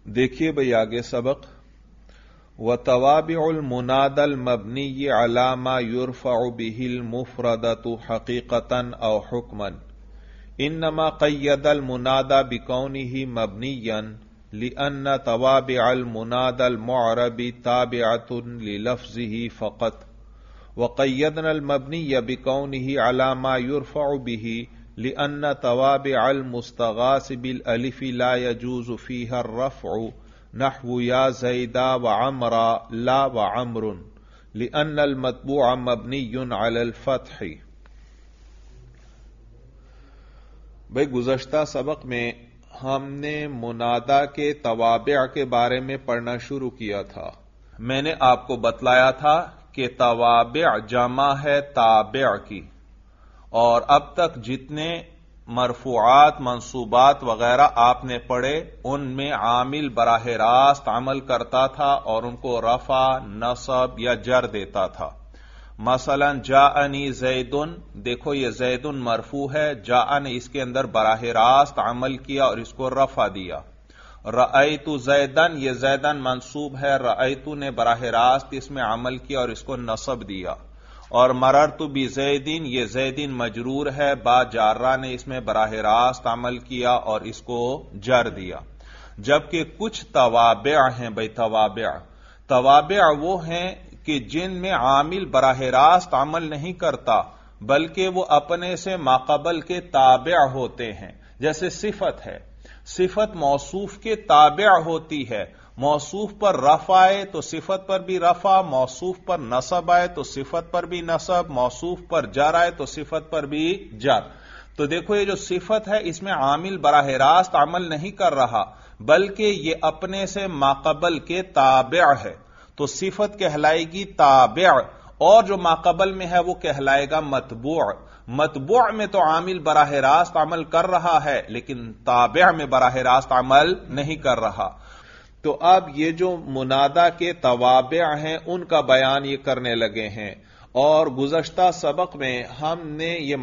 دیکھیے بھئی آگے سبق وتوابع المنادى المبني على ما يرفع به المفردة حقيقة أو حكما إنما قيد المنادى بكونه مبنيا لأن توابع المنادى المعرب تابعة للفظه فقط وقيدنا المبني بكونه على ما يرفع به لأن توابع المستغاث بالألف لا يجوز فيها الرفع نحو يا زيدا وعمرا لا وعمر لأن المتبوع مبني على الفتح۔ بھئی گزشتہ سبق میں ہم نے منادا کے توابع کے بارے میں پڑھنا شروع کیا تھا۔ میں نے آپ کو بتلایا تھا کہ توابع جمع ہے تابع کی، اور اب تک جتنے مرفوعات منصوبات وغیرہ آپ نے پڑھے ان میں عامل براہ راست عمل کرتا تھا اور ان کو رفع، نصب یا جر دیتا تھا۔ مثلا جاءنی زیدن، دیکھو یہ زیدن مرفوع ہے، جاء نے اس کے اندر براہ راست عمل کیا اور اس کو رفع دیا۔ رأیت زیدن، یہ زیدن منصوب ہے، رأیت نے براہ راست اس میں عمل کیا اور اس کو نصب دیا۔ اور مررت بزیدن، یہ زیدن مجرور ہے، با جارہ نے اس میں براہ راست عمل کیا اور اس کو جر دیا۔ جبکہ کچھ توابع ہیں بھئی، توابع وہ ہیں کہ جن میں عامل براہ راست عمل نہیں کرتا بلکہ وہ اپنے سے ماقبل کے تابع ہوتے ہیں۔ جیسے صفت ہے، صفت موصوف کے تابع ہوتی ہے، موصوف پر رفع آئے تو صفت پر بھی رفع، موصوف پر نصب آئے تو صفت پر بھی نصب، موصوف پر جر آئے تو صفت پر بھی جر۔ تو دیکھو یہ جو صفت ہے اس میں عامل براہ راست عمل نہیں کر رہا بلکہ یہ اپنے سے ماقبل کے تابع ہے، تو صفت کہلائے گی تابع، اور جو ماقبل میں ہے وہ کہلائے گا متبوع۔ متبوع میں تو عامل براہ راست عمل کر رہا ہے لیکن تابع میں براہ راست عمل نہیں کر رہا۔ تو اب یہ جو منادا کے توابع ہیں ان کا بیان یہ کرنے لگے ہیں، اور گزشتہ سبق میں ہم نے یہ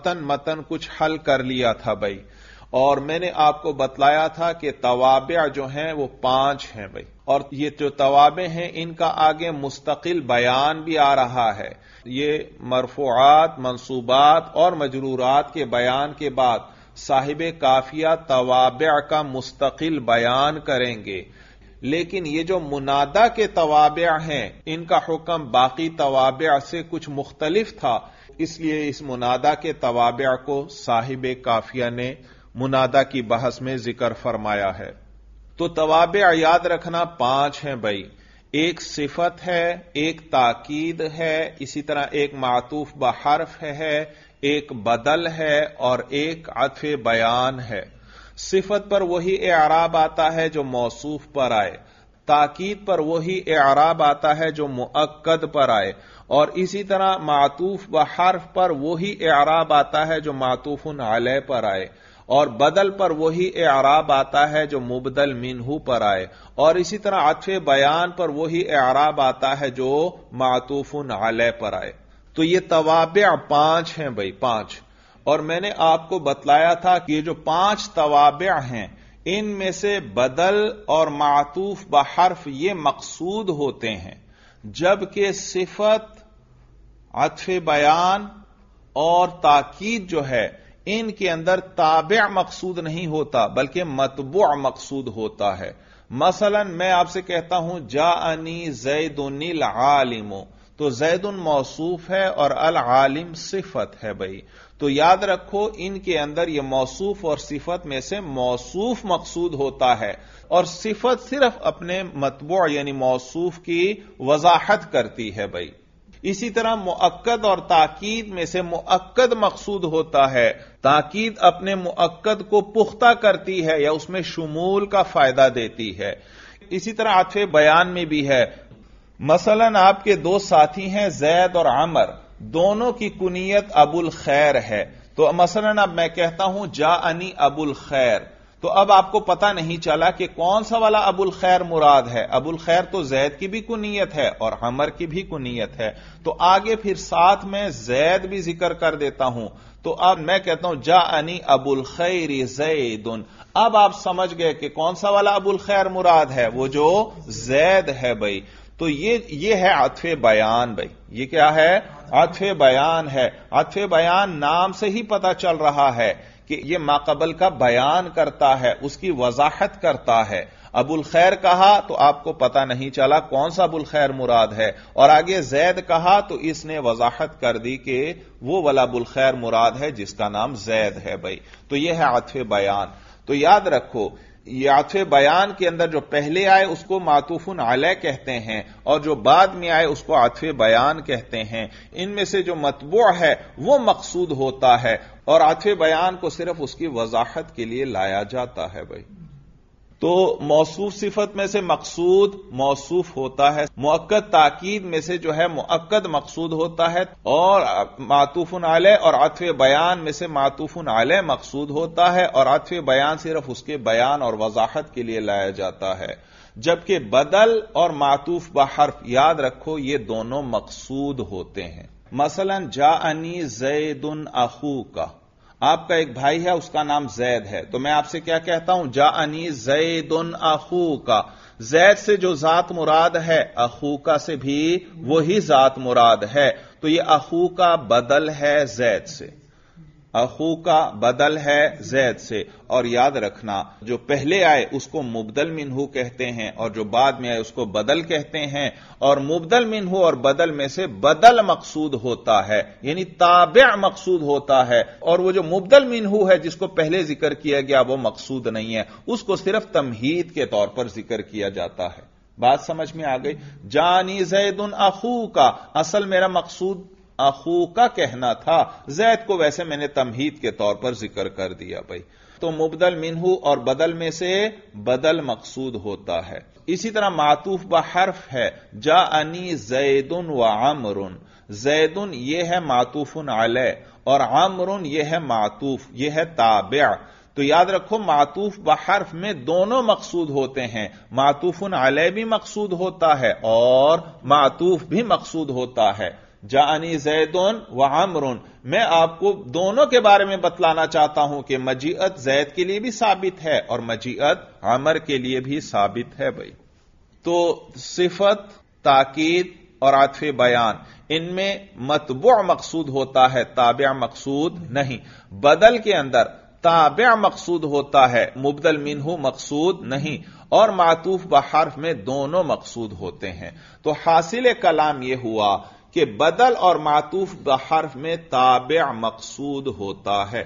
متن کچھ حل کر لیا تھا بھائی، اور میں نے آپ کو بتلایا تھا کہ توابع جو ہیں وہ 5 ہیں بھائی، اور یہ جو توابع ہیں ان کا آگے مستقل بیان بھی آ رہا ہے۔ یہ مرفوعات، منصوبات اور مجرورات کے بیان کے بعد صاحب کافیہ توابع کا مستقل بیان کریں گے، لیکن یہ جو منادا کے توابع ہیں ان کا حکم باقی توابع سے کچھ مختلف تھا، اس لیے اس منادا کے توابع کو صاحب کافیہ نے منادا کی بحث میں ذکر فرمایا ہے۔ تو توابع یاد رکھنا 5 ہیں بھائی، ایک صفت ہے، ایک تاکید ہے، اسی طرح ایک معطوف بحرف ہے، ایک بدل ہے اور ایک عطف بیان ہے۔ صفت پر وہی اعراب آتا ہے جو موصوف پر آئے، تاکید پر وہی اعراب آتا ہے جو مؤکد پر آئے، اور اسی طرح معطوف بحرف پر وہی اعراب آتا ہے جو معطوف علیہ پر آئے، اور بدل پر وہی اعراب آتا ہے جو مبدل منہ پر آئے، اور اسی طرح عطف بیان پر وہی اعراب آتا ہے جو معطوف علیہ پر آئے۔ تو یہ توابع 5 ہیں بھائی، 5۔ اور میں نے آپ کو بتلایا تھا کہ یہ جو 5 توابع ہیں ان میں سے بدل اور معطوف بحرف یہ مقصود ہوتے ہیں، جبکہ صفت، عطف بیان اور تاکید جو ہے ان کے اندر تابع مقصود نہیں ہوتا بلکہ متبوع مقصود ہوتا ہے۔ مثلا میں آپ سے کہتا ہوں جاءنی زیدن العالم، تو زید موصوف ہے اور العالم صفت ہے بھائی، تو یاد رکھو ان کے اندر یہ موصوف اور صفت میں سے موصوف مقصود ہوتا ہے، اور صفت صرف اپنے متبوع یعنی موصوف کی وضاحت کرتی ہے بھائی۔ اسی طرح مؤکد اور تاکید میں سے مؤکد مقصود ہوتا ہے، تاکید اپنے مؤکد کو پختہ کرتی ہے یا اس میں شمول کا فائدہ دیتی ہے۔ اسی طرح عطف بیان میں بھی ہے، مثلا آپ کے 2 ساتھی ہیں زید اور عمر، دونوں کی کنیت ابو الخیر ہے، تو مثلا اب میں کہتا ہوں جاءنی ابو الخیر، تو اب آپ کو پتا نہیں چلا کہ کون سا والا ابو الخیر مراد ہے. ابو الخیر تو زید کی بھی کنیت ہے اور عمر کی بھی کنیت ہے. تو آگے پھر ساتھ میں زید بھی ذکر کر دیتا ہوں. تو اب میں کہتا ہوں جاءنی ابو الخیر زید. اب آپ سمجھ گئے کہ کون سا والا ابو الخیر مراد ہے، وہ جو زید ہے بھائی. تو یہ ہے عطف بیان بھائی. یہ کیا ہے؟ عطف بیان ہے. عطف بیان نام سے ہی پتا چل رہا ہے کہ یہ ماقبل کا بیان کرتا ہے، اس کی وضاحت کرتا ہے. ابو الخیر کہا تو آپ کو پتا نہیں چلا کون سا ابو الخیر مراد ہے، اور آگے زید کہا تو اس نے وضاحت کر دی کہ وہ والا ابو الخیر مراد ہے جس کا نام زید ہے بھائی. تو یہ ہے عطف بیان. تو یاد رکھو یہ عطف بیان کے اندر جو پہلے آئے اس کو معطوف علیہ کہتے ہیں، اور جو بعد میں آئے اس کو عطف بیان کہتے ہیں. ان میں سے جو مطبوع ہے وہ مقصود ہوتا ہے، اور عطف بیان کو صرف اس کی وضاحت کے لیے لایا جاتا ہے بھائی. تو موصوف صفت میں سے مقصود موصوف ہوتا ہے، مؤکد تاکید میں سے جو ہے مؤکد مقصود ہوتا ہے، اور معطوف علیہ اور عطف بیان میں سے معطوف علیہ مقصود ہوتا ہے، اور عطف بیان صرف اس کے بیان اور وضاحت کے لیے لایا جاتا ہے. جبکہ بدل اور معطوف بحرف یاد رکھو یہ دونوں مقصود ہوتے ہیں. مثلا جاءنی زید اخوک، آپ کا ایک بھائی ہے اس کا نام زید ہے، تو میں آپ سے کیا کہتا ہوں؟ جاءنی زید اخوک. زید سے جو ذات مراد ہے اخوک سے بھی وہی ذات مراد ہے. تو یہ اخوک بدل ہے زید سے، اخوک بدل ہے زید سے. اور یاد رکھنا جو پہلے آئے اس کو مبدل منہ کہتے ہیں، اور جو بعد میں آئے اس کو بدل کہتے ہیں. اور مبدل منہ اور بدل میں سے بدل مقصود ہوتا ہے، یعنی تابع مقصود ہوتا ہے، اور وہ جو مبدل منہ ہے جس کو پہلے ذکر کیا گیا وہ مقصود نہیں ہے، اس کو صرف تمہید کے طور پر ذکر کیا جاتا ہے. بات سمجھ میں آ گئی؟ جانی زید اخوک، اصل میرا مقصود اخو کا کہنا تھا، زید کو ویسے میں نے تمہید کے طور پر ذکر کر دیا بھائی. تو مبدل منہ اور بدل میں سے بدل مقصود ہوتا ہے. اسی طرح معطوف بحرف ہے جاءنی زید و عمر. زید یہ ہے معطوف علیہ، اور عمر یہ ہے معطوف، یہ ہے تابع. تو یاد رکھو معطوف بحرف میں دونوں مقصود ہوتے ہیں، معطوف علیہ بھی مقصود ہوتا ہے اور معطوف بھی مقصود ہوتا ہے. جاءنی زید و عمر، میں آپ کو دونوں کے بارے میں بتلانا چاہتا ہوں کہ مجیعت زید کے لیے بھی ثابت ہے اور مجیعت عمر کے لیے بھی ثابت ہے بھائی. تو صفت، تاکید اور عطف بیان ان میں متبوع مقصود ہوتا ہے، تابع مقصود نہیں. بدل کے اندر تابع مقصود ہوتا ہے، مبدل منہ مقصود نہیں، اور معطوف بحرف میں دونوں مقصود ہوتے ہیں. تو حاصل کلام یہ ہوا کہ بدل اور معطوف بحرف میں تابع مقصود ہوتا ہے.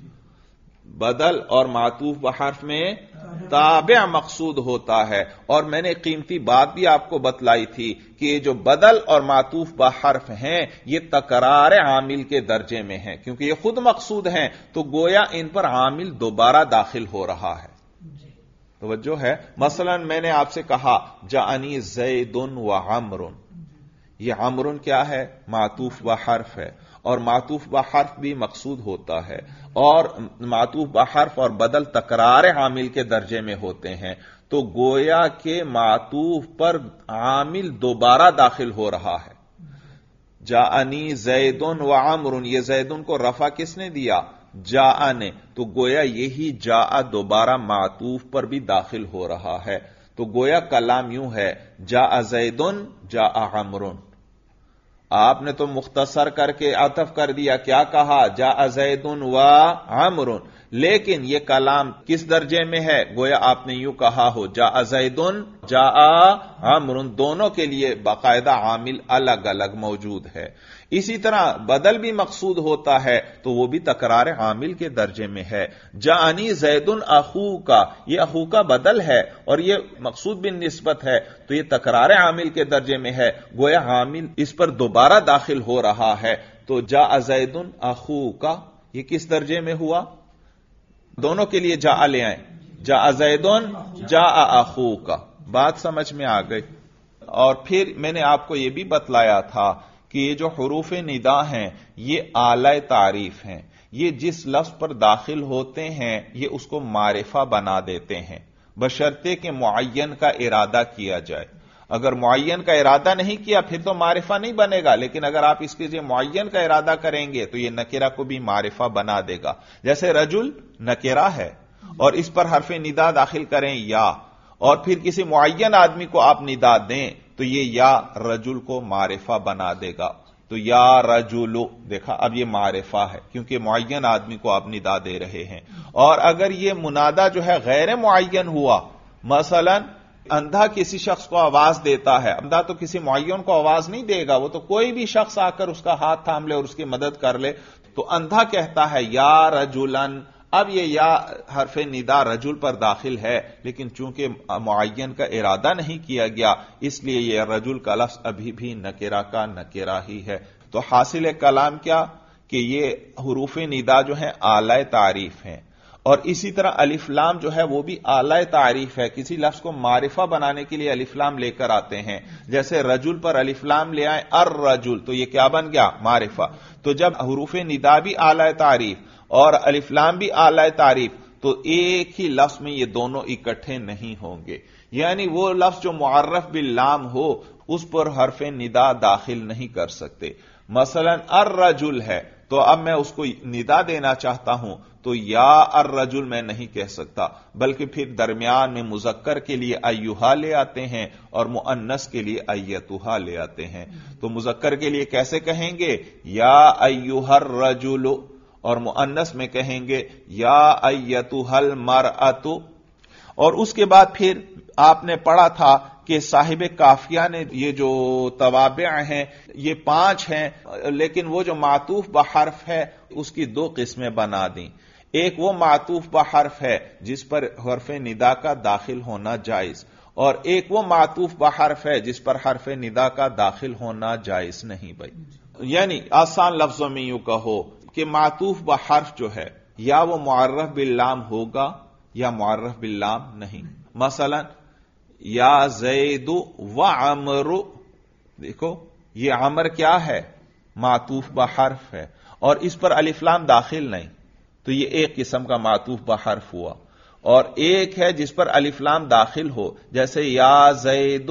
بدل اور معطوف بحرف میں تابع مقصود ہوتا ہے. اور میں نے قیمتی بات بھی آپ کو بتلائی تھی کہ یہ جو بدل اور معطوف بحرف ہیں یہ تکرار عامل کے درجے میں ہیں، کیونکہ یہ خود مقصود ہیں تو گویا ان پر عامل دوبارہ داخل ہو رہا ہے. توجہ ہے؟ مثلا میں نے آپ سے کہا جاءنی زید و عمر، یہ عمرن کیا ہے؟ معطوف بحرف ہے، اور معطوف بحرف بھی مقصود ہوتا ہے، اور معطوف بحرف اور بدل تکرار عامل کے درجے میں ہوتے ہیں. تو گویا کہ معطوف پر عامل دوبارہ داخل ہو رہا ہے. جاءنی زید و عمر، یہ زیدن کو رفع کس نے دیا؟ جاء نے. تو گویا یہی جاء دوبارہ معطوف پر بھی داخل ہو رہا ہے. تو گویا کلام یوں ہے جاء زیدن جاء عمر. آپ نے تو مختصر کر کے عطف کر دیا، کیا کہا؟ جاء زید و عمر. لیکن یہ کلام کس درجے میں ہے؟ گویا آپ نے یوں کہا ہو جاء زید جاء عمر، دونوں کے لیے باقاعدہ عامل الگ الگ موجود ہے. اسی طرح بدل بھی مقصود ہوتا ہے تو وہ بھی تکرار عامل کے درجے میں ہے. جاءنی زید اخوک، یہ اخوک بدل ہے اور یہ مقصود بالنسبت ہے تو یہ تکرار عامل کے درجے میں ہے، گویا عامل اس پر دوبارہ داخل ہو رہا ہے. تو جاء زید اخوک یہ کس درجے میں ہوا؟ دونوں کے لیے جاء لے آئیں، جاء زید جاء اخوک. بات سمجھ میں آ گئی؟ اور پھر میں نے آپ کو یہ بھی بتلایا تھا کہ یہ جو حروف ندا ہیں یہ اعلی تعریف ہیں، یہ جس لفظ پر داخل ہوتے ہیں یہ اس کو معرفہ بنا دیتے ہیں، بشرطے کہ معین کا ارادہ کیا جائے۔ اگر معین کا ارادہ نہیں کیا پھر تو معرفہ نہیں بنے گا، لیکن اگر آپ اس کے لیے معین کا ارادہ کریں گے تو یہ نکرہ کو بھی معرفہ بنا دے گا۔ جیسے رجل نکرہ ہے اور اس پر حرف ندا داخل کریں یا، اور پھر کسی معین آدمی کو آپ ندا دیں تو یہ یا رجل کو معرفہ بنا دے گا۔ تو یا رجل، دیکھا اب یہ معرفہ ہے کیونکہ معین آدمی کو آپ ندا دے رہے ہیں۔ اور اگر یہ منادا جو ہے غیر معین ہوا، مثلا اندھا کسی شخص کو آواز دیتا ہے، اندھا تو کسی معین کو آواز نہیں دے گا، وہ تو کوئی بھی شخص آ کر اس کا ہاتھ تھام لے اور اس کی مدد کر لے، تو اندھا کہتا ہے یا رجلن۔ اب یہ یا حرف ندا رجل پر داخل ہے، لیکن چونکہ معین کا ارادہ نہیں کیا گیا اس لیے یہ رجل کا لفظ ابھی بھی نکرہ کا نکرہ ہی ہے۔ تو حاصل کلام کیا کہ یہ حروف ندا جو ہیں اعلی تعریف ہیں، اور اسی طرح الف لام جو ہے وہ بھی اعلی تعریف ہے۔ کسی لفظ کو معرفہ بنانے کے لیے الف لام لے کر آتے ہیں، جیسے رجل پر الف لام لے آئے الرجل، تو یہ کیا بن گیا؟ معرفہ۔ تو جب حروف ندا بھی اعلی تعریف اور الف لام بھی اعلی تعریف، تو ایک ہی لفظ میں یہ دونوں اکٹھے نہیں ہوں گے، یعنی وہ لفظ جو معرف باللام ہو اس پر حرف ندا داخل نہیں کر سکتے۔ مثلا الرجل ہے تو اب میں اس کو ندا دینا چاہتا ہوں تو یا الرجل میں نہیں کہہ سکتا، بلکہ پھر درمیان میں مذکر کے لیے ایھا لے آتے ہیں اور مؤنث کے لیے ایتھا لے آتے ہیں۔ تو مذکر کے لیے کیسے کہیں گے؟ یا ایھا الرجل، اور مؤنث میں کہیں گے یا ایتھا المرأۃ۔ اور اس کے بعد پھر آپ نے پڑھا تھا کہ صاحب کافیہ نے یہ جو توابع ہیں یہ 5 ہیں، لیکن وہ جو معطوف بحرف ہے اس کی 2 قسمیں بنا دیں۔ ایک وہ معطوف بحرف ہے جس پر حرف ندا کا داخل ہونا جائز، اور ایک وہ معطوف بحرف ہے جس پر حرف ندا کا داخل ہونا جائز نہیں۔ بھائی یعنی آسان لفظوں میں یوں کہو کہ معطوف بحرف جو ہے یا وہ معرف باللام ہوگا یا معرف باللام نہیں۔ مثلا یا زید و عمر، دیکھو یہ عمر کیا ہے؟ معطوف بحرف ہے اور اس پر الف لام داخل نہیں، تو یہ ایک قسم کا معطوف بحرف ہوا۔ اور ایک ہے جس پر الف لام داخل ہو، جیسے یا زید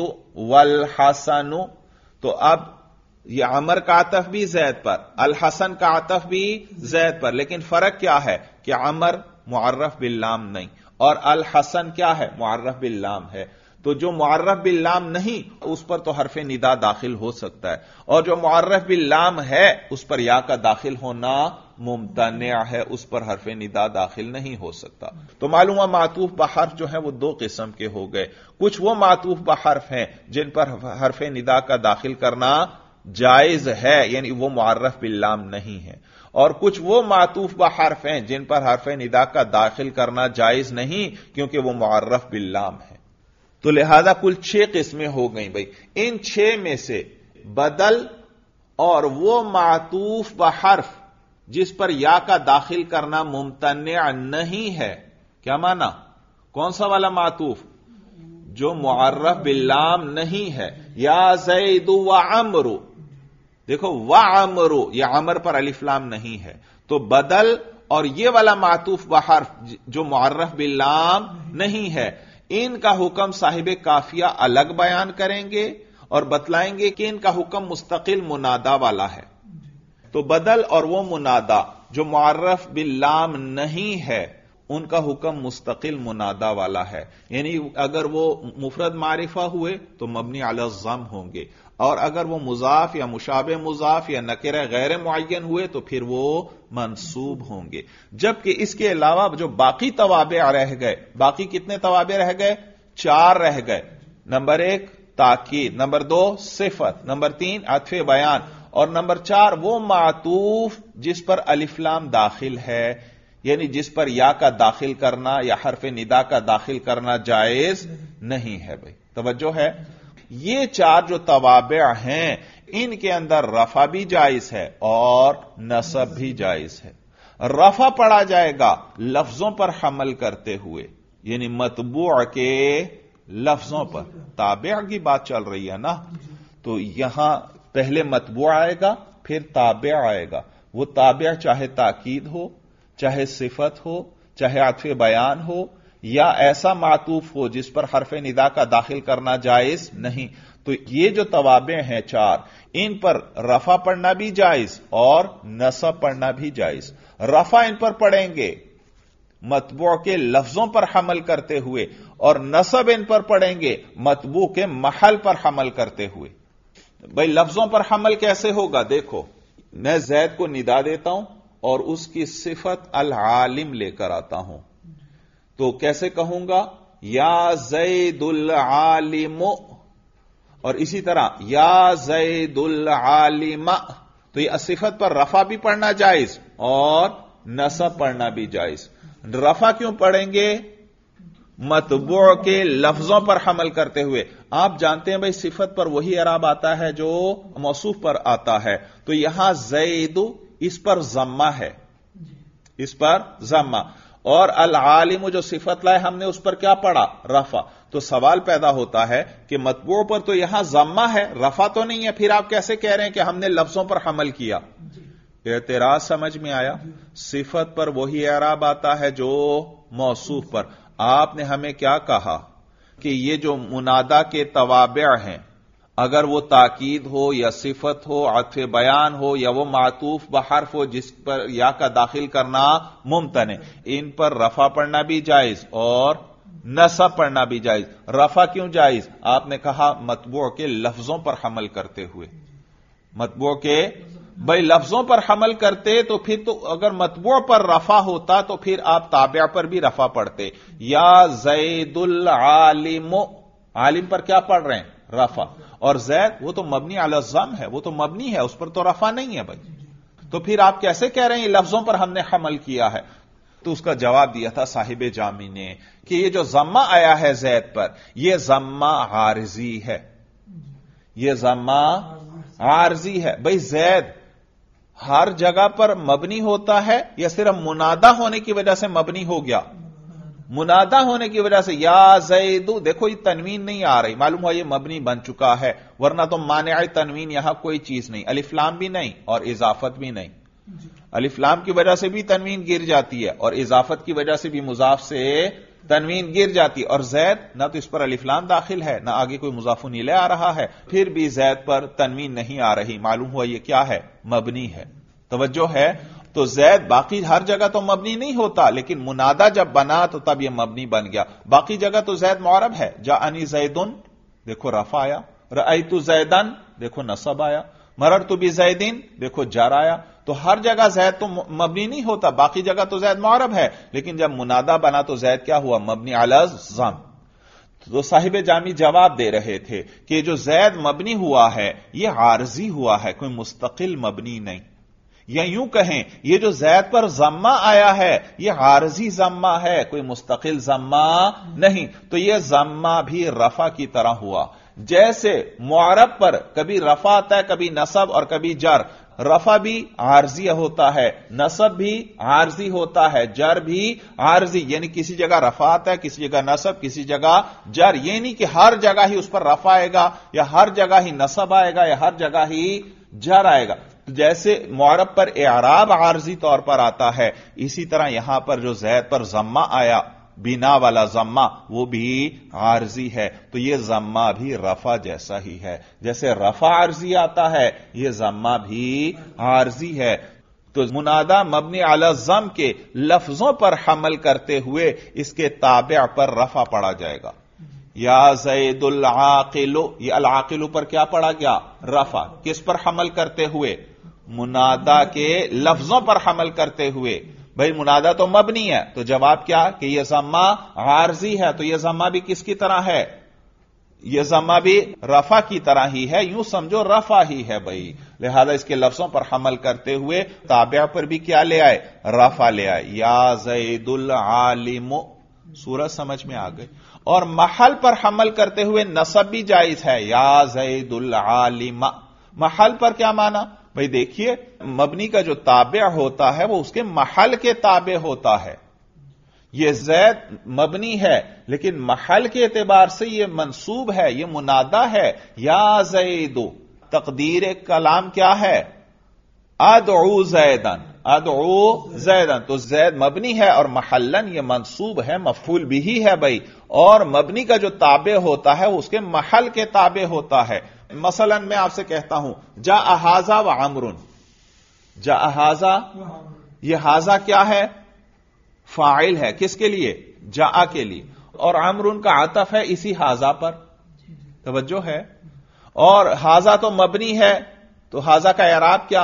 والحسن، تو اب یہ عمر کا عطف بھی زید پر، الحسن کا عطف بھی زید پر، لیکن فرق کیا ہے کہ عمر معرف باللام نہیں اور الحسن کیا ہے؟ معرف باللام ہے۔ تو جو معرف باللام نہیں اس پر تو حرف ندا داخل ہو سکتا ہے، اور جو معرف باللام ہے اس پر یا کا داخل ہونا ممتنع ہے، اس پر حرف ندا داخل نہیں ہو سکتا۔ تو معلوم ہوا معطوف بحرف جو ہے وہ 2 قسم کے ہو گئے۔ کچھ وہ معطوف بحرف ہیں جن پر حرف ندا کا داخل کرنا جائز ہے، یعنی وہ معرف باللام نہیں ہے، اور کچھ وہ معطوف بحرف ہیں جن پر حرف ندا کا داخل کرنا جائز نہیں کیونکہ وہ معرف باللام ہے۔ تو لہذا کل 6 قسمیں ہو گئیں۔ بھائی ان 6 میں سے بدل اور وہ معطوف بحرف جس پر یا کا داخل کرنا ممتنع نہیں ہے، کیا معنی؟ کون سا والا معطوف؟ جو معرف باللام نہیں ہے۔ یا زید و عمر، دیکھو وعمر، یہ عمر پر الف لام نہیں ہے، تو بدل اور یہ والا معطوف بحرف جو معرف باللام نہیں ہے، ان کا حکم صاحب کافیہ الگ بیان کریں گے اور بتلائیں گے کہ ان کا حکم مستقل منادا والا ہے۔ تو بدل اور وہ منادا جو معرف باللام نہیں ہے ان کا حکم مستقل منادا والا ہے، یعنی اگر وہ مفرد معرفہ ہوئے تو مبنی علی الضم ہوں گے، اور اگر وہ مضاف یا مشابہ مضاف یا نکرہ غیر معین ہوئے تو پھر وہ منصوب ہوں گے۔ جبکہ اس کے علاوہ جو باقی توابع رہ گئے، باقی کتنے توابع رہ گئے؟ 4 رہ گئے۔ نمبر 1 تاکید، نمبر 2 صفت، نمبر 3 عطف بیان، اور نمبر 4 وہ معطوف جس پر الف لام داخل ہے، یعنی جس پر یا کا داخل کرنا یا حرف ندا کا داخل کرنا جائز نہیں ہے۔ بھائی توجہ ہے، یہ 4 جو توابع ہیں ان کے اندر رفع بھی جائز ہے اور نصب بھی جائز ہے۔ رفع پڑھا جائے گا لفظوں پر حمل کرتے ہوئے، یعنی متبوع کے لفظوں پر، تابع کی بات چل رہی ہے نا، تو یہاں پہلے متبوع آئے گا پھر تابع آئے گا۔ وہ ताबिअ चाहे ताकीद हो, चाहे सिफत हो, चाहे आत्फ बयान हो, या ऐसा मातूफ हो जिस पर हरफ निदा का दाखिल करना जायज नहीं। तो ये जो तवाबे हैं चार, इन पर रफा पढ़ना भी जायज और नसब पढ़ना भी जायज। रफा इन पर पढ़ेंगे मतबू के लफ्जों पर हमल करते हुए, और नसब इन पर पढ़ेंगे मतबू के महल पर हमल करते हुए। भाई लफ्जों पर हमल कैसे होगा? देखो, मैं जैद को निदा देता हूं और उसकी सिफत अल आलिम लेकर आता हूं, तो कैसे कहूंगा? या जैदुल आलिम, और इसी तरह या जैदुल आलिमा। तो यह सिफत पर रफा भी पढ़ना जायज और नसब पढ़ना भी जायज। रफा क्यों पढ़ेंगे? मतबू के लफ्जों पर हमल करते हुए। आप जानते हैं भाई सिफत पर वही अराब आता है जो मौसूफ पर आता है। तो यहां ज़ैदु, इस पर जम्मा है, इस पर जम्मा, और अल आलिम जो सिफत लाए हमने उस पर क्या पढ़ा? रफा। तो सवाल पैदा होता है कि मतबू पर तो यहां जम्मा है, रफा तो नहीं है, फिर आप कैसे कह रहे हैं कि हमने लफ्जों पर हमल किया? एतराज समझ में आया? सिफत पर वही अराब आता है जो मौसूफ पर। आपने हमें क्या कहा कि ये जो मुनादा के तवाबे हैं, अगर वो ताकीद हो या सिफत हो, अत्फ़े बयान हो, या वो मातूफ बहर्फ हो जिस पर या का दाखिल करना मुमतन है, इन पर रफा पढ़ना भी जायज और नसब पढ़ना भी जायज। रफा क्यों जायज? आपने कहा मतबू के लफ्जों पर हमल करते हुए। मतबू के भाई लफ्जों पर हमल करते तो फिर तो अगर मतबू पर रफा होता तो फिर आप ताबिया पर भी रफा पढ़ते। या जैदुल आलिम, आलिम पर क्या पढ़ रहे हैं? रफा। और जैद वो तो मबनी अला ज़म है, वो तो मबनी है, उस पर तो रफा नहीं है भाई। तो फिर आप कैसे कह रहे हैं लफ्जों पर हमने हमल किया है? तो उसका जवाब दिया था साहिब जामी ने कि ये जो जम्मा आया है जैद पर, यह जम्मा आरजी है, यह जम्मा आरजी है। भाई जैद हर जगह पर मबनी होता है या सिर्फ मुनादा होने की वजह से मबनी हो गया? मुनादा होने की वजह से या जैदू, देखो ये तनवीन नहीं आ रही, मालूम हुआ ये मबनी बन चुका है, वरना तो माने तनवीन यहां कोई चीज नहीं, अलिफ्लाम भी नहीं और इजाफत भी नहीं। अलिफ्लाम की वजह से भी तनवीन गिर जाती है और इजाफत की वजह से भी मुजाफ से तनवीन गिर जाती है। और जैद ना तो इस पर अलिफ्लाम दाखिल है, ना आगे कोई मुजाफुन इले आ रहा है, फिर भी जैद पर तनवीन नहीं आ रही, मालूम हुआ ये क्या है? मबनी है। तवज्जो है? तो जैद बाकी हर जगह तो मबनी नहीं होता, लेकिन मुनादा जब बना तो तब यह मबनी बन गया। बाकी जगह तो जैद मुअरब है। जाअनी जैदुन, देखो रफा आया। रअयतु जैदन, देखो नसब आया। मररतु बि जैदिन, देखो जर आया। तो हर जगह जैद तो मबनी नहीं होता, बाकी जगह तो जैद मुअरब है, लेकिन जब मुनादा बना तो जैद क्या हुआ? मबनी अला ज़म। तो साहिब जामी जवाब दे रहे थे कि जो जैद मबनी हुआ है यह आरजी हुआ है, कोई मुस्तकिल मबनी नहीं। या यूं कहें ये जो जैद पर जम्मा आया है यह आरजी जम्मा है, कोई मुस्तकिल जम्मा नहीं। तो यह जम्मा भी रफा की तरह हुआ। जैसे मुअरब पर कभी रफा आता है, कभी नसब और कभी जर। रफा भी आरजी होता है, नसब भी आरजी होता है, जर भी आरजी, यानी किसी जगह रफा आता है, किसी जगह नसब, किसी जगह जर। ये नहीं कि हर जगह ही उस पर रफा आएगा या हर जगह ही नसब आएगा या हर जगह ही जर आएगा। तो जैसे मुअरब पर एराब आरजी तौर पर आता है, इसी तरह यहां पर जो जैद पर जम्मा आया, बिना वाला जम्मा, वो भी आरजी है। तो यह जम्मा भी रफा जैसा ही है। जैसे रफा आरजी आता है, यह जम्मा भी आरजी है। तो मुनादा मबनी अला ज़म के लफ्जों पर हमल करते हुए इसके ताबिअ पर रफा पढ़ा जाएगा। या ज़ैदुल आक़िलु, ये अल आक़िलु पर क्या पढ़ा गया? रफा। किस पर हमल करते हुए? मुनादा के लफ्जों पर हमल करते हुए। भाई मुनादा तो मबनी है, तो जवाब क्या कि यह जम्मा आरजी है। तो यह जम्मा भी किसकी तरह है? यह जम्मा भी रफा की तरह ही है, यूं समझो रफा ही है भाई। लिहाजा इसके लफ्जों पर हमल करते हुए ताबिया पर भी क्या ले आए? रफा ले आए। या ज़ैदुल आलिम, सूरत समझ में आ गई। और महल पर हमल करते हुए नसब भी जायज है। या ज़ैदुल आलिमा, महल पर क्या माना? भाई देखिए, मबनी का जो ताबे होता है वो उसके महल के ताबे होता है। यह जैद मबनी है लेकिन महल के एतबार से यह मंसूब है, यह मुनादा है। या ज़ैदु, तकदीर कलाम क्या है? ادعو زیدن، ادعو زیدن، تو زید مبنی ہے اور محلن یہ منصوب ہے، مفعول بھی ہے بھائی، اور مبنی کا جو تابع ہوتا ہے وہ اس کے محل کے تابع ہوتا ہے۔ مثلا میں آپ سے کہتا ہوں جاء ھذا وعمر، جاء ھذا، یہ ھذا کیا ہے؟ فاعل ہے، کس کے لیے؟ جاء کے لیے، اور عمر کا عطف ہے اسی ھذا پر، توجہ ہے، اور ھذا تو مبنی ہے، تو ھذا کا اعراب کیا؟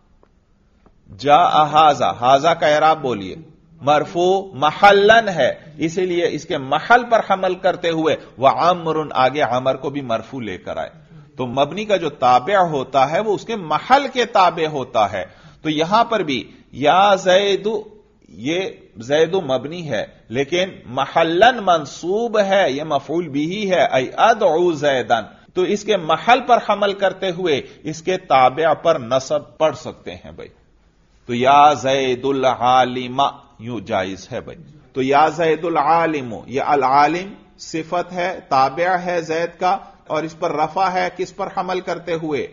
جاء ھذا، ھذا کا اعراب بولیے، مرفوع محلن ہے، اسی لیے اس کے محل پر حمل کرتے ہوئے وعمر آگے عمر کو بھی مرفوع لے کر آئے۔ تو مبنی کا جو تابع ہوتا ہے وہ اس کے محل کے تابع ہوتا ہے۔ تو یہاں پر بھی یا زید، یہ زید مبنی ہے لیکن محلن منصوب ہے، یہ مفعول بھی ہے، ای ادعو زیدن، تو اس کے محل پر حمل کرتے ہوئے اس کے تابع پر نصب پڑھ سکتے ہیں بھائی۔ تو یا زید العالم یوں جائز ہے بھائی۔ تو یا زید العالم، یہ العالم صفت ہے، تابع ہے زید کا، اور اس پر رفع ہے کس پر حمل کرتے ہوئے؟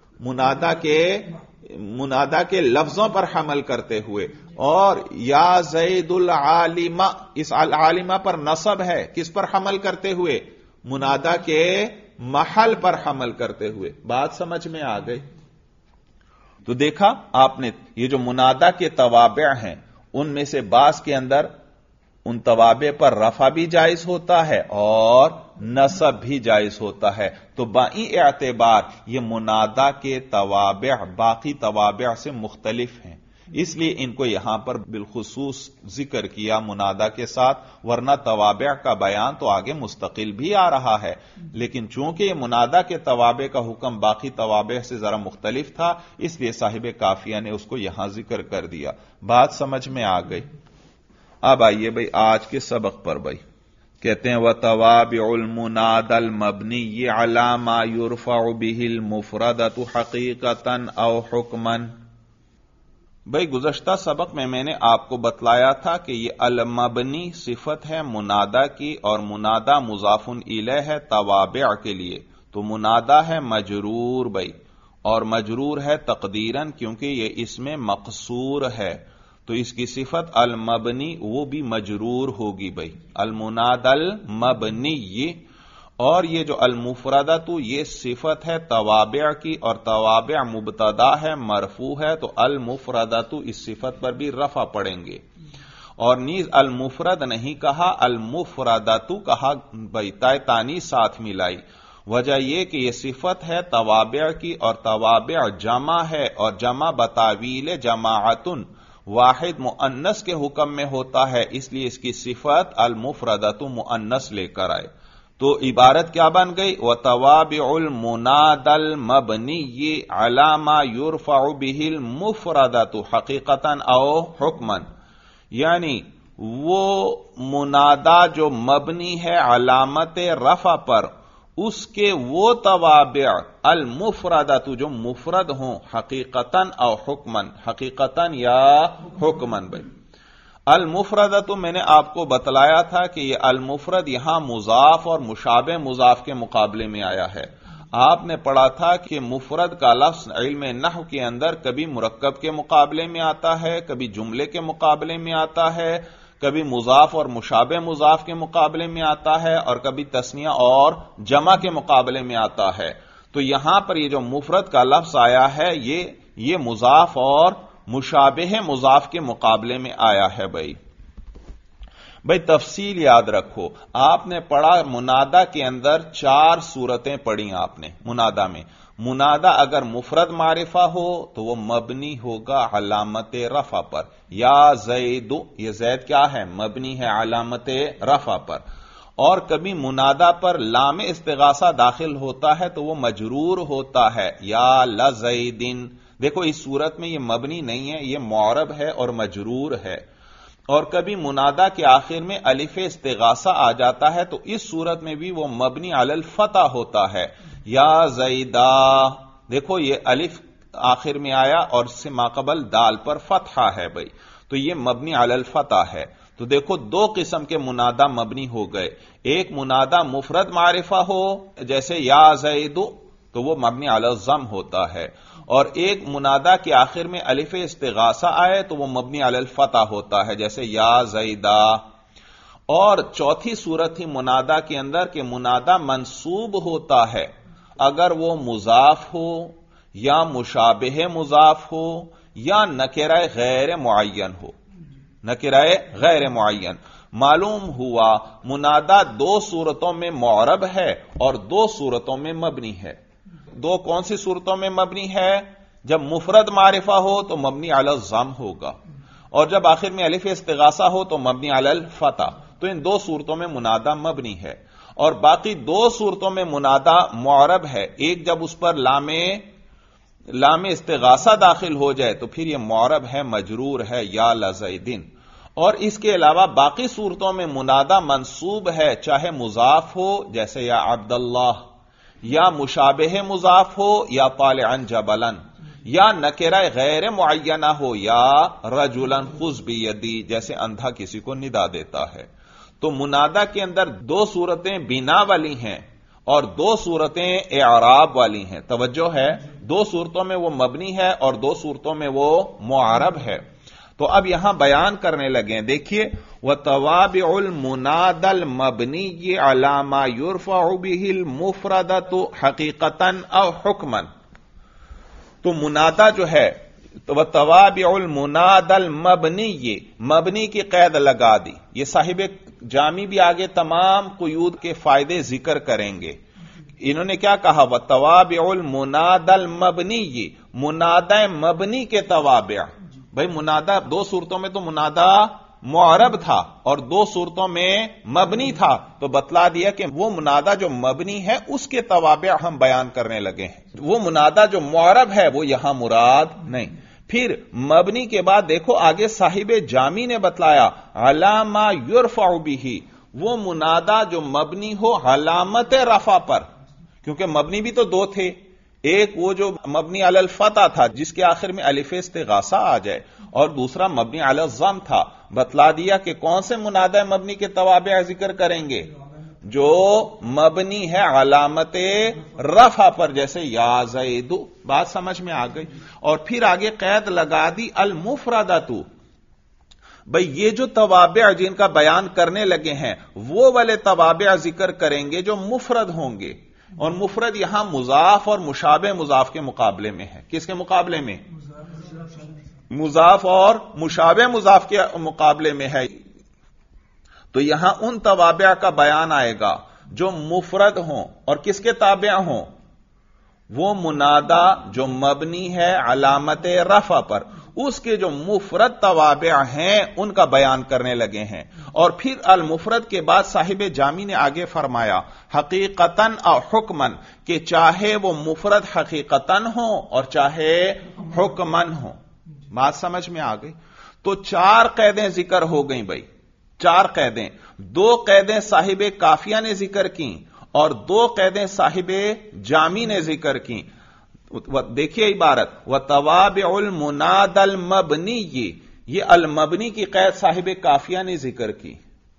منادا کے لفظوں پر حمل کرتے ہوئے، اور یا زید العالم، اس العالمہ پر نصب ہے کس پر حمل کرتے ہوئے؟ منادا کے محل پر حمل کرتے ہوئے۔ بات سمجھ میں آ گئی؟ تو دیکھا آپ نے یہ جو منادا کے توابع ہیں ان میں سے بعض کے اندر ان توابع پر رفع بھی جائز ہوتا ہے اور نصب بھی جائز ہوتا ہے، تو بائی اعتبار یہ منادا کے توابع باقی توابع سے مختلف ہیں، اس لیے ان کو یہاں پر بالخصوص ذکر کیا منادا کے ساتھ، ورنہ توابع کا بیان تو آگے مستقل بھی آ رہا ہے، لیکن چونکہ یہ منادا کے توابع کا حکم باقی توابع سے ذرا مختلف تھا، اس لیے صاحب کافیہ نے اس کو یہاں ذکر کر دیا۔ بات سمجھ میں آ گئی؟ اب آئیے بھائی آج کے سبق پر بھائی، کہتے ہیں وَتَوَابِعُ الْمُنَادَى الْمَبْنِيِّ عَلَى مَا يُرْفَعُ بِهِ الْمُفْرَدَةُ حَقِيقَةً أَوْ حُكْمًا۔ بھائی گزشتہ سبق میں نے آپ کو بتلایا تھا کہ یہ المبنی صفت ہے منادا کی، اور منادا مضاف الیہ ہے توابع کے لیے، تو منادا ہے مجرور بھائی، اور مجرور ہے تقدیراً کیونکہ یہ اس میں مقصور ہے، تو اس کی صفت المبنی وہ بھی مجرور ہوگی بھائی، المنادى المبنی، اور یہ جو المفردۃ یہ صفت ہے توابع کی، اور توابع مبتدا ہے مرفوع ہے، تو المفردۃ اس صفت پر بھی رفع پڑیں گے، اور نیز المفرد نہیں کہا، المفردۃ کہا بھائی، تائے تانیث ساتھ ملائی، وجہ یہ کہ یہ صفت ہے توابع کی، اور توابع جمع ہے، اور جمع بتاویل جماعتن واحد مؤنث کے حکم میں ہوتا ہے، اس لیے اس کی صفت المفردۃ مؤنث لے کر آئے، تو عبارت کیا بن گئی؟ وَتَوَابِعُ الْمُنَادَى الْمَبْنِيِّ عَلَى مَا يُرْفَعُ بِهِ الْمُفْرَدَةُ حَقِيقَةً أَوْ حُكْمًا، یعنی وہ منادا جو مبنی ہے علامت رفع پر، اس کے وہ توابع المفردۃ جو مفرد ہوں حقیقتاً او حکمن، حقیقتاً یا حکمن بھائی۔ المفردۃ میں نے آپ کو بتلایا تھا کہ یہ المفرد یہاں مضاف اور مشابہ مضاف کے مقابلے میں آیا ہے۔ آپ نے پڑھا تھا کہ مفرد کا لفظ علم نحو کے اندر کبھی مرکب کے مقابلے میں آتا ہے، کبھی جملے کے مقابلے میں آتا ہے، کبھی مضاف اور مشابہ مضاف کے مقابلے میں آتا ہے، اور کبھی تثنیہ اور جمع کے مقابلے میں آتا ہے۔ تو یہاں پر یہ جو مفرد کا لفظ آیا ہے یہ مضاف اور مشابہ مضاف کے مقابلے میں آیا ہے بھائی۔ تفصیل یاد رکھو، آپ نے پڑھا منادا کے اندر 4 صورتیں پڑھی آپ نے منادا میں۔ منادا اگر مفرد معرفہ ہو تو وہ مبنی ہوگا علامت رفع پر، یا زید، یہ زید کیا ہے؟ مبنی ہے علامت رفع پر، اور کبھی منادا پر لام استغاثہ داخل ہوتا ہے تو وہ مجرور ہوتا ہے، یا لزیدن۔ دیکھو اس صورت میں یہ مبنی نہیں ہے، یہ معرب ہے اور مجرور ہے، اور کبھی منادا کے آخر میں الف استغاثہ آ جاتا ہے تو اس صورت میں بھی وہ مبنی علی الفتح ہوتا ہے، یا زیدہ۔ دیکھو یہ الف آخر میں آیا اور اس سے ماقبل دال پر فتحہ ہے بھائی، تو یہ مبنی علی الفتح ہے۔ تو دیکھو 2 قسم کے منادا مبنی ہو گئے، ایک منادا مفرد معرفہ ہو جیسے یا زید، تو وہ مبنی علی الضم ہوتا ہے، اور ایک منادا کے آخر میں الف استغاثہ آئے تو وہ مبنی علی الفتح ہوتا ہے، جیسے یا زیدہ۔ اور چوتھی صورت ہی منادا کے اندر کہ منادا منصوب ہوتا ہے اگر وہ مضاف ہو یا مشابہ مضاف ہو یا نکرہ غیر معین ہو، نکرہ غیر معین۔ معلوم ہوا منادا دو صورتوں میں معرب ہے اور دو صورتوں میں مبنی ہے۔ دو کون سی صورتوں میں مبنی ہے؟ جب مفرد معرفہ ہو تو مبنی علی الضم ہوگا، اور جب آخر میں الف استغاثہ ہو تو مبنی علی الفتح۔ تو ان دو صورتوں میں منادا مبنی ہے، اور باقی دو صورتوں میں منادا معرب ہے۔ ایک جب اس پر لام استغاثہ داخل ہو جائے تو پھر یہ معرب ہے، مجرور ہے یا لزیدن۔ اور اس کے علاوہ باقی صورتوں میں منادا منصوب ہے، چاہے مضاف ہو جیسے یا عبداللہ، یا مشابہ مضاف ہو یا طالعا جبلا، یا نکرہ غیر معینہ ہو یا رجلا خذ بیدی، جیسے اندھا کسی کو ندا دیتا ہے۔ تو منادا کے اندر دو صورتیں بنا والی ہیں اور دو صورتیں اعراب والی ہیں۔ توجہ ہے، دو صورتوں میں وہ مبنی ہے اور دو صورتوں میں وہ معرب ہے۔ تو اب یہاں بیان کرنے لگے، دیکھیے وَتَوَابِعُ الْمُنَادَى الْمَبْنِيِّ عَلَى مَا يُرْفَعُ بِهِ الْمُفْرَدَةُ حَقِيقَةً أَوْ حُكْمًا۔ تو منادا جو ہے وَتَوَابِعُ الْمُنَادَى الْمَبْنِيِّ، مبنی کی قید لگا دی۔ یہ صاحب جامی بھی آگے تمام قیود کے فائدے ذکر کریں گے۔ انہوں نے کیا کہا؟ وَتَوَابِعُ الْمُنَادَى الْمَبْنِيِّ، منادہ مبنی کے توابع۔ بھئی منادا دو صورتوں میں تو منادا معرب تھا اور دو صورتوں میں مبنی تھا، تو بتلا دیا کہ وہ منادا جو مبنی ہے اس کے توابع ہم بیان کرنے لگے ہیں، وہ منادا جو معرب ہے وہ یہاں مراد نہیں۔ پھر مبنی کے بعد دیکھو آگے صاحب جامی نے بتلایا علی ما یرفع بہ، وہ منادا جو مبنی ہو علامت رفع پر، کیونکہ مبنی بھی تو دو تھے، ایک وہ جو مبنی علی الفتح تھا جس کے آخر میں الف استغاثہ آ جائے، اور دوسرا مبنی علی الضم تھا۔ بتلا دیا کہ کون سے منادہ مبنی کے توابع ذکر کریں گے؟ جو مبنی ہے علامت رفع پر، جیسے یا زید۔ بات سمجھ میں آ گئی؟ اور پھر آگے قید لگا دی المفردۃ، بھئی یہ جو توابع جن کا بیان کرنے لگے ہیں وہ والے توابع ذکر کریں گے جو مفرد ہوں گے، اور مفرد یہاں مضاف اور مشابہ مضاف کے مقابلے میں ہے۔ کس کے مقابلے میں؟ مضاف اور مشابہ مضاف کے مقابلے میں ہے۔ تو یہاں ان توابع کا بیان آئے گا جو مفرد ہوں اور کس کے تابع ہوں؟ وہ منادا جو مبنی ہے علامت رفع پر، اس کے جو مفرد توابع ہیں ان کا بیان کرنے لگے ہیں۔ اور پھر المفرد کے بعد صاحب جامی نے آگے فرمایا حقیقتاً او حکماً، کہ چاہے وہ مفرد حقیقتاً ہو اور چاہے حکماً ہو۔ بات سمجھ میں آ گئی؟ تو چار قیدیں ذکر ہو گئیں بھائی، چار قیدیں، دو قیدیں صاحب کافیہ نے ذکر کی اور دو قیدیں صاحب جامی نے ذکر کی۔ دیکھیے عبارت وَتَوَابِعُ الْمُنَادَى الْمَبْنِيِّ، یہ المبنی کی قید صاحب کافیہ نے ذکر کی،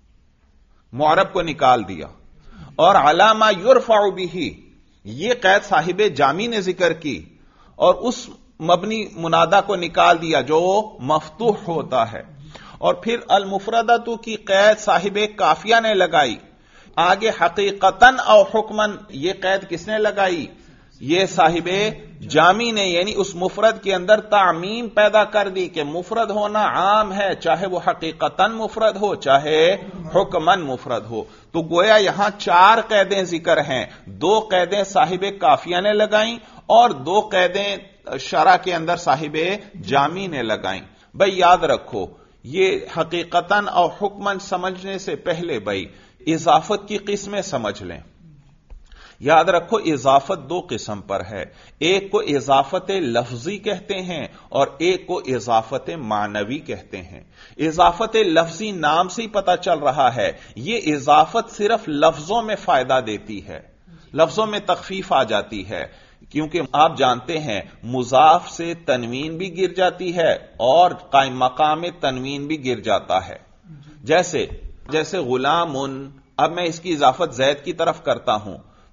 معرب کو نکال دیا، اور علی ما یرفع بہ، یہ قید صاحب جامی نے ذکر کی اور اس مبنی منادا کو نکال دیا جو مفتوح ہوتا ہے۔ اور پھر المفردۃ کی قید صاحب کافیہ نے لگائی، آگے حقیقتاً او حکماً یہ قید کس نے لگائی؟ یہ صاحب جامی نے، یعنی اس مفرد کے اندر تعمیم پیدا کر دی کہ مفرد ہونا عام ہے، چاہے وہ حقیقتاً مفرد ہو چاہے حکماً مفرد ہو۔ تو گویا یہاں چار قیدیں ذکر ہیں، دو قیدیں صاحب کافیہ نے لگائیں اور دو قیدیں شرح کے اندر صاحب جامی نے لگائیں۔ بھئی یاد رکھو، یہ حقیقتاً اور حکماً سمجھنے سے پہلے بھئی اضافت کی قسمیں سمجھ لیں۔ یاد رکھو اضافت دو قسم پر ہے، ایک کو اضافت لفظی کہتے ہیں اور ایک کو اضافت معنوی کہتے ہیں۔ اضافت لفظی نام سے ہی پتہ چل رہا ہے، یہ اضافت صرف لفظوں میں فائدہ دیتی ہے، لفظوں میں تخفیف آ جاتی ہے، کیونکہ آپ جانتے ہیں مضاف سے تنوین بھی گر جاتی ہے اور قائم مقام تنوین بھی گر جاتا ہے۔ جیسے غلام، اب میں اس کی اضافت زید کی طرف کرتا ہوں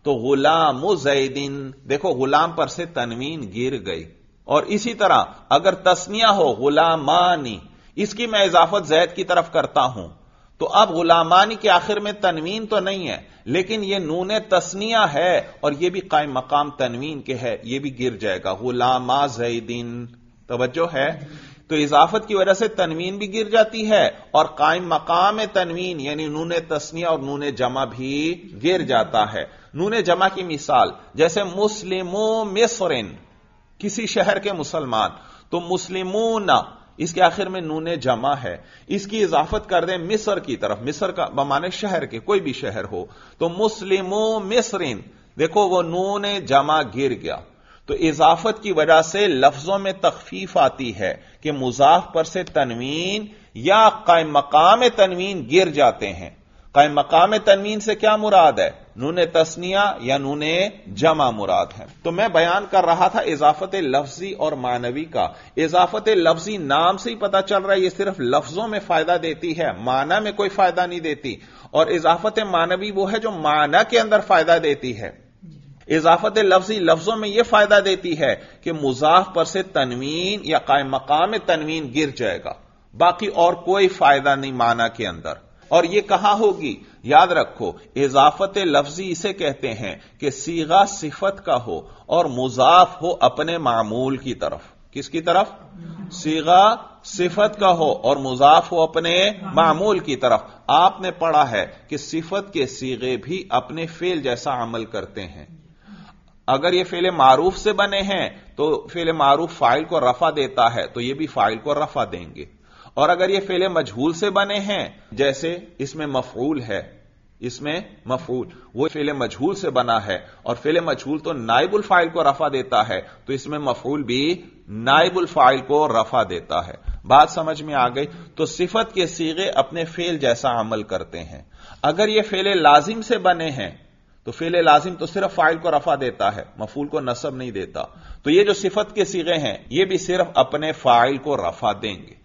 تو غلام زیدن، دیکھو غلام پر سے تنوین گر گئی. اور اسی طرح اگر تسنیہ ہو غلامانی، اس کی میں اضافت زید کی طرف کرتا ہوں تو اب غلامانی کے آخر میں تنوین تو نہیں ہے، لیکن یہ نون تسنیہ ہے اور یہ بھی قائم مقام تنوین کے ہے، یہ بھی گر جائے گا غلاما زیدن. توجہ ہے؟ تو اضافت کی وجہ سے تنوین بھی گر جاتی ہے اور قائم مقام تنوین یعنی نون تسنیہ اور نون جمع بھی گر جاتا ہے. نون جمع کی مثال جیسے مسلمو مصرن، کسی شہر کے مسلمان، تو مسلمون اس کے آخر میں نون جمع ہے، اس کی اضافت کر دیں مصر کی طرف، مصر کا بمانے شہر کے، کوئی بھی شہر ہو، تو مسلمو مصرن، دیکھو وہ نون جمع گر گیا. تو اضافت کی وجہ سے لفظوں میں تخفیف آتی ہے کہ مضاف پر سے تنوین یا قائم مقام تنوین گر جاتے ہیں. قائم مقام تنوین سے کیا مراد ہے؟ نون تسنیہ یا نون جمع مراد ہے. تو میں بیان کر رہا تھا اضافت لفظی اور معنوی کا. اضافت لفظی نام سے ہی پتا چل رہا ہے یہ صرف لفظوں میں فائدہ دیتی ہے، معنی میں کوئی فائدہ نہیں دیتی. اور اضافت معنوی وہ ہے جو معنی کے اندر فائدہ دیتی ہے. اضافت لفظی لفظوں میں یہ فائدہ دیتی ہے کہ مضاف پر سے تنوین یا قائم مقام تنوین گر جائے گا، باقی اور کوئی فائدہ نہیں معنی کے اندر. اور یہ کہاں ہوگی؟ یاد رکھو اضافت لفظی اسے کہتے ہیں کہ صیغہ صفت کا ہو اور مضاف ہو اپنے معمول کی طرف. کس کی طرف؟ صیغہ صفت کا ہو اور مضاف ہو اپنے معمول کی طرف. آپ نے پڑھا ہے کہ صفت کے صیغے بھی اپنے فعل جیسا عمل کرتے ہیں. اگر یہ فعل معروف سے بنے ہیں تو فعل معروف فاعل کو رفع دیتا ہے تو یہ بھی فاعل کو رفع دیں گے. اور اگر یہ فعل مجہول سے بنے ہیں جیسے اس میں مفعول ہے، اس میں مفعول وہ فعل مجہول سے بنا ہے اور فعل مجہول تو نائب الفاعل کو رفع دیتا ہے تو اس میں مفعول بھی نائب الفاعل کو رفع دیتا ہے. بات سمجھ میں آ گئی؟ تو صفت کے صیغے اپنے فعل جیسا عمل کرتے ہیں. اگر یہ فعل لازم سے بنے ہیں تو فعل لازم تو صرف فاعل کو رفع دیتا ہے، مفعول کو نصب نہیں دیتا. تو یہ جو صفت کے صیغے ہیں یہ بھی صرف اپنے فاعل کو رفع دیں گے.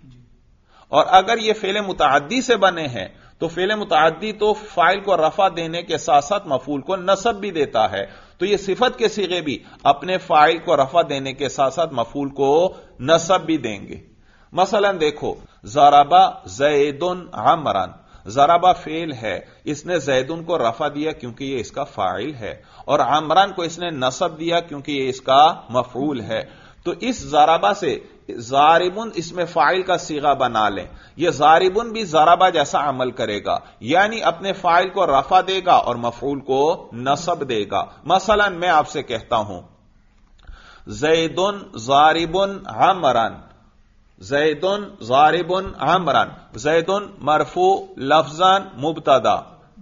اور اگر یہ فعل متعدی سے بنے ہیں تو فعل متعدی تو فاعل کو رفع دینے کے ساتھ ساتھ مفعول کو نصب بھی دیتا ہے. تو یہ صفت کے صیغے بھی اپنے فاعل کو رفع دینے کے ساتھ ساتھ مفعول کو نصب بھی دیں گے. مثلا دیکھو ضربا زید عمران، ضربا فعل ہے، اس نے زیدن کو رفع دیا کیونکہ یہ اس کا فاعل ہے، اور عمران کو اس نے نصب دیا کیونکہ یہ اس کا مفعول ہے. تو اس ضربا سے ضاربن اس میں فاعل کا صیغہ بنا لیں. یہ ضاربن بھی ضربا جیسا عمل کرے گا، یعنی اپنے فاعل کو رفع دے گا اور مفعول کو نصب دے گا. مثلا میں آپ سے کہتا ہوں زیدن ضاربن عمران، زیدن ضاربن عمران، زیدن مرفوع لفظاً مبتدا،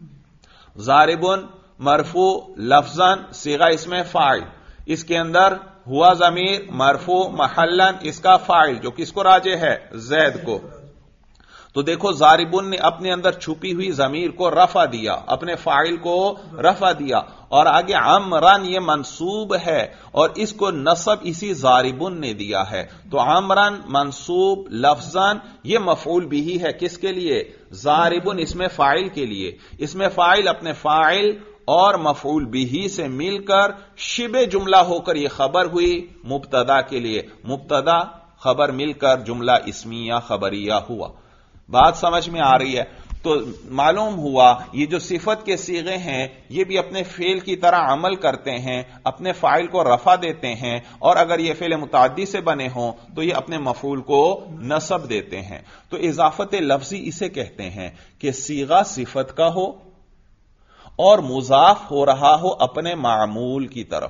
ضاربن مرفوع لفظاً صیغہ اس میں فاعل، اس کے اندر ہوا ضمیر مرفوع محلاً اس کا فاعل جو کس کو راجع ہے؟ زید کو. تو دیکھو ضاربن نے اپنے اندر چھپی ہوئی ضمیر کو رفع دیا، اپنے فاعل کو رفع دیا، اور آگے عمران یہ منصوب ہے اور اس کو نصب اسی ضاربن نے دیا ہے. تو عمران منصوب لفظاً یہ مفعول بھی ہے، کس کے لیے؟ ضاربن اس میں فاعل کے لیے. اس میں فاعل اپنے فاعل اور مفعول بھی سے مل کر شبہ جملہ ہو کر یہ خبر ہوئی مبتدا کے لیے. مبتدا خبر مل کر جملہ اسمیہ خبریہ ہوا. بات سمجھ میں آ رہی ہے؟ تو معلوم ہوا یہ جو صفت کے صیغے ہیں یہ بھی اپنے فعل کی طرح عمل کرتے ہیں، اپنے فاعل کو رفع دیتے ہیں، اور اگر یہ فعل متعدی سے بنے ہوں تو یہ اپنے مفعول کو نصب دیتے ہیں. تو اضافت لفظی اسے کہتے ہیں کہ صیغہ صفت کا ہو اور مضاف ہو رہا ہو اپنے معمول کی طرف،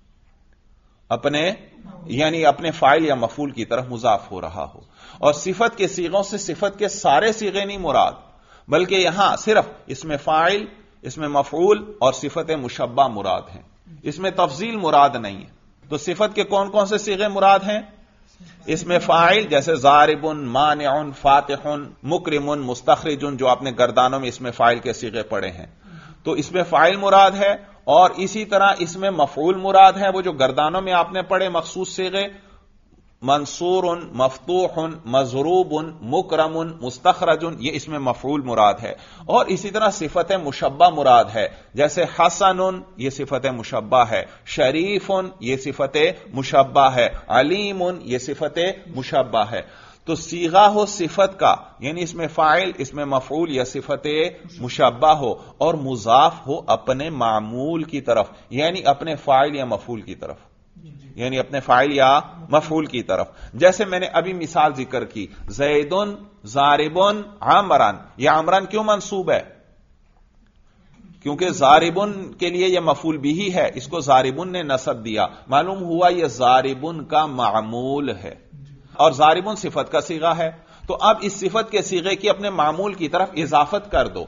اپنے یعنی اپنے فاعل یا مفعول کی طرف مضاف ہو رہا ہو. اور صفت کے صیغوں سے صفت کے سارے صیغے نہیں مراد، بلکہ یہاں صرف اس میں فاعل، اس میں مفعول اور صفت مشبہ مراد ہیں، اس میں تفضیل مراد نہیں ہے. تو صفت کے کون کون سے صیغے مراد ہیں؟ اس میں فاعل جیسے ضارب، مانع، فاتح، مکرم، مستخرج، جو آپ نے گردانوں میں اس میں فاعل کے صیغے پڑھے ہیں، تو اس میں فاعل مراد ہے. اور اسی طرح اس میں مفعول مراد ہے، وہ جو گردانوں میں آپ نے پڑھے مخصوص صیغے، منصور، مفتوح، مضروب، مکرم، مستخرج، یہ اس میں مفعول مراد ہے. اور اسی طرح صفت مشبہ مراد ہے، جیسے حسن یہ صفت مشبہ ہے، شریف یہ صفت مشبہ ہے، علیم یہ صفت مشبہ ہے. تو صیغہ ہو صفت کا، یعنی اس میں فاعل، اس میں مفعول یا صفت مشبہ ہو، اور مضاف ہو اپنے معمول کی طرف، یعنی اپنے فاعل یا مفعول کی طرف، یعنی اپنے فاعل یا مفعول کی طرف. جیسے میں نے ابھی مثال ذکر کی، زیدن ضاربن عمران. یہ عمران کیوں منصوب ہے؟ کیونکہ ضاربن کے لیے یہ مفعول بھی ہے، اس کو ضاربن نے نصب دیا. معلوم ہوا یہ ضاربن کا معمول ہے، اور ضاربن صفت کا صیغہ ہے. تو اب اس صفت کے صیغے کی اپنے معمول کی طرف اضافت کر دو.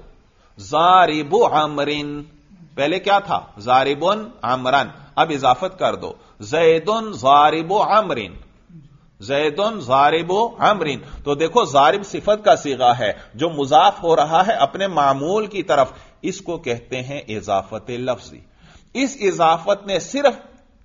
ضارب عمرن، پہلے کیا تھا؟ ضاربن عمران. اب اضافت کر دو، زیدن ضارب عمرن، زیدن ضارب عمرن. تو دیکھو ضارب صفت کا صیغہ ہے جو مضاف ہو رہا ہے اپنے معمول کی طرف، اس کو کہتے ہیں اضافت لفظی. اس اضافت نے صرف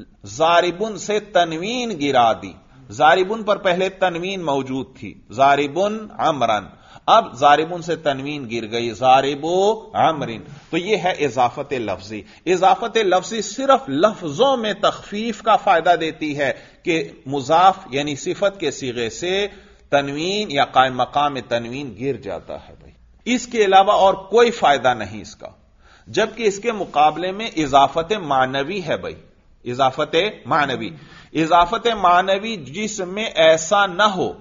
ضاربن سے تنوین گرا دی. ضاربن پر پہلے تنوین موجود تھی، ضاربن عمرن، اب ضاربن سے تنوین گر گئی، ضارب عمرن. تو یہ ہے اضافت لفظی. اضافت لفظی صرف لفظوں میں تخفیف کا فائدہ دیتی ہے کہ مضاف یعنی صفت کے صیغے سے تنوین یا قائم مقام تنوین گر جاتا ہے بھائی. اس کے علاوہ اور کوئی فائدہ نہیں اس کا. جبکہ اس کے مقابلے میں اضافت معنوی ہے بھائی، اضافت معنوی. اضافت معنوی جس میں ایسا نہ ہو،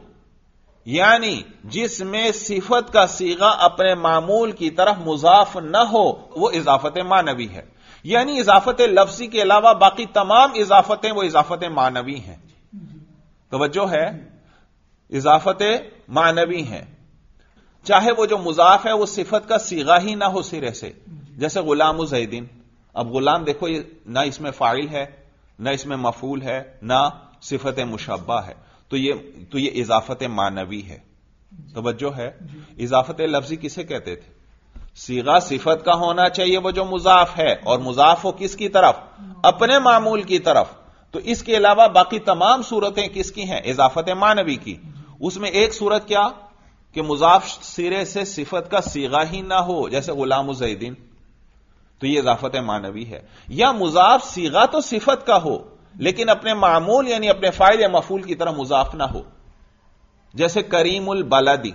یعنی جس میں صفت کا صیغہ اپنے معمول کی طرف مضاف نہ ہو، وہ اضافت معنوی ہے. یعنی اضافت لفظی کے علاوہ باقی تمام اضافتیں وہ اضافت معنوی ہیں. توجہ ہے، اضافت معنوی ہیں، چاہے وہ جو مضاف ہے وہ صفت کا صیغہ ہی نہ ہو سرے سے. جیسے غلام زیدین. اب غلام دیکھو یہ نہ اس میں فاعل ہے، نہ اس میں مفعول ہے، نہ صفت مشبہ ہے. تو یہ اضافت معنوی ہے. توجہ ہے، اضافت لفظی کسے کہتے تھے؟ صیغہ صفت کا ہونا چاہیے وہ جو مضاف ہے، اور مضاف ہو کس کی طرف؟ اپنے معمول کی طرف. تو اس کے علاوہ باقی تمام صورتیں کس کی ہیں؟ اضافت معنوی کی. اس میں ایک صورت کیا کہ مضاف سرے سے صفت کا صیغہ ہی نہ ہو، جیسے غلام زیدین، تو یہ اضافت معنوی ہے. یا مضاف صیغہ تو صفت کا ہو لیکن اپنے معمول یعنی اپنے فاعل یا مفعول کی طرح مضاف نہ ہو، جیسے کریم البلدی.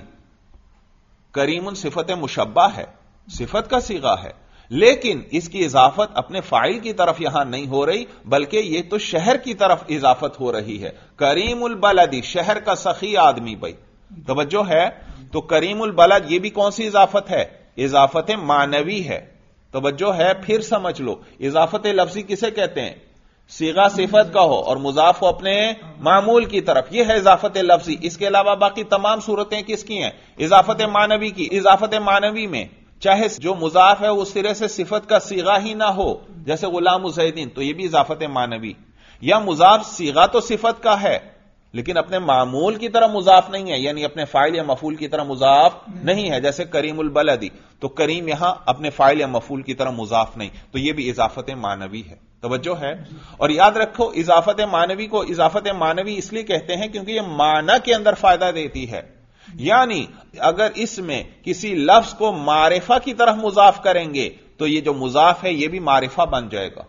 کریم صفت مشبہ ہے، صفت کا صیغہ ہے، لیکن اس کی اضافت اپنے فاعل کی طرف یہاں نہیں ہو رہی بلکہ یہ تو شہر کی طرف اضافت ہو رہی ہے. کریم البلدی، شہر کا سخی آدمی بھائی. توجہ ہے. تو کریم البلد یہ بھی کون سی اضافت ہے؟ اضافت معنوی ہے. توجہ ہے، پھر سمجھ لو. اضافت لفظی کسے کہتے ہیں؟ صیغہ صفت کا ہو اور مضاف ہو اپنے معمول کی طرف، یہ ہے اضافت لفظی. اس کے علاوہ باقی تمام صورتیں کس کی ہیں؟ اضافت معنوی کی. اضافت معنوی میں چاہے جو مضاف ہے وہ سرے سے صفت کا صیغہ ہی نہ ہو، جیسے غلام زیدین، تو یہ بھی اضافت معنوی. یا مضاف صیغہ تو صفت کا ہے لیکن اپنے معمول کی طرح مضاف نہیں ہے، یعنی اپنے فاعل یا مفعول کی طرح مضاف نہیں ہے، جیسے کریم البلدی. تو کریم یہاں اپنے فاعل یا مفعول کی طرح مضاف نہیں، تو یہ بھی اضافت معنوی ہے. توجہ ہے. اور یاد رکھو اضافت معنوی کو اضافت معنوی اس لیے کہتے ہیں کیونکہ یہ معنی کے اندر فائدہ دیتی ہے. یعنی اگر اس میں کسی لفظ کو معرفہ کی طرف مضاف کریں گے تو یہ جو مضاف ہے یہ بھی معرفہ بن جائے گا.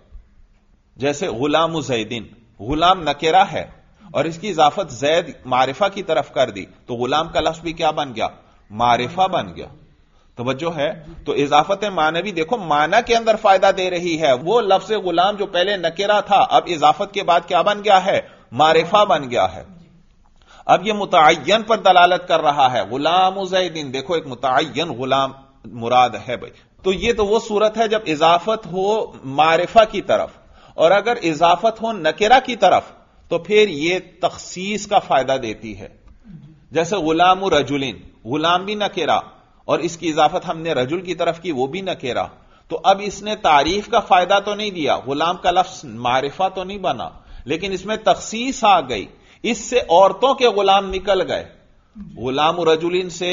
جیسے غلام زیدین، غلام نکرہ ہے اور اس کی اضافت زید معرفہ کی طرف کر دی تو غلام کا لفظ بھی کیا بن گیا؟ معرفہ بن گیا. توجہ ہے. تو اضافت معنوی دیکھو معنی کے اندر فائدہ دے رہی ہے. وہ لفظ غلام جو پہلے نکرہ تھا اب اضافت کے بعد کیا بن گیا ہے؟ معرفہ بن گیا ہے. اب یہ متعین پر دلالت کر رہا ہے. غلام زیدین، دیکھو ایک متعین غلام مراد ہے بھائی. تو یہ تو وہ صورت ہے جب اضافت ہو معرفہ کی طرف، اور اگر اضافت ہو نکرہ کی طرف تو پھر یہ تخصیص کا فائدہ دیتی ہے. جیسے غلام رجلین، غلام بھی نکرہ اور اس کی اضافت ہم نے رجل کی طرف کی، وہ بھی نکرہ. تو اب اس نے تعریف کا فائدہ تو نہیں دیا، غلام کا لفظ معرفہ تو نہیں بنا، لیکن اس میں تخصیص آ گئی. اس سے عورتوں کے غلام نکل گئے، غلام رجلین سے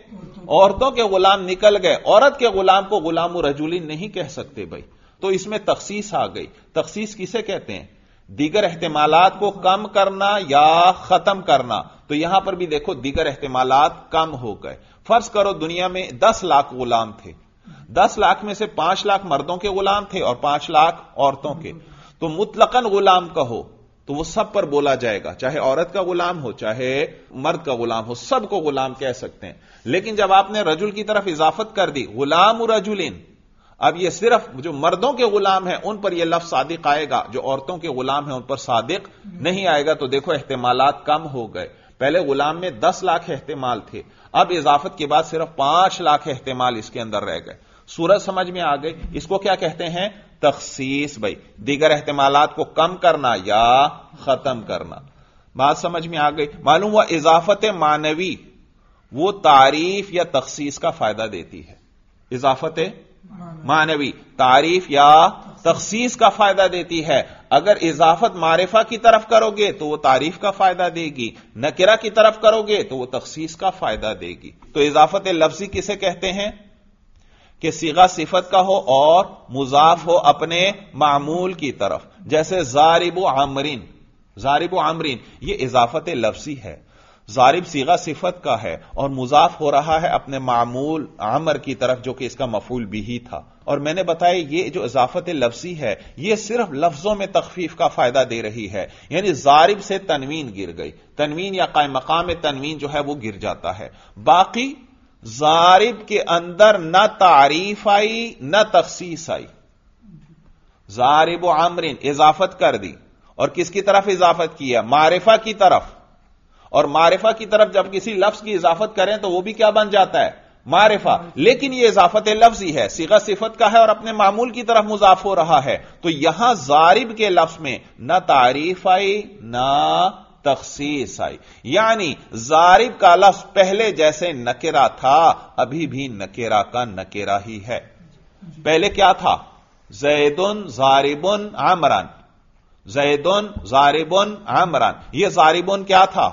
عورتوں کے غلام نکل گئے. عورت کے غلام کو غلام رجلین نہیں کہہ سکتے بھائی. تو اس میں تخصیص آ گئی. تخصیص کسے کہتے ہیں؟ دیگر احتمالات کو کم کرنا یا ختم کرنا. تو یہاں پر بھی دیکھو دیگر احتمالات کم ہو گئے. فرض کرو دنیا میں 10 لاکھ غلام تھے، 10 لاکھ میں سے 5 لاکھ مردوں کے غلام تھے اور 5 لاکھ عورتوں کے. تو مطلقاً غلام کہو تو وہ سب پر بولا جائے گا، چاہے عورت کا غلام ہو چاہے مرد کا غلام ہو، سب کو غلام کہہ سکتے ہیں. لیکن جب آپ نے رجل کی طرف اضافت کر دی، غلام رجلین، اب یہ صرف جو مردوں کے غلام ہیں ان پر یہ لفظ صادق آئے گا، جو عورتوں کے غلام ہیں ان پر صادق نہیں آئے گا. تو دیکھو احتمالات کم ہو گئے. پہلے غلام میں 10 لاکھ احتمال تھے، اب اضافت کے بعد صرف 5 لاکھ احتمال اس کے اندر رہ گئے. صورت سمجھ میں آ گئی؟ اس کو کیا کہتے ہیں؟ تخصیص. بھائی دیگر احتمالات کو کم کرنا یا ختم کرنا. بات سمجھ میں آ گئی؟ معلوم ہوا اضافت معنوی وہ تعریف یا تخصیص کا فائدہ دیتی ہے. اضافت معنوی تعریف یا تخصیص کا فائدہ دیتی ہے. اگر اضافت معرفہ کی طرف کرو گے تو وہ تعریف کا فائدہ دے گی، نکرہ کی طرف کرو گے تو وہ تخصیص کا فائدہ دے گی. تو اضافت لفظی کسے کہتے ہیں؟ کہ صیغہ صفت کا ہو اور مضاف ہو اپنے معمول کی طرف. جیسے ضارب عمرین، ضارب عمرین یہ اضافت لفظی ہے. ضارب صیغہ صفت کا ہے اور مضاف ہو رہا ہے اپنے معمول عمر کی طرف جو کہ اس کا مفعول بھی تھا. اور میں نے بتایا یہ جو اضافت لفظی ہے یہ صرف لفظوں میں تخفیف کا فائدہ دے رہی ہے. یعنی ضارب سے تنوین گر گئی، تنوین یا قائم مقام تنوین جو ہے وہ گر جاتا ہے. باقی ضارب کے اندر نہ تعریف آئی نہ تخصیص آئی. ضارب عمرین اضافت کر دی اور کس کی طرف اضافت کیا؟ معرفہ کی طرف. اور معرفہ کی طرف جب کسی لفظ کی اضافت کریں تو وہ بھی کیا بن جاتا ہے؟ معرفہ. لیکن یہ اضافت لفظی ہے، صیغہ صفت کا ہے اور اپنے معمول کی طرف مضاف ہو رہا ہے. تو یہاں ضارب کے لفظ میں نہ تعریف آئی نہ تخصیص آئی. یعنی ضارب کا لفظ پہلے جیسے نکرہ تھا ابھی بھی نکرہ کا نکرہ ہی ہے. پہلے کیا تھا؟ زیدن ضاربن عمران، زیدن ضاربن عمران. یہ ضاربن کیا تھا؟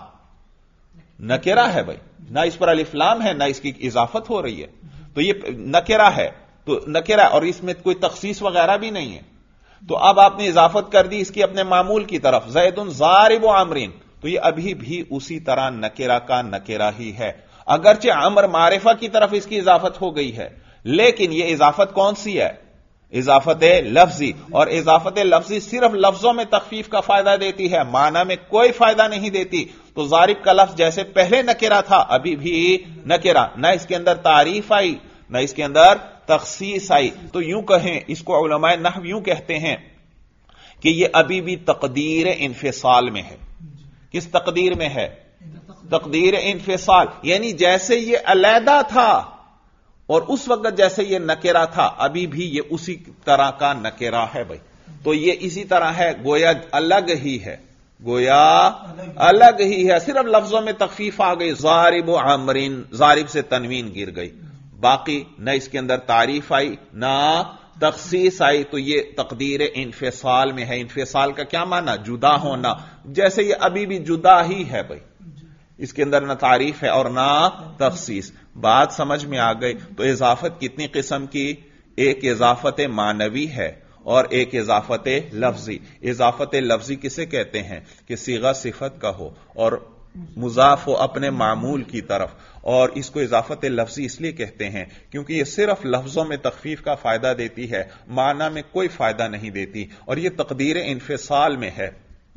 نکرہ ہے بھائی، نہ اس پر الف لام ہے نہ اس کی اضافت ہو رہی ہے. تو یہ نکرہ ہے، تو نکرہ اور اس میں کوئی تخصیص وغیرہ بھی نہیں ہے. تو اب آپ نے اضافت کر دی اس کی اپنے معمول کی طرف، زیدن ضارب عمرین، تو یہ ابھی بھی اسی طرح نکرہ کا نکرہ ہی ہے. اگرچہ عمر معرفہ کی طرف اس کی اضافت ہو گئی ہے لیکن یہ اضافت کون سی ہے؟ اضافت لفظی. اور اضافت لفظی صرف لفظوں میں تخفیف کا فائدہ دیتی ہے، معنی میں کوئی فائدہ نہیں دیتی. تو ضارب کا لفظ جیسے پہلے نکرہ تھا ابھی بھی نکرہ، نہ اس کے اندر تعریف آئی نہ اس کے اندر تخصیص آئی. تو یوں کہیں اس کو علماء نحو یوں کہتے ہیں کہ یہ ابھی بھی تقدیر انفصال میں ہے. کس تقدیر میں ہے؟ تقدیر انفصال. یعنی جیسے یہ علیحدہ تھا اور اس وقت جیسے یہ نکرہ تھا ابھی بھی یہ اسی طرح کا نکرہ ہے بھائی. تو یہ اسی طرح ہے، گویا الگ ہی ہے، گویا الگ ہی ہے، صرف لفظوں میں تخفیف آ گئی. ضارب عمرین، ضارب سے تنوین گر گئی، باقی نہ اس کے اندر تعریف آئی نہ تخصیص آئی. تو یہ تقدیر انفصال میں ہے. انفصال کا کیا معنی؟ جدا ہونا. جیسے یہ ابھی بھی جدا ہی ہے بھائی، اس کے اندر نہ تعریف ہے اور نہ تخصیص. بات سمجھ میں آ گئی؟ تو اضافت کتنی قسم کی؟ ایک اضافت معنوی ہے اور ایک اضافت لفظی. اضافت لفظی کسے کہتے ہیں؟ کہ صیغہ صفت کا ہو اور مضاف ہو اپنے معمول کی طرف. اور اس کو اضافت لفظی اس لیے کہتے ہیں کیونکہ یہ صرف لفظوں میں تخفیف کا فائدہ دیتی ہے، معنی میں کوئی فائدہ نہیں دیتی. اور یہ تقدیر انفصال میں ہے،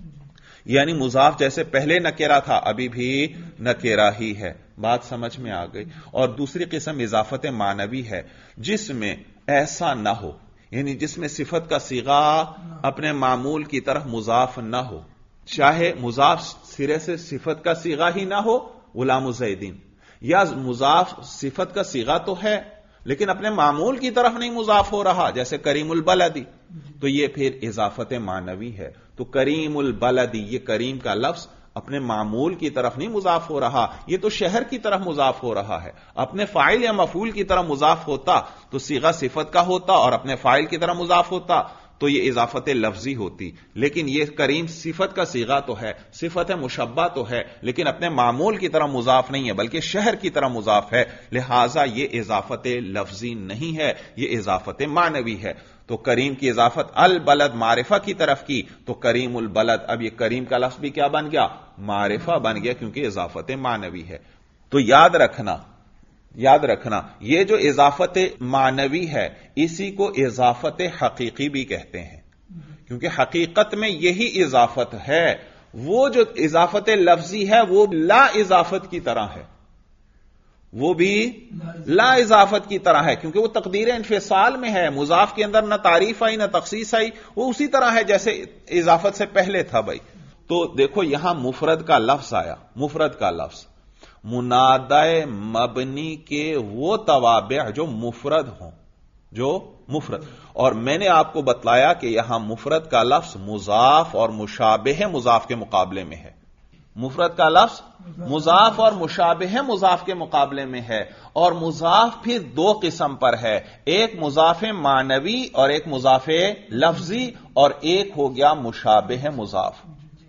یعنی مضاف جیسے پہلے نکرہ تھا ابھی بھی نکرہ ہی ہے. بات سمجھ میں آ گئی؟ اور دوسری قسم اضافت معنوی ہے جس میں ایسا نہ ہو، یعنی جس میں صفت کا صیغہ اپنے معمول کی طرف مضاف نہ ہو. چاہے مضاف سرے سے صفت کا صیغہ ہی نہ ہو، غلام زیدین، یا مضاف صفت کا صیغہ تو ہے لیکن اپنے معمول کی طرف نہیں مضاف ہو رہا، جیسے کریم البلدی، تو یہ پھر اضافت معنوی ہے. تو کریم البلدی، یہ کریم کا لفظ اپنے معمول کی طرف نہیں مضاف ہو رہا، یہ تو شہر کی طرف مضاف ہو رہا ہے. اپنے فاعل یا مفعول کی طرف مضاف ہوتا تو صیغہ صفت کا ہوتا اور اپنے فاعل کی طرف مضاف ہوتا تو یہ اضافت لفظی ہوتی، لیکن یہ کریم صفت کا صیغہ تو ہے، صفت مشبہ تو ہے، لیکن اپنے معمول کی طرح مضاف نہیں ہے بلکہ شہر کی طرح مضاف ہے، لہذا یہ اضافت لفظی نہیں ہے، یہ اضافت معنوی ہے۔ تو کریم کی اضافت البلد معرفہ کی طرف کی تو کریم البلد، اب یہ کریم کا لفظ بھی کیا بن گیا؟ معرفہ بن گیا، کیونکہ اضافت معنوی ہے۔ تو یاد رکھنا یہ جو اضافت معنوی ہے اسی کو اضافت حقیقی بھی کہتے ہیں، کیونکہ حقیقت میں یہی اضافت ہے۔ وہ جو اضافت لفظی ہے وہ لا اضافت کی طرح ہے، وہ بھی لا اضافت کی طرح ہے، کیونکہ وہ تقدیر انفصال میں ہے، مضاف کے اندر نہ تعریف آئی نہ تخصیص آئی، وہ اسی طرح ہے جیسے اضافت سے پہلے تھا بھائی۔ تو دیکھو یہاں مفرد کا لفظ آیا، مفرد کا لفظ منادۂ مبنی کے وہ توابع جو مفرد ہوں، جو مفرد، اور میں نے آپ کو بتلایا کہ یہاں مفرد کا لفظ مضاف اور مشابہ مضاف کے مقابلے میں ہے، مفرد کا لفظ مضاف اور مشابہ مضاف کے مقابلے میں ہے، اور مضاف پھر دو قسم پر ہے، ایک مضاف معنوی اور ایک مضاف لفظی، اور ایک ہو گیا مشابہ مضاف۔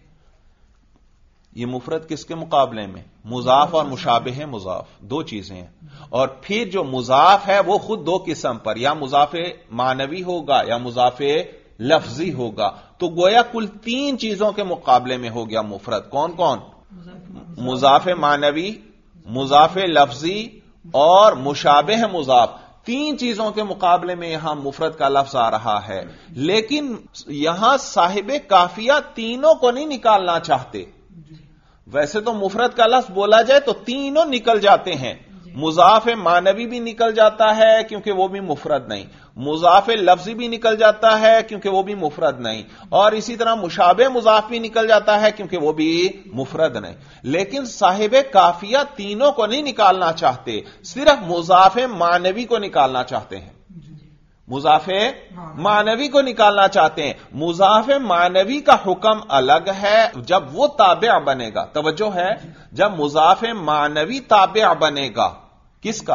یہ مفرد کس کے مقابلے میں؟ مضاف اور مشابہ مضاف، دو چیزیں ہیں، اور پھر جو مضاف ہے وہ خود دو قسم پر، یا مضاف معنوی ہوگا یا مضاف لفظی ہوگا، تو گویا کل تین چیزوں کے مقابلے میں ہو گیا مفرد۔ کون کون؟ مضاف معنوی، مضاف لفظی اور مشابہ مضاف، تین چیزوں کے مقابلے میں یہاں مفرد کا لفظ آ رہا ہے، لیکن یہاں صاحب کافیہ تینوں کو نہیں نکالنا چاہتے۔ ویسے تو مفرد کا لفظ بولا جائے تو تینوں نکل جاتے ہیں، مضاف معنوی بھی نکل جاتا ہے کیونکہ وہ بھی مفرد نہیں، مضاف لفظی بھی نکل جاتا ہے کیونکہ وہ بھی مفرد نہیں، اور اسی طرح مشابہ مضاف بھی نکل جاتا ہے کیونکہ وہ بھی مفرد نہیں، لیکن صاحب کافیہ تینوں کو نہیں نکالنا چاہتے، صرف مضاف معنوی کو نکالنا چاہتے ہیں، مضاف معنوی کو نکالنا چاہتے ہیں۔ مضاف معنوی کا حکم الگ ہے جب وہ تابع بنے گا، توجہ ہے، جب مضاف معنوی تابع بنے گا، کس کا؟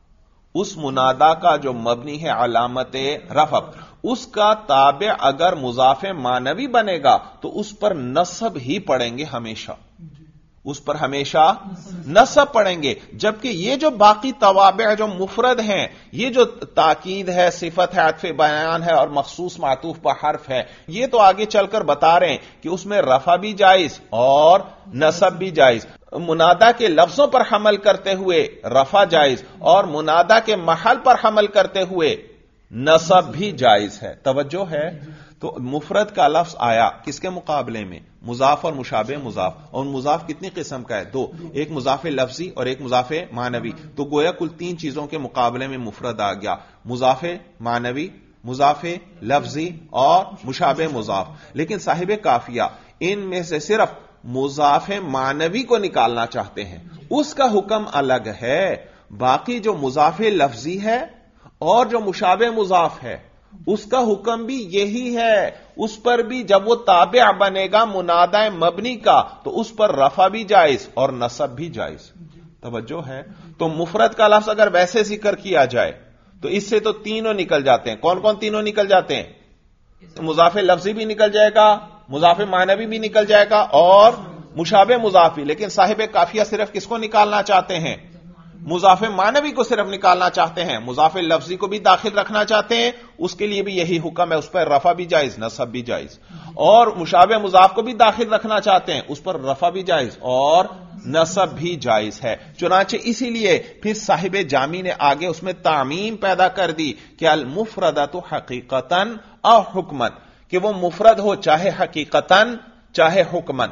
اس منادا کا جو مبنی ہے علامت رفع، اس کا تابع اگر مضاف معنوی بنے گا تو اس پر نصب ہی پڑیں گے، ہمیشہ اس پر ہمیشہ نصب پڑیں گے، جبکہ یہ جو باقی توابع جو مفرد ہیں، یہ جو تاکید ہے، صفت ہے، عطف بیان ہے اور مخصوص معطوف پر حرف ہے، یہ تو آگے چل کر بتا رہے ہیں کہ اس میں رفع بھی جائز اور نصب بھی جائز، منادا کے لفظوں پر حمل کرتے ہوئے رفع جائز اور منادا کے محل پر حمل کرتے ہوئے نصب بھی جائز ہے، توجہ ہے۔ تو مفرد کا لفظ آیا کس کے مقابلے میں؟ مضاف اور مشابہ مضاف، اور مضاف کتنی قسم کا ہے؟ دو، ایک مضاف لفظی اور ایک مضاف معنوی، تو گویا کل تین چیزوں کے مقابلے میں مفرد آ گیا، مضاف معنوی، مضاف لفظی اور مشابہ مضاف، لیکن صاحب کافیہ ان میں سے صرف مضاف معنوی کو نکالنا چاہتے ہیں، اس کا حکم الگ ہے، باقی جو مضاف لفظی ہے اور جو مشابہ مضاف ہے اس کا حکم بھی یہی ہے، اس پر بھی جب وہ تابع بنے گا منادہ مبنی کا تو اس پر رفع بھی جائز اور نصب بھی جائز، توجہ ہے۔ تو مفرد کا لفظ اگر ویسے ذکر کیا جائے تو اس سے تو تینوں نکل جاتے ہیں، کون کون تینوں نکل جاتے ہیں؟ مضاف لفظی بھی نکل جائے گا، مضاف معنوی بھی نکل جائے گا اور مشابہ مضاف بھی، لیکن صاحب کافیہ صرف کس کو نکالنا چاہتے ہیں؟ مضاف معنوی کو صرف نکالنا چاہتے ہیں، مضاف لفظی کو بھی داخل رکھنا چاہتے ہیں، اس کے لیے بھی یہی حکم ہے، اس پر رفع بھی جائز نصب بھی جائز، اور مشابہ مضاف کو بھی داخل رکھنا چاہتے ہیں، اس پر رفع بھی جائز اور نصب بھی جائز ہے۔ چنانچہ اسی لیے پھر صاحب جامی نے آگے اس میں تعمیم پیدا کر دی کہ المفردۃ حقیقتاً او حکماً، کہ وہ مفرد ہو چاہے حقیقتاً چاہے حکماً،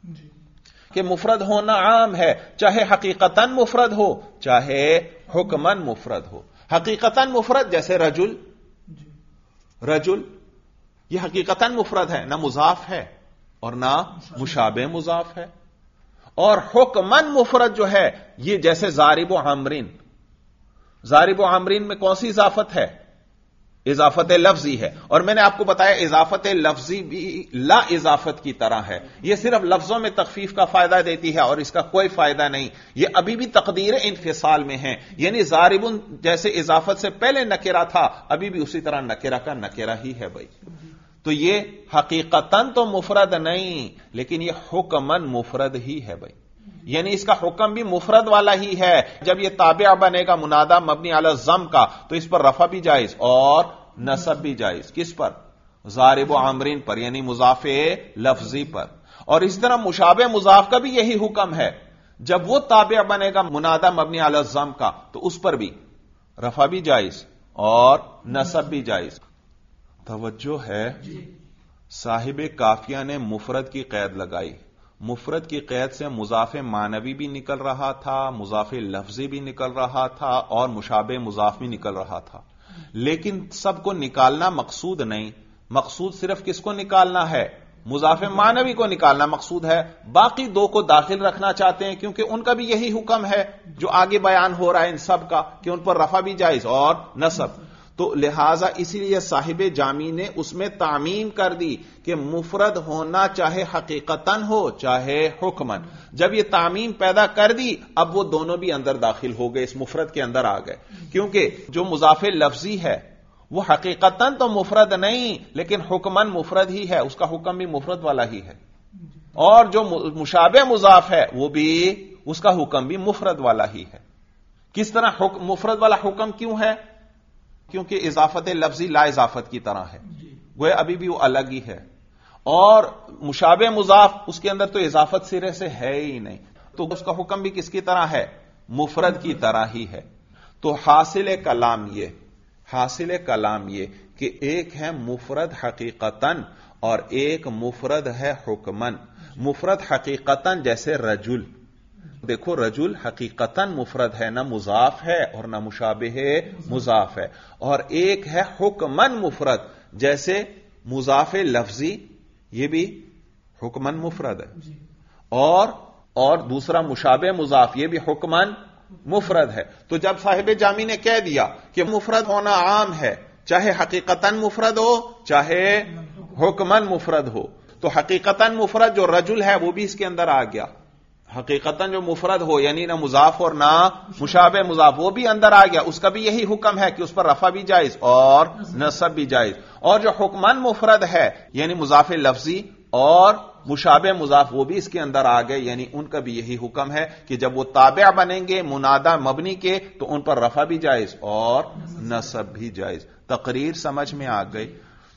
کہ مفرد ہونا عام ہے، چاہے حقیقتاً مفرد ہو چاہے حکماً مفرد ہو۔ حقیقتاً مفرد جیسے رجل، رجل یہ حقیقتاً مفرد ہے، نہ مضاف ہے اور نہ مشابہ مضاف ہے، اور حکماً مفرد جو ہے یہ جیسے ضارب و عمرین، ضارب و عمرین میں کون سی اضافت ہے؟ اضافت لفظی ہے، اور میں نے آپ کو بتایا اضافت لفظی بھی لا اضافت کی طرح ہے، یہ صرف لفظوں میں تخفیف کا فائدہ دیتی ہے اور اس کا کوئی فائدہ نہیں، یہ ابھی بھی تقدیر انفصال میں ہے، یعنی ضاربن جیسے اضافت سے پہلے نکرہ تھا ابھی بھی اسی طرح نکرہ کا نکرہ ہی ہے بھائی. تو یہ حقیقتاً تو مفرد نہیں لیکن یہ حکماً مفرد ہی ہے بھائی، یعنی اس کا حکم بھی مفرد والا ہی ہے. جب یہ تابع بنے گا منادہ مبنی علی الضم کا تو اس پر رفع بھی جائز اور نصب بھی جائز. کس پر؟ ضارب و عمرین پر، یعنی مضاف لفظی پر. اور اس طرح مشابہ مضاف کا بھی یہی حکم ہے، جب وہ تابع بنے گا منادہ مبنی علی الضم کا تو اس پر بھی رفع بھی جائز اور نصب بھی جائز. توجہ ہے، صاحب کافیہ نے مفرد کی قید لگائی. مفرد کی قید سے مضاف معنوی بھی نکل رہا تھا، مضاف لفظی بھی نکل رہا تھا اور مشابہ مضاف بھی نکل رہا تھا، لیکن سب کو نکالنا مقصود نہیں. مقصود صرف کس کو نکالنا ہے؟ مضاف معنوی کو نکالنا مقصود ہے. باقی دو کو داخل رکھنا چاہتے ہیں کیونکہ ان کا بھی یہی حکم ہے جو آگے بیان ہو رہا ہے ان سب کا، کہ ان پر رفع بھی جائز اور نصب. تو لہذا اسی لیے صاحب جامی نے اس میں تعمیم کر دی کہ مفرد ہونا چاہے حقیقتاً ہو چاہے حکماً. جب یہ تعمیم پیدا کر دی اب وہ دونوں بھی اندر داخل ہو گئے، اس مفرد کے اندر آ گئے، کیونکہ جو مضاف لفظی ہے وہ حقیقتاً تو مفرد نہیں لیکن حکماً مفرد ہی ہے، اس کا حکم بھی مفرد والا ہی ہے. اور جو مشابہ مضاف ہے وہ بھی اس کا حکم بھی مفرد والا ہی ہے. کس طرح مفرد والا حکم کیوں ہے؟ کیونکہ اضافت لفظی لا اضافت کی طرح ہے، گویا ابھی بھی وہ الگ ہی ہے. اور مشابہ مضاف اس کے اندر تو اضافت سرے سے ہے ہی نہیں، تو اس کا حکم بھی کس کی طرح ہے؟ مفرد کی طرح ہی ہے. تو حاصل کلام یہ کہ ایک ہے مفرد حقیقتاً اور ایک مفرد ہے حکماً. مفرد حقیقتاً جیسے رجل، دیکھو رجل حقیقتاً مفرد ہے، نہ مضاف ہے اور نہ مشابہ مضاف ہے. اور ایک ہے حکماً مفرد جیسے مضاف لفظی، یہ بھی حکماً مفرد ہے. اور دوسرا مشابہ مضاف، یہ بھی حکماً مفرد ہے. تو جب صاحب جامی نے کہہ دیا کہ مفرد ہونا عام ہے، چاہے حقیقتاً مفرد ہو چاہے حکماً مفرد ہو، تو حقیقتاً مفرد جو رجل ہے وہ بھی اس کے اندر آ گیا. حقیقتاً جو مفرد ہو یعنی نہ مضاف اور نہ مشابہ مضاف وہ بھی اندر آ گیا، اس کا بھی یہی حکم ہے کہ اس پر رفع بھی جائز اور نصب بھی جائز. اور جو حکماً مفرد ہے یعنی مضاف لفظی اور مشابہ مضاف وہ بھی اس کے اندر آ گئے، یعنی ان کا بھی یہی حکم ہے کہ جب وہ تابع بنیں گے منادہ مبنی کے تو ان پر رفع بھی جائز اور نصب بھی جائز. تقریر سمجھ میں آ گئی؟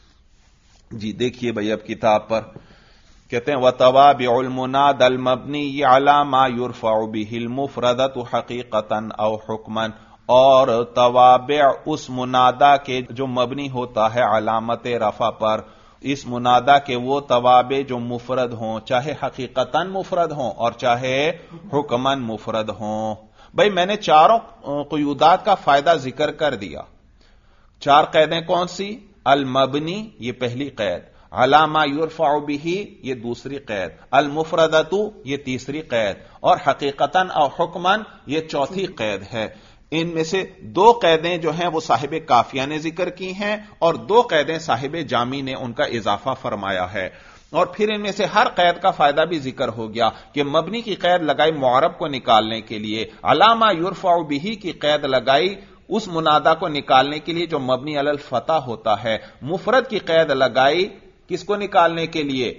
جی دیکھیے بھائی اب کتاب پر کہتے ہیں وَتَوَابِعُ الْمُنَادَى الْمَبْنِيِّ عَلَى مَا يُرْفَعُ بِهِ الْمُفْرَدَةُ حَقِيقَةً أَوْ حُكْمًا. اور توابع اس منادہ کے جو مبنی ہوتا ہے علامت رفع پر، اس منادہ کے وہ توابع جو مفرد ہوں، چاہے حقیقتاً مفرد ہوں اور چاہے حکماً مفرد ہوں. بھائی میں نے چاروں قیودات کا فائدہ ذکر کر دیا. چار قیدیں کون سی؟ المبنی یہ پہلی قید، علامہ یرفع بہ یہ دوسری قید، المفردۃ یہ تیسری قید، اور حقیقتاً او حکماً یہ چوتھی قید ہے. ان میں سے دو قیدیں جو ہیں وہ صاحب کافیہ نے ذکر کی ہیں اور دو قیدیں صاحب جامی نے ان کا اضافہ فرمایا ہے. اور پھر ان میں سے ہر قید کا فائدہ بھی ذکر ہو گیا کہ مبنی کی قید لگائی معرب کو نکالنے کے لیے، علامہ یرفع بہ کی قید لگائی اس منادہ کو نکالنے کے لیے جو مبنی علی الفتح ہوتا ہے، مفرد کی قید لگائی کس کو نکالنے کے لیے؟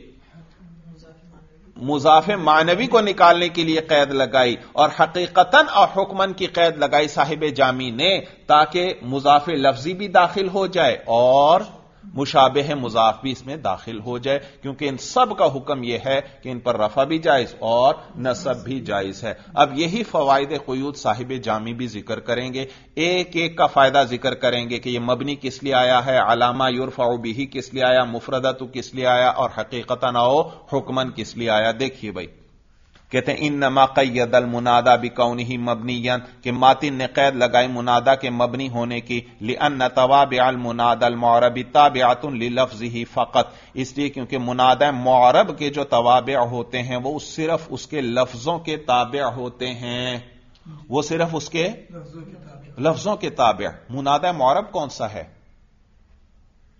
مضاف معنوی کو نکالنے کے لیے قید لگائی، اور حقیقتاً اور حکماً کی قید لگائی صاحب جامی نے تاکہ مضاف لفظی بھی داخل ہو جائے اور مشابہ مضاف بھی اس میں داخل ہو جائے، کیونکہ ان سب کا حکم یہ ہے کہ ان پر رفع بھی جائز اور نصب بھی جائز ہے. اب یہی فوائد قیود صاحب جامی بھی ذکر کریں گے، ایک ایک کا فائدہ ذکر کریں گے کہ یہ مبنی کس لیے آیا ہے، علامہ یرفع بہ کس لیے آیا، مفردۃ کس لیے آیا اور حقیقتاً او حکماً کس لیے آیا. دیکھیے بھائی کہتے ہیں انما قید المنادى بکونہ مبنیا، کہ ماتن نے قید لگائی منادہ کے مبنی ہونے کی، لأن توابع المنادى المعرب تابعۃ للفظہ فقط، اس لیے کیونکہ منادہ معرب کے جو توابع ہوتے ہیں وہ صرف اس کے لفظوں کے تابع ہوتے ہیں، وہ صرف اس کے لفظوں کے تابع. منادہ معرب کون سا ہے؟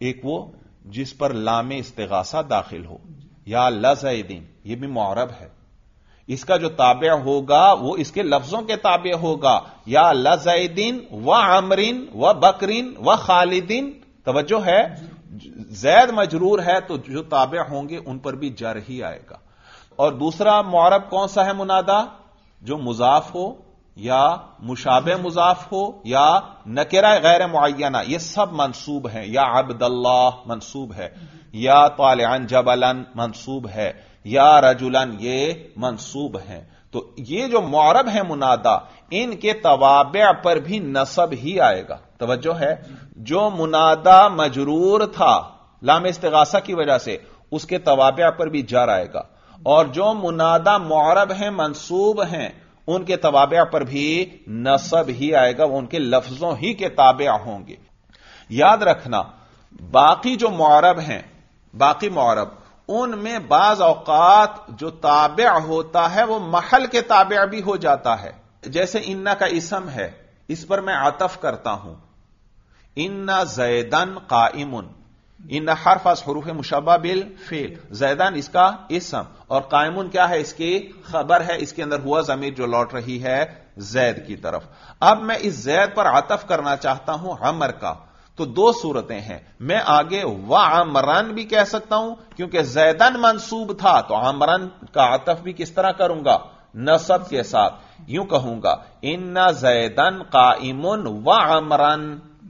ایک وہ جس پر لام استغاثہ داخل ہو، یا لزیدین، یہ بھی معرب ہے، اس کا جو تابع ہوگا وہ اس کے لفظوں کے تابع ہوگا، یا لزیدین و عمرین و بکرین و خالدین. توجہ ہے، زید مجرور ہے تو جو تابع ہوں گے ان پر بھی جر ہی آئے گا. اور دوسرا معرب کون سا ہے منادا؟ جو مضاف ہو یا مشابہ مضاف ہو یا نکرہ غیر معینہ، یہ سب منصوب ہیں. یا عبداللہ منصوب ہے، یا طالعن جبلن منصوب ہے، یا رجلن یہ منصوب ہیں. تو یہ جو معرب ہے منادا، ان کے توابع پر بھی نصب ہی آئے گا. توجہ ہے، جو منادا مجرور تھا لام استغاثہ کی وجہ سے، اس کے توابع پر بھی جر آئے گا، اور جو منادا معرب ہیں منصوب ہیں ان کے توابع پر بھی نصب ہی آئے گا، وہ ان کے لفظوں ہی کے تابع ہوں گے. یاد رکھنا، باقی جو معرب ہیں، باقی معرب، ان میں بعض اوقات جو تابع ہوتا ہے وہ محل کے تابع بھی ہو جاتا ہے. جیسے ان کا اسم ہے، اس پر میں عطف کرتا ہوں، ان زیدن قائم، ان حرف از حروف مشبہ بالفعل، زیدن اس کا اسم اور قائمون کیا ہے؟ اس کی خبر ہے، اس کے اندر ہوا ضمیر جو لوٹ رہی ہے زید کی طرف. اب میں اس زید پر عطف کرنا چاہتا ہوں عمر کا، تو دو صورتیں ہیں. میں آگے وعمرن بھی کہہ سکتا ہوں کیونکہ زیدن منصوب تھا، تو عمرن کا عطف بھی کس طرح کروں گا؟ نصب کے ساتھ. یوں کہوں گا ان زیدن قائم وعمرن،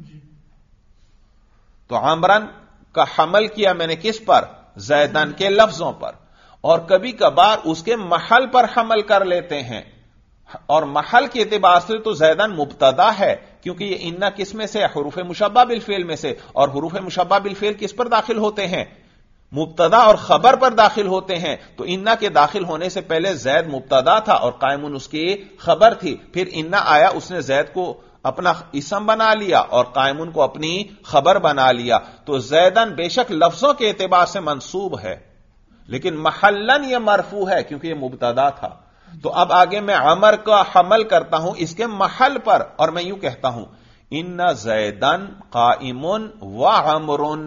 تو عمرن کا حمل کیا میں نے کس پر؟ زیدن کے لفظوں پر. اور کبھی کبھار اس کے محل پر حمل کر لیتے ہیں، اور محل کے اعتبار سے تو زیدن مبتدا ہے کیونکہ یہ انا کس میں سے؟ حروف مشبہ بالفعل میں سے، اور حروف مشبہ بالفعل کس پر داخل ہوتے ہیں؟ مبتدا اور خبر پر داخل ہوتے ہیں. تو انا کے داخل ہونے سے پہلے زید مبتدا تھا اور قائمون اس کی خبر تھی، پھر انا آیا، اس نے زید کو اپنا اسم بنا لیا اور قائمون کو اپنی خبر بنا لیا. تو زیدن بے شک لفظوں کے اعتبار سے منصوب ہے لیکن محلن یہ مرفوع ہے کیونکہ یہ مبتدا تھا. تو اب آگے میں عمر کا حمل کرتا ہوں اس کے محل پر، اور میں یوں کہتا ہوں ان زیدن قائم وعمرن.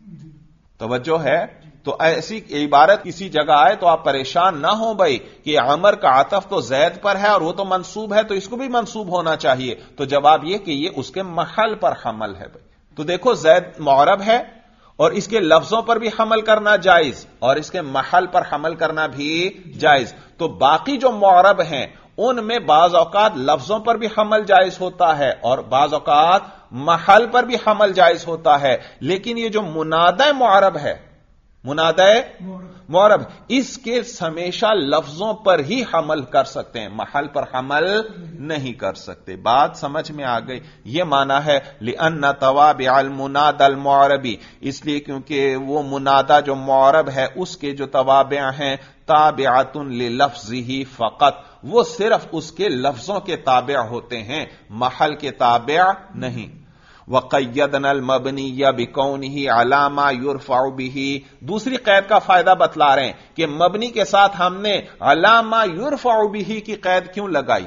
توجہ ہے، تو ایسی عبارت کسی جگہ آئے تو آپ پریشان نہ ہوں بھائی کہ عمر کا عطف تو زید پر ہے اور وہ تو منصوب ہے تو اس کو بھی منصوب ہونا چاہیے. تو جواب یہ کہ یہ اس کے محل پر حمل ہے بھائی. تو دیکھو زید معرب ہے اور اس کے لفظوں پر بھی حمل کرنا جائز اور اس کے محل پر حمل کرنا بھی جائز. تو باقی جو معرب ہیں ان میں بعض اوقات لفظوں پر بھی حمل جائز ہوتا ہے اور بعض اوقات محل پر بھی حمل جائز ہوتا ہے. لیکن یہ جو منادہ معرب ہے، منادہ معرب، اس کے ہمیشہ لفظوں پر ہی حمل کر سکتے ہیں، محل پر حمل نہیں کر سکتے. بات سمجھ میں آ گئی؟ یہ معنی ہے لأن توابع المنادى المعربی، اس لیے کیونکہ وہ منادہ جو معرب ہے اس کے جو توابع ہیں تابعۃ للفظہ فقط، وہ صرف اس کے لفظوں کے تابع ہوتے ہیں، محل کے تابع نہیں. وَقَيَّدْنَا الْمَبْنِيَّ بِكَوْنِهِ عَلَى مَا يُرْفَعُ بِهِ، دوسری قید کا فائدہ بتلا رہے ہیں کہ مبنی کے ساتھ ہم نے عَلَى مَا يُرْفَعُ بِهِ کی قید کیوں لگائی.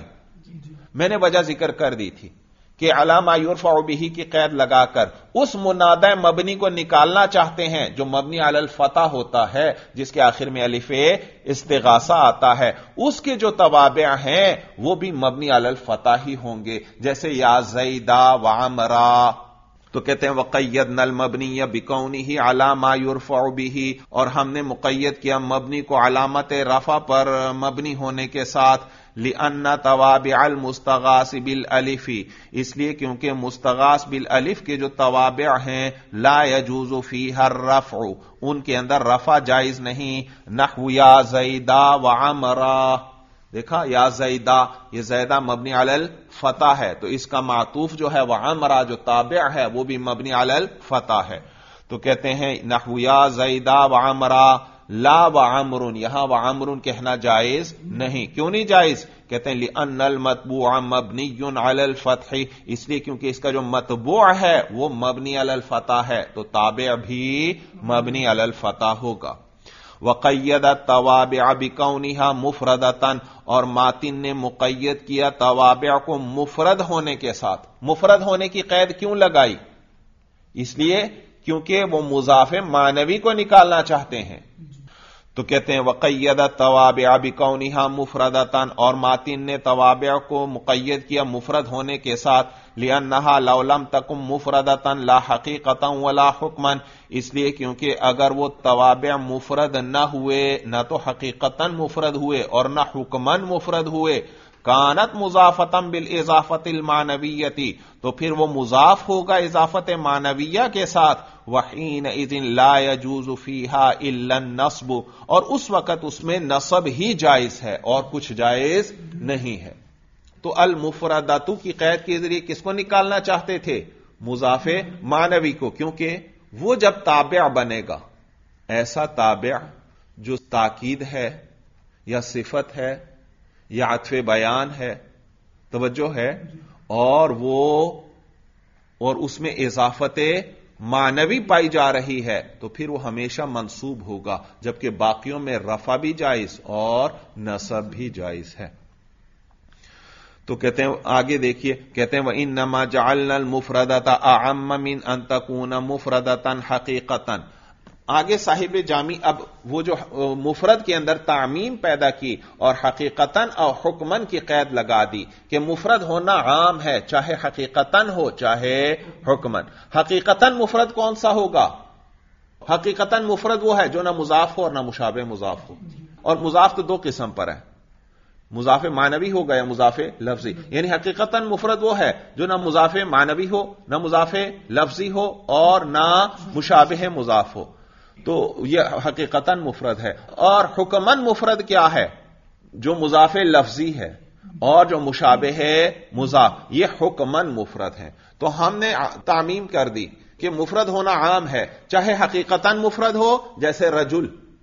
میں نے وجہ ذکر کر دی تھی کہ عَلَى مَا يُرْفَعُ بِهِ کی قید لگا کر اس منادہ مبنی کو نکالنا چاہتے ہیں جو مبنی علی الفتح ہوتا ہے، جس کے آخر میں الف استغاثہ آتا ہے، اس کے جو توابع ہیں وہ بھی مبنی علی الفتح ہی ہوں گے، جیسے یا زیدہ وعمرا. تو کہتے ہیں وَقَيَّدْنَا الْمَبْنِيَّ بِكَوْنِهِ عَلَى مَا يُرْفَعُ بِهِ، اور ہم نے مقید کیا مبنی کو علامت رفع پر مبنی ہونے کے ساتھ. لِأَنَّ تَوَابِعَ الْمُسْتَغَاثِ بِالْأَلِفِ، اس لیے کیونکہ مستغاث بالالف کے جو توابع ہیں لا يجوز فیہا الرفع، ان کے اندر رفع جائز نہیں. نحو یا زیدہ وعمرا، دیکھا یا زیدہ، یہ زیدہ مبنی علی الفتح ہے تو اس کا معطوف جو ہے وعمرا جو تابع ہے وہ بھی مبنی علی الفتح ہے. تو کہتے ہیں نحو یا زیدہ وعمرا لا وعمرن، یہاں وعمرن کہنا جائز نہیں. کیوں نہیں جائز؟ کہتے ہیں لأن المتبوع مبنی علی الفتح، اس لیے کیونکہ اس کا جو متبوع ہے وہ مبنی علی الفتح ہے تو تابع بھی مبنی علی الفتح ہوگا. وقید التوابع بکونها مفردۃ، اور ماتن نے مقید کیا توابع کو مفرد ہونے کے ساتھ. مفرد ہونے کی قید کیوں لگائی؟ اس لیے کیونکہ وہ مضاف معنوی کو نکالنا چاہتے ہیں. تو کہتے ہیں وقید التوابع بکونھا مفردۃ، اور ماتن نے توابع کو مقید کیا مفرد ہونے کے ساتھ، لأنھا لو لم تکن مفردۃ لا حقیقۃ ولا حکما، اس لیے کیونکہ اگر وہ توابع مفرد نہ ہوئے، نہ تو حقیقتاً مفرد ہوئے اور نہ حکماً مفرد ہوئے، کانت مضافۃ بالاضافۃ المعنویۃ، تو پھر وہ مضاف ہوگا اضافت معنویہ کے ساتھ، وحینئذ لا یجوز فیہا الا النصب، اور اس وقت اس میں نصب ہی جائز ہے اور کچھ جائز نہیں ہے. تو المفردۃ کی قید کے ذریعے کس کو نکالنا چاہتے تھے؟ مضاف معنوی کو، کیونکہ وہ جب تابع بنے گا، ایسا تابع جو تاکید ہے یا صفت ہے یا عطف بیان ہے، توجہ ہے، اور اس میں اضافت معنوی پائی جا رہی ہے، تو پھر وہ ہمیشہ منصوب ہوگا، جبکہ باقیوں میں رفع بھی جائز اور نصب بھی جائز ہے. تو کہتے ہیں آگے دیکھیے، کہتے ہیں وَإِنَّمَا جَعَلْنَا الْمُفْرَدَةَ أَعَمَّ مِنْ أَن تَكُونَ مُفْرَدَةً حَقِيقَةً. آگے صاحب جامی اب وہ جو مفرد کے اندر تعمیم پیدا کی اور حقیقتاً اور حکماً کی قید لگا دی کہ مفرد ہونا عام ہے، چاہے حقیقتاً ہو چاہے حکماً. حقیقتاً مفرد کون سا ہوگا؟ حقیقتاً مفرد وہ ہے جو نہ مضاف ہو اور نہ مشابہ مضاف ہو. اور مضاف تو دو قسم پر ہے، مضاف معنوی ہوگا یا مضاف لفظی. یعنی حقیقتاً مفرد وہ ہے جو نہ مضاف معنوی ہو، نہ مضاف لفظی ہو اور نہ مشابہ مضاف ہو. تو یہ حقیقتاً مفرد ہے. اور حکماً مفرد کیا ہے؟ جو مضاف لفظی ہے اور جو مشابہ مضاف، یہ حکماً مفرد ہے. تو ہم نے تعمیم کر دی کہ مفرد ہونا عام ہے، چاہے حقیقتاً مفرد ہو جیسے رجل،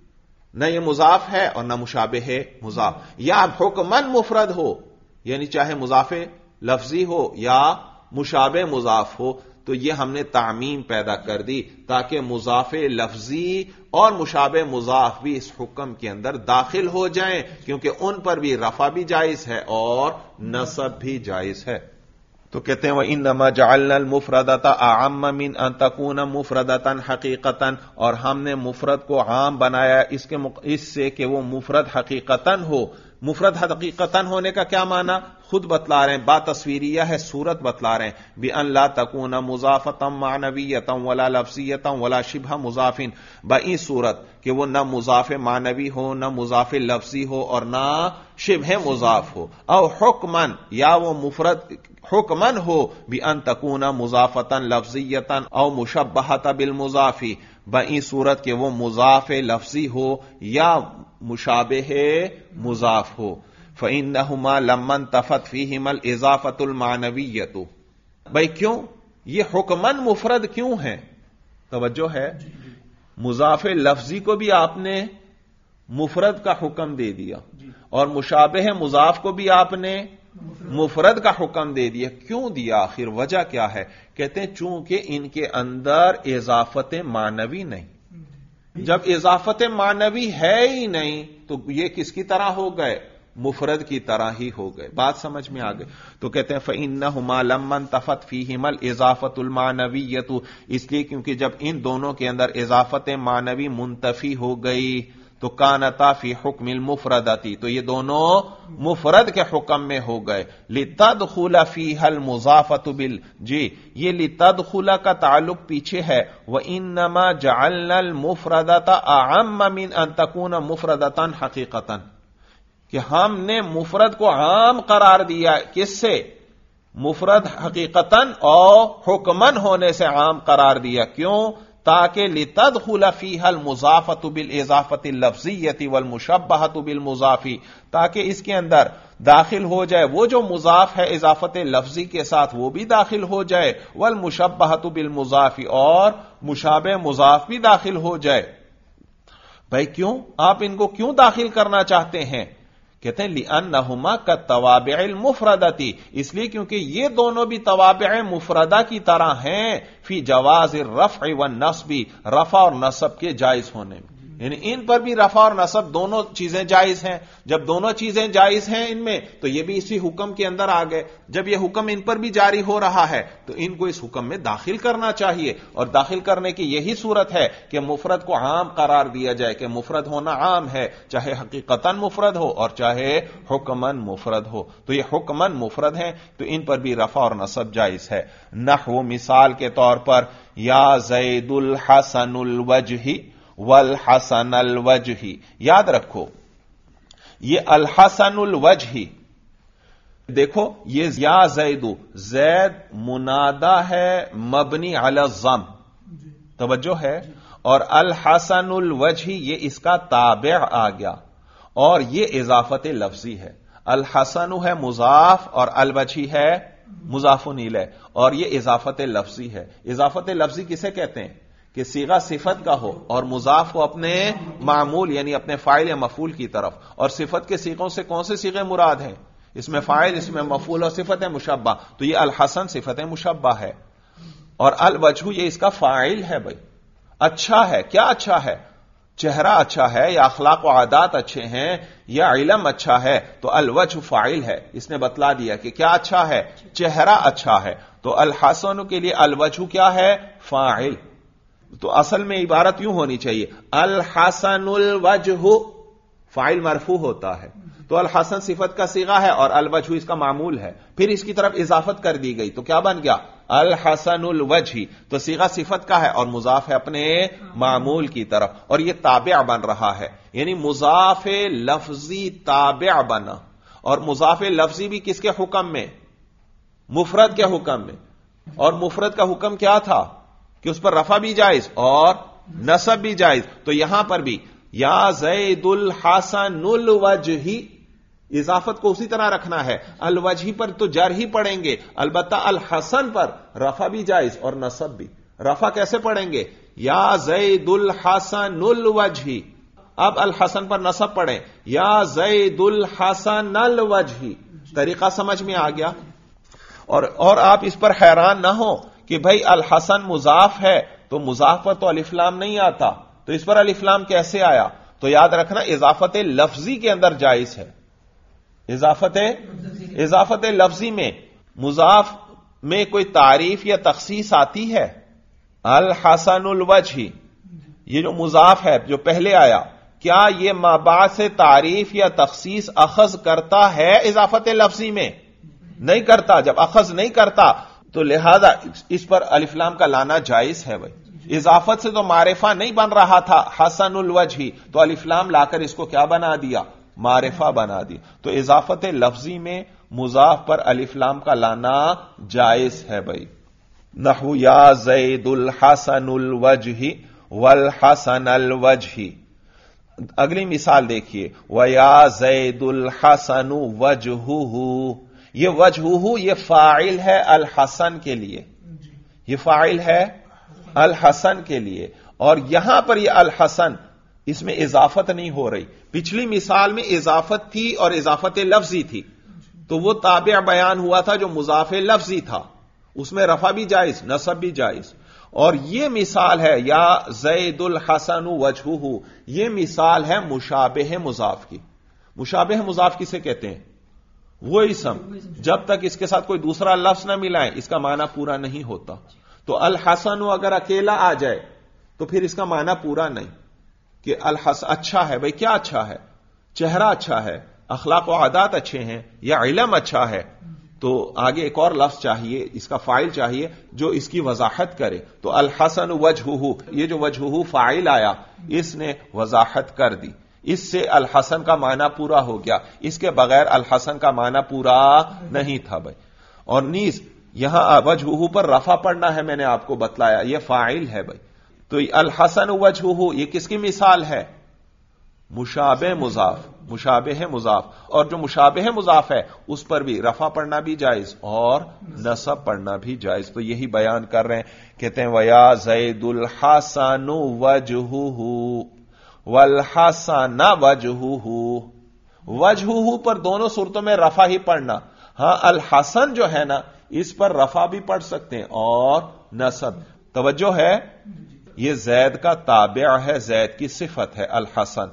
نہ یہ مضاف ہے اور نہ مشابہ مضاف، یا حکماً مفرد ہو یعنی چاہے مضاف لفظی ہو یا مشابہ مضاف ہو. تو یہ ہم نے تعمیم پیدا کر دی تاکہ مضاف لفظی اور مشابہ مضاف بھی اس حکم کے اندر داخل ہو جائیں، کیونکہ ان پر بھی رفع بھی جائز ہے اور نصب بھی جائز ہے. تو کہتے ہیں وَإِنَّمَا جَعَلْنَا الْمُفْرَدَةَ أَعَمَّ مِنْ أَن تَكُونَ مُفْرَدَةً حَقِيقَةً، اور ہم نے مفرد کو عام بنایا اس سے کہ وہ مفرد حقیقتاً ہو. مفرد حقیقتاً ہونے کا کیا معنی؟ خود بتلا رہے ہیں، با تصویریہ ہے، صورت بتلا رہے ہیں. بِأَن لَا تَكُونَ مُضَافَةً مَعْنَوِيَّةً وَلَا لَفْظِيَّةً وَلَا شِبْهَ مُضَافٍ، بَإِن صورت کہ وہ نہ مضاف معنوی ہو، نہ مضاف لفظی ہو اور نہ شبہ مضاف ہو. او حکماً، یا وہ مفرد حکماً ہو، بِأَن تَكُونَ مُضَافَةً لَفْظِيَّةً او مُشَبَّهَةً بِالْمُضَافِ، بَإِن صورت کہ وہ مضاف لفظی ہو یا مشابہ مضاف ہو. فَإِنَّهُمَا لَمَّا انْتَفَتْ فِيهِمَا الْإِضَافَةُ الْمَعْنَوِيَّةُ. بھائی کیوں یہ حکماً مفرد کیوں ہیں؟ توجہ ہے، مضاف لفظی کو بھی آپ نے مفرد کا حکم دے دیا اور مشابہ مضاف کو بھی آپ نے مفرد کا حکم دے دیا. کیوں دیا؟ آخر وجہ کیا ہے؟ کہتے ہیں چونکہ ان کے اندر اضافت معنوی نہیں. جب اضافت معنوی ہے ہی نہیں تو یہ کس کی طرح ہو گئے؟ مفرد کی طرح ہی ہو گئے. بات سمجھ میں آ گئی؟ تو کہتے ہیں فَإِنَّهُمَا لَمَّا انْتَفَتْ فِيهِمَا الْإِضَافَةُ الْمَعْنَوِيَّةُ، اس لیے کیونکہ جب ان دونوں کے اندر اضافت معنوی منتفی ہو گئی تو کانتا فی حکم المفردتی، تو یہ دونوں مفرد کے حکم میں ہو گئے. لِتَدْخُلَ فِيهَا الْمُضَافَةُ جی یہ لِتَدْخُلَ کا تعلق پیچھے ہے. وَإِنَّمَا جَعَلْنَا الْمُفْرَدَةَ أَعَمَّ مِنْ أَن تَكُونَ مُفْرَدَةً حَقِيقَةً، کہ ہم نے مفرد کو عام قرار دیا. کس سے؟ مفرد حقیقتاً اور حکماً ہونے سے عام قرار دیا. کیوں؟ تاکہ لِتَدْخُلَ فِيهَا الْمُضَافَةُ بِالْإِضَافَةِ الْلَفْظِيَّةِ وَالْمُشَبَّهَةُ بِالْمُضَافِ، تاکہ اس کے اندر داخل ہو جائے وہ جو مضاف ہے اضافت لفظی کے ساتھ وہ بھی داخل ہو جائے، وَالْمُشَبَّهَةُ بِالْمُضَافِ اور مشابہ مضاف بھی داخل ہو جائے. بھائی کیوں آپ ان کو کیوں داخل کرنا چاہتے ہیں؟ کہتے ہیں لِأَنَّهُمَا كَالتَّوَابِعِ الْمُفْرَدَةِ، اس لیے کیونکہ یہ دونوں بھی توابع مفردہ کی طرح ہیں، فی جواز الرفع والنصب، رفع اور نصب کے جائز ہونے میں. یعنی ان پر بھی رفع اور نصب دونوں چیزیں جائز ہیں. جب دونوں چیزیں جائز ہیں ان میں تو یہ بھی اسی حکم کے اندر آ گئے. جب یہ حکم ان پر بھی جاری ہو رہا ہے تو ان کو اس حکم میں داخل کرنا چاہیے, اور داخل کرنے کی یہی صورت ہے کہ مفرد کو عام قرار دیا جائے, کہ مفرد ہونا عام ہے, چاہے حقیقتاً مفرد ہو اور چاہے حکماً مفرد ہو. تو یہ حکماً مفرد ہیں تو ان پر بھی رفع اور نصب جائز ہے. نحو مثال کے طور پر یا زید الحسن الوجہ والحسن الوجہ, یاد رکھو یہ الحسن الوجہ, دیکھو یہ یا زید, زید منادا ہے مبنی علی الضم, توجہ ہے, اور الحسن الوجہ یہ اس کا تابع آ گیا, اور یہ اضافت لفظی ہے. الحسن ہے مضاف اور الوجہ ہے مضاف الیہ, اور یہ اضافت لفظی ہے. اضافت لفظی کسے کہتے ہیں؟ کہ صیغہ صفت کا ہو اور مضاف ہو اپنے معمول یعنی اپنے فاعل یا مفعول کی طرف. اور صفت کے صیغوں سے کون سے صیغے مراد ہیں؟ اس میں فاعل, اس میں مفعول اور صفت مشبہ. تو یہ الحسن صفت مشبہ ہے, اور الوجہ یہ اس کا فاعل ہے. بھائی اچھا ہے, کیا اچھا ہے؟ چہرہ اچھا ہے, یا اخلاق و عادات اچھے ہیں, یا علم اچھا ہے, تو الوجہ فاعل ہے. اس نے بتلا دیا کہ کیا اچھا ہے, چہرہ اچھا ہے. تو الحسن کے لیے الوجہ کیا ہے؟ فاعل. تو اصل میں عبارت یوں ہونی چاہیے الحسن الوجہ, فاعل مرفوع ہوتا ہے تو الحسن صفت کا صیغہ ہے اور الوجہ اس کا معمول ہے. پھر اس کی طرف اضافت کر دی گئی تو کیا بن گیا؟ الحسن الوجہ. تو صیغہ صفت کا ہے اور مضاف ہے اپنے معمول کی طرف, اور یہ تابع بن رہا ہے, یعنی مضاف لفظی تابع بنا. اور مضاف لفظی بھی کس کے حکم میں؟ مفرد کے حکم میں. اور مفرد کا حکم کیا تھا؟ کہ اس پر رفع بھی جائز اور نصب بھی جائز. تو یہاں پر بھی یا زید الحسن الوجہ, اضافت کو اسی طرح رکھنا ہے. الوجہ پر تو جر ہی پڑیں گے, البتہ الحسن پر رفع بھی جائز اور نصب بھی. رفع کیسے پڑھیں گے؟ یا زید الحسن الوجہ. اب الحسن پر نصب پڑھیں یا زید الحسن الوجہ. طریقہ سمجھ میں آ گیا؟ اور آپ اس پر حیران نہ ہو کہ بھائی الحسن مضاف ہے تو مضاف پر تو الف لام نہیں آتا, تو اس پر الف لام کیسے آیا؟ تو یاد رکھنا اضافت لفظی کے اندر جائز ہے. اضافت لفظی میں مضاف میں کوئی تعریف یا تخصیص آتی ہے؟ الحسن الوجہ یہ جو مضاف ہے جو پہلے آیا, کیا یہ ما بعد سے تعریف یا تخصیص اخذ کرتا ہے اضافت لفظی میں؟ نہیں کرتا. جب اخذ نہیں کرتا تو لہذا اس پر الف لام کا لانا جائز ہے. بھائی اضافت سے تو معرفہ نہیں بن رہا تھا حسن الوجہ, تو الف لام لا کر اس کو کیا بنا دیا؟ معرفہ بنا دی. تو اضافت لفظی میں مضاف پر الف لام کا لانا جائز ہے. بھائی نحو یا زید الحسن الوجہ والحسن الوجہ. اگلی مثال دیکھیے وَيَا زَيْدُ الْحَسَنُ وَجْهُهُ. یہ وجہہ یہ فاعل ہے الحسن کے لیے, یہ فاعل ہے الحسن کے لیے, اور یہاں پر یہ الحسن اس میں اضافت نہیں ہو رہی. پچھلی مثال میں اضافت تھی اور اضافت لفظی تھی, تو وہ تابع بیان ہوا تھا جو مضاف لفظی تھا, اس میں رفع بھی جائز نصب بھی جائز. اور یہ مثال ہے یا زید الحسن وجہہ, یہ مثال ہے مشابہ مضاف کی. مشابہ مضاف کسے کہتے ہیں؟ وہ اسم جب تک اس کے ساتھ کوئی دوسرا لفظ نہ ملائے اس کا معنی پورا نہیں ہوتا. تو الحسن اگر اکیلا آ جائے تو پھر اس کا معنی پورا نہیں کہ الحسن اچھا ہے. بھائی کیا اچھا ہے؟ چہرہ اچھا ہے, اخلاق و عادات اچھے ہیں, یا علم اچھا ہے. تو آگے ایک اور لفظ چاہیے, اس کا فاعل چاہیے جو اس کی وضاحت کرے. تو الحسن وجہہ, یہ جو وجہہ فاعل آیا اس نے وضاحت کر دی, اس سے الحسن کا معنی پورا ہو گیا. اس کے بغیر الحسن کا معنی پورا نہیں تھا. بھائی اور نیز یہاں وجہہ پر رفع پڑھنا ہے, میں نے آپ کو بتلایا یہ فاعل ہے. بھائی تو الحسن وجہہ یہ کس کی مثال ہے؟ مشابہ مضاف, مشابہ مضاف. اور جو مشابہ مضاف ہے اس پر بھی رفع پڑھنا بھی جائز اور نصب پڑھنا بھی جائز. تو یہی بیان کر رہے ہیں, کہتے ہیں وَيَا زَيْدُ الْحَسَنُ وَجْهُهُ والحسن وجہہ. وجہہ پر دونوں صورتوں میں رفع ہی پڑھنا. ہاں الحسن جو ہے نا اس پر رفع بھی پڑھ سکتے ہیں اور نصب. توجہ ہے؟ یہ زید کا تابع ہے، زید کی صفت ہے الحسن.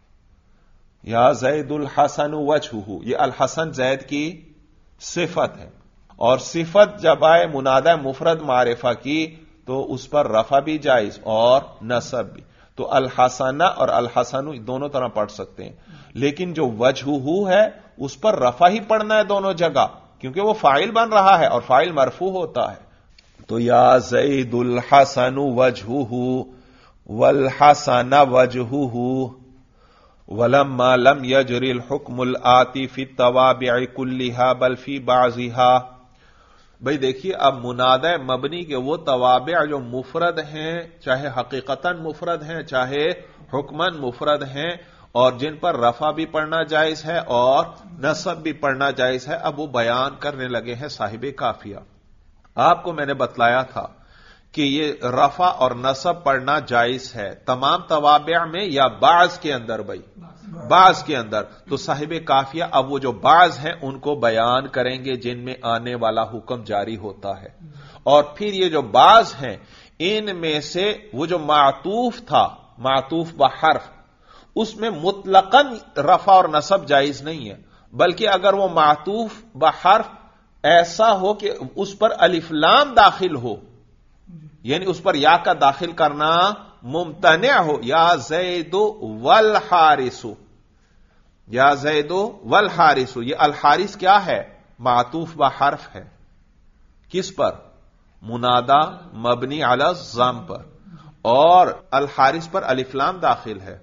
یا زید الحسن وجہہ، یہ الحسن زید کی صفت ہے. اور صفت جب آئے منادہ مفرد معرفہ کی تو اس پر رفع بھی جائز اور نصب بھی. تو الحسن اور الحسن دونوں طرح پڑھ سکتے ہیں، لیکن جو وجہہ ہے اس پر رفع ہی پڑھنا ہے دونوں جگہ، کیونکہ وہ فاعل بن رہا ہے اور فاعل مرفوع ہوتا ہے. تو یا زید الحسن وجہہ والحسن وجہہ ولما لم يجر الحكم الآتی فی التوابع كلها بل فی بعضها. بھئی دیکھیے، اب منادہ مبنی کے وہ توابع جو مفرد ہیں، چاہے حقیقتاً مفرد ہیں چاہے حکماً مفرد ہیں، اور جن پر رفع بھی پڑھنا جائز ہے اور نصب بھی پڑھنا جائز ہے، اب وہ بیان کرنے لگے ہیں صاحب کافیہ. آپ کو میں نے بتلایا تھا کہ یہ رفع اور نصب پڑھنا جائز ہے تمام توابع میں یا بعض کے اندر. بھائی بعض کے اندر. تو صاحب کافیہ اب وہ جو بعض ہیں ان کو بیان کریں گے جن میں آنے والا حکم جاری ہوتا ہے. اور پھر یہ جو بعض ہیں ان میں سے وہ جو معطوف تھا، معطوف بحرف، اس میں مطلقاً رفع اور نصب جائز نہیں ہے، بلکہ اگر وہ معطوف بحرف ایسا ہو کہ اس پر الف لام داخل ہو، یعنی اس پر یا کا داخل کرنا ممتنع ہو، یا زید والحارث، یا زید والحارث. یہ الحارث کیا ہے؟ معطوف بحرف ہے. کس پر؟ منادہ مبنی علی الضم پر، اور الحارث پر الف لام داخل ہے،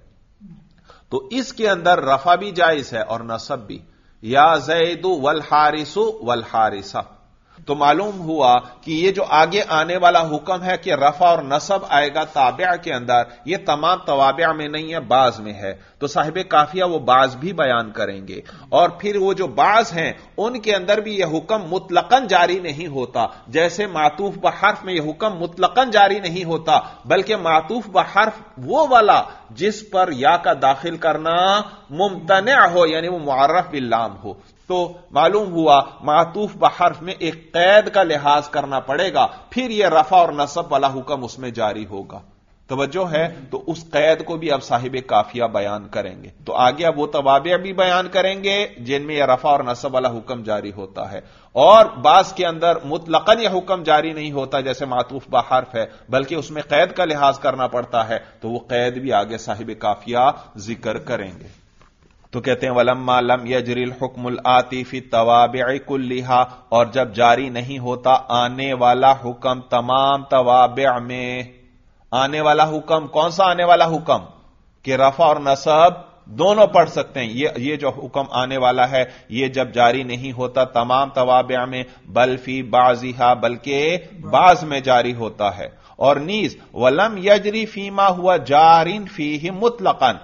تو اس کے اندر رفع بھی جائز ہے اور نصب بھی. یا زید والحارث والحارثہ. تو معلوم ہوا کہ یہ جو آگے آنے والا حکم ہے کہ رفع اور نصب آئے گا تابع کے اندر، یہ تمام توابع میں نہیں ہے، بعض میں ہے. تو صاحب کافیہ وہ بعض بھی بیان کریں گے، اور پھر وہ جو بعض ہیں ان کے اندر بھی یہ حکم مطلقاً جاری نہیں ہوتا. جیسے معطوف بحرف میں یہ حکم مطلقاً جاری نہیں ہوتا، بلکہ معطوف بحرف وہ والا جس پر یا کا داخل کرنا ممتنع ہو، یعنی وہ معرف باللام ہو. تو معلوم ہوا معطوف بحرف میں ایک قید کا لحاظ کرنا پڑے گا، پھر یہ رفع اور نصب والا حکم اس میں جاری ہوگا. توجہ ہے؟ تو اس قید کو بھی اب صاحب کافیہ بیان کریں گے. تو آگے اب وہ توابع بھی بیان کریں گے جن میں یہ رفع اور نصب والا حکم جاری ہوتا ہے، اور بعض کے اندر مطلقاً یہ حکم جاری نہیں ہوتا جیسے معطوف بحرف ہے، بلکہ اس میں قید کا لحاظ کرنا پڑتا ہے. تو وہ قید بھی آگے صاحب کافیہ ذکر کریں گے. تو کہتے ہیں وَلَمَّا لَمْ يَجْرِ الْحُكْمُ الْآتِي فِي التَّوَابِعِ كُلِّهَا، اور جب جاری نہیں ہوتا آنے والا حکم تمام توابع میں. آنے والا حکم کون سا آنے والا حکم؟ کہ رفع اور نصب دونوں پڑھ سکتے ہیں. یہ جو حکم آنے والا ہے یہ جب جاری نہیں ہوتا تمام توابع میں، بل فی بعضها، بلکہ بعض میں جاری ہوتا ہے. اور نیز وَلَمْ يَجْرِ فِيمَا هُوَ جَارٍ فِيهِ مُطْلَقًا،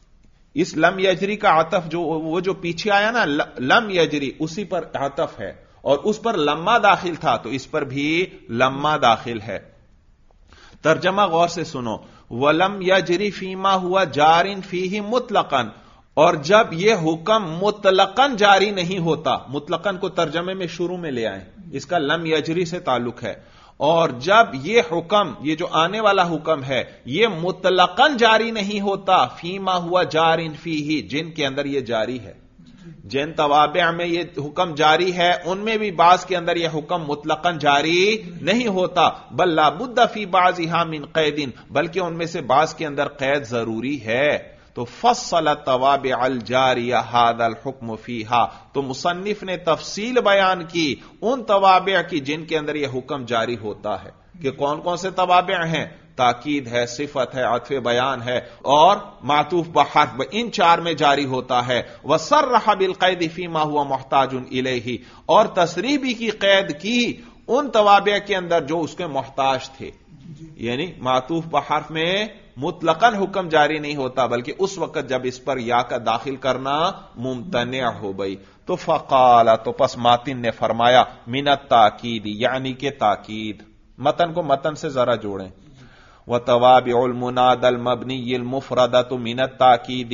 اس لم یجری کا عطف وہ جو پیچھے آیا نا لم یجری، اسی پر عطف ہے، اور اس پر لما داخل تھا تو اس پر بھی لما داخل ہے. ترجمہ غور سے سنو. وَلَمْ يَجْرِ فِيمَا هُوَ جَارٍ فِيهِ مُطْلَقًا، اور جب یہ حکم مطلقاً جاری نہیں ہوتا، مطلقاً کو ترجمے میں شروع میں لے آئیں، اس کا لم یجری سے تعلق ہے. اور جب یہ حکم، یہ جو آنے والا حکم ہے، یہ مطلقاً جاری نہیں ہوتا، فیما ہوا جارن فیہ، جن کے اندر یہ جاری ہے، جن توابع میں یہ حکم جاری ہے ان میں بھی بعض کے اندر یہ حکم مطلقاً جاری نہیں ہوتا. بل لا بد فی بعضها من قید، بلکہ ان میں سے بعض کے اندر قید ضروری ہے. تو فصل التوابع الجاریہ ھذا الحکم فیہا، تو مصنف نے تفصیل بیان کی ان توابع کی جن کے اندر یہ حکم جاری ہوتا ہے. کہ کون کون سے توابع ہیں؟ تاکید ہے، صفت ہے، عطف بیان ہے، اور معطوف بحرف، ان چار میں جاری ہوتا ہے. وصرح بالقید فیما هو محتاج الیہ، اور تصریح بھی کی قید کی ان توابع کے اندر جو اس کے محتاج تھے. یعنی معطوف بحرف میں مطلقاً حکم جاری نہیں ہوتا، بلکہ اس وقت جب اس پر یا کا داخل کرنا ممتنع ہو گئی. تو فقال، تو پس ماتن نے فرمایا، من التاکید، یعنی کہ تاکید. متن کو متن سے ذرا جوڑیں. وتوابع المنادى المبني المفردة من التاکید،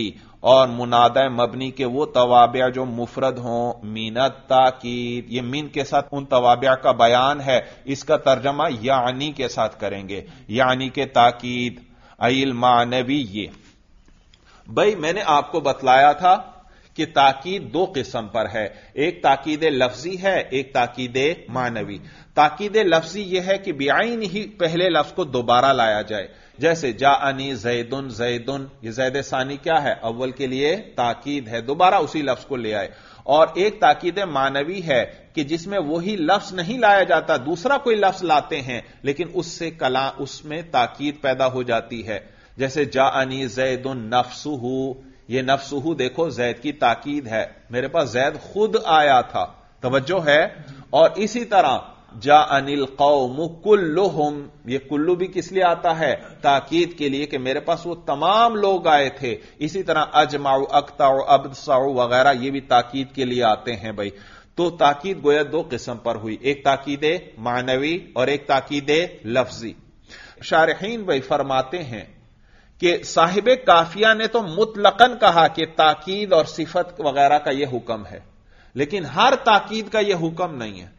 اور منادہ مبنی کے وہ توابع جو مفرد ہوں، مینت تاکید، یہ من کے ساتھ ان توابع کا بیان ہے، اس کا ترجمہ یعنی کے ساتھ کریں گے، یعنی کہ تاکید، ایل معنوی۔ یہ بھائی میں نے آپ کو بتلایا تھا کہ تاکید دو قسم پر ہے، ایک تاکید لفظی ہے، ایک تاکید معنوی۔ تاکید لفظی یہ ہے کہ بعین ہی پہلے لفظ کو دوبارہ لایا جائے، جیسے جاءنی زیدن زیدن، یہ زید ثانی کیا ہے؟ اول کے لیے تاکید ہے، دوبارہ اسی لفظ کو لے آئے۔ اور ایک تاکید معنوی ہے کہ جس میں وہی لفظ نہیں لایا جاتا، دوسرا کوئی لفظ لاتے ہیں لیکن اس میں تاکید پیدا ہو جاتی ہے، جیسے جاءنی زید نفسہ، یہ نفسہ دیکھو زید کی تاکید ہے، میرے پاس زید خود آیا تھا، توجہ ہے۔ اور اسی طرح جاءنی القوم کلہم، یہ کلو بھی کس لیے آتا ہے؟ تاکید کے لیے کہ میرے پاس وہ تمام لوگ آئے تھے۔ اسی طرح اجمع، اقطع، ابصع وغیرہ یہ بھی تاکید کے لیے آتے ہیں بھائی۔ تو تاکید گویا دو قسم پر ہوئی، ایک تاکید معنوی اور ایک تاکید لفظی۔ شارحین بھائی فرماتے ہیں کہ صاحب کافیہ نے تو مطلقاً کہا کہ تاکید اور صفت وغیرہ کا یہ حکم ہے، لیکن ہر تاکید کا یہ حکم نہیں ہے،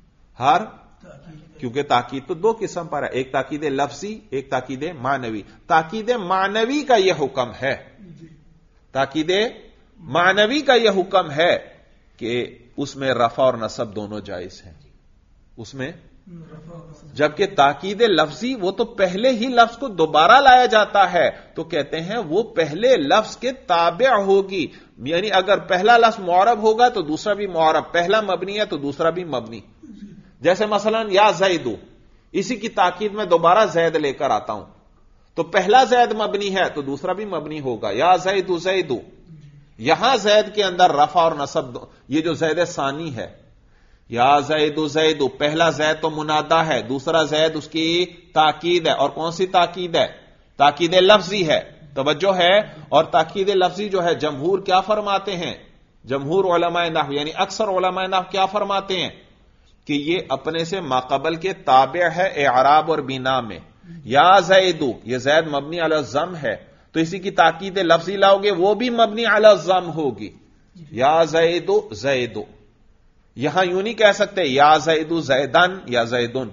کیونکہ تاکید تو دو قسم پر ہے، ایک تاکید لفظی، ایک تاکید معنوی۔ تاکید معنوی کا یہ حکم ہے، تاکید معنوی کا یہ حکم ہے کہ اس میں رفع اور نصب دونوں جائز ہیں، اس میں، جبکہ تاکید لفظی وہ تو پہلے ہی لفظ کو دوبارہ لایا جاتا ہے، تو کہتے ہیں وہ پہلے لفظ کے تابع ہوگی، یعنی اگر پہلا لفظ معرب ہوگا تو دوسرا بھی معرب، پہلا مبنی ہے تو دوسرا بھی مبنی۔ جیسے مثلا یا زیدو، اسی کی تاکید میں دوبارہ زید لے کر آتا ہوں، تو پہلا زید مبنی ہے تو دوسرا بھی مبنی ہوگا، یا زیدو زیدو۔ یہاں زید کے اندر رفع اور نصب، یہ جو زید ثانی ہے، یا زیدو زیدو، پہلا زید تو منادا ہے، دوسرا زید اس کی تاکید ہے، اور کون سی تاکید ہے؟ تاکید لفظی ہے، توجہ ہے۔ اور تاکید لفظی جو ہے جمہور کیا فرماتے ہیں؟ جمہور علماء نحو یعنی اکثر علماء نحو کیا فرماتے ہیں کہ یہ اپنے سے ماقبل کے تابع ہے اعراب اور بنا میں۔ یا زیدو، یہ زید مبنی علی الضم ہے، تو اسی کی تاکید لفظی لاؤ گے وہ بھی مبنی علی الضم ہوگی، یا زیدو زیدو۔ یہاں یوں نہیں کہہ سکتے یا زیدو زیدن یا زیدن،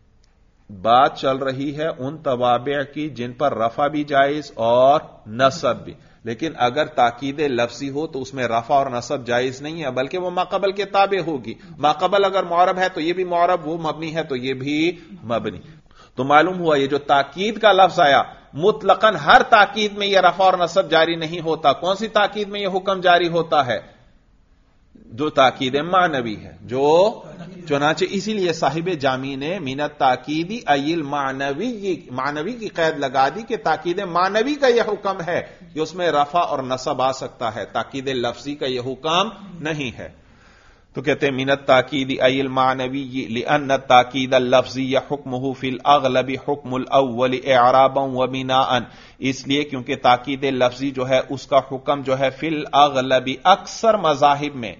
بات چل رہی ہے ان توابع کی جن پر رفع بھی جائز اور نصب بھی، لیکن اگر تاکید لفظی ہو تو اس میں رفع اور نصب جائز نہیں ہے، بلکہ وہ ماقبل کے تابع ہوگی۔ ماقبل اگر معرب ہے تو یہ بھی معرب، وہ مبنی ہے تو یہ بھی مبنی۔ تو معلوم ہوا یہ جو تاکید کا لفظ آیا، مطلقاً ہر تاکید میں یہ رفع اور نصب جاری نہیں ہوتا۔ کون سی تاکید میں یہ حکم جاری ہوتا ہے؟ جو تاکید معنوی ہے، جو چنانچہ اسی لیے صاحب جامی نے من التاکیدی ایل معنوی کی قید لگا دی کہ تاکید معنوی کا یہ حکم ہے کہ اس میں رفع اور نصب آ سکتا ہے، تاکید لفظی کا یہ حکم نہیں ہے۔ تو کہتے ہیں من التاکید ای المعنوی لان التاکید اللفظی حکمہ فی الاغلب حکم الاول اعرابا و بناء، اس لیے کیونکہ تاکید لفظی جو ہے اس کا حکم جو ہے فی الاغلب، اکثر مذاہب میں،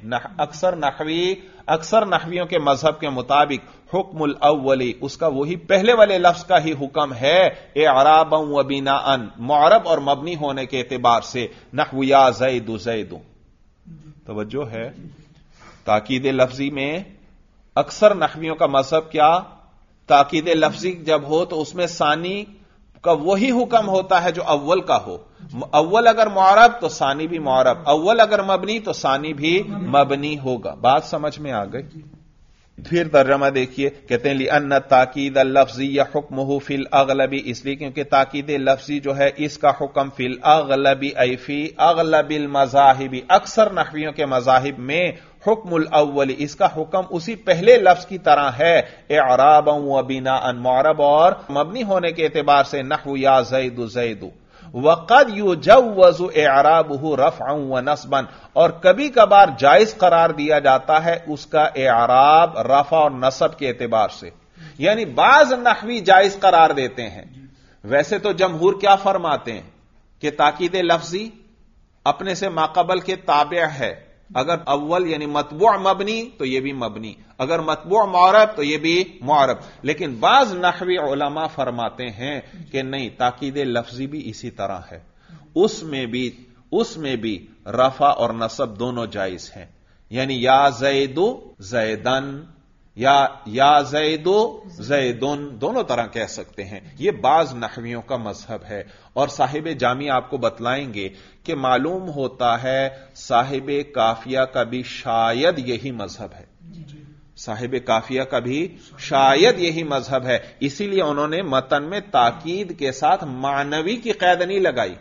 اکثر نحویوں کے مذہب کے مطابق حکم الاول، اس کا وہی پہلے والے لفظ کا ہی حکم ہے، اعرابا و بناء، معرب اور مبنی ہونے کے اعتبار سے، نحو یا زید زید۔ توجہ ہے، تاکید لفظی میں اکثر نحویوں کا مذہب کیا؟ تاکید لفظی جب ہو تو اس میں ثانی کا وہی حکم ہوتا ہے جو اول کا ہو، اول اگر معرب تو ثانی بھی معرب، اول اگر مبنی تو ثانی بھی مبنی ہوگا۔ بات سمجھ میں آ گئی؟ پھر ترجمہ دیکھیے، کہتے ہیں لأن التاکید اللفظی حکمہ فی الاغلب، اس لیے کیونکہ تاکید لفظی جو ہے اس کا حکم فی الاغلب ای فی اغلب المذاہب، اکثر نحویوں کے مذاہب میں حکم الاول، اس کا حکم اسی پہلے لفظ کی طرح ہے، اعرابا و بناء، معرب اور مبنی ہونے کے اعتبار سے، نحو یا زید زید۔ وقد یجوز اعرابہ رفعا و نصبا، اور کبھی کبھار جائز قرار دیا جاتا ہے اس کا اعراب رفع اور نصب کے اعتبار سے، یعنی بعض نحوی جائز قرار دیتے ہیں۔ ویسے تو جمہور کیا فرماتے ہیں کہ تاکید لفظی اپنے سے ماقبل کے تابع ہے، اگر اول یعنی مطبوع مبنی تو یہ بھی مبنی، اگر مطبوع معرب تو یہ بھی معرب، لیکن بعض نحوی علماء فرماتے ہیں کہ نہیں، تاکید لفظی بھی اسی طرح ہے، اس میں بھی اس میں بھی رفع اور نصب دونوں جائز ہیں، یعنی یا زیدو زیدن یا زیدو زیدن دونوں طرح کہہ سکتے ہیں. یہ بعض نحویوں کا مذہب ہے، اور صاحب جامی آپ کو بتلائیں گے کہ معلوم ہوتا ہے صاحب کافیہ کا بھی شاید یہی مذہب ہے. صاحب کافیہ کا بھی شاید یہی مذہب ہے، اسی لیے انہوں نے متن میں تاکید کے ساتھ معنوی کی قید نہیں لگائی.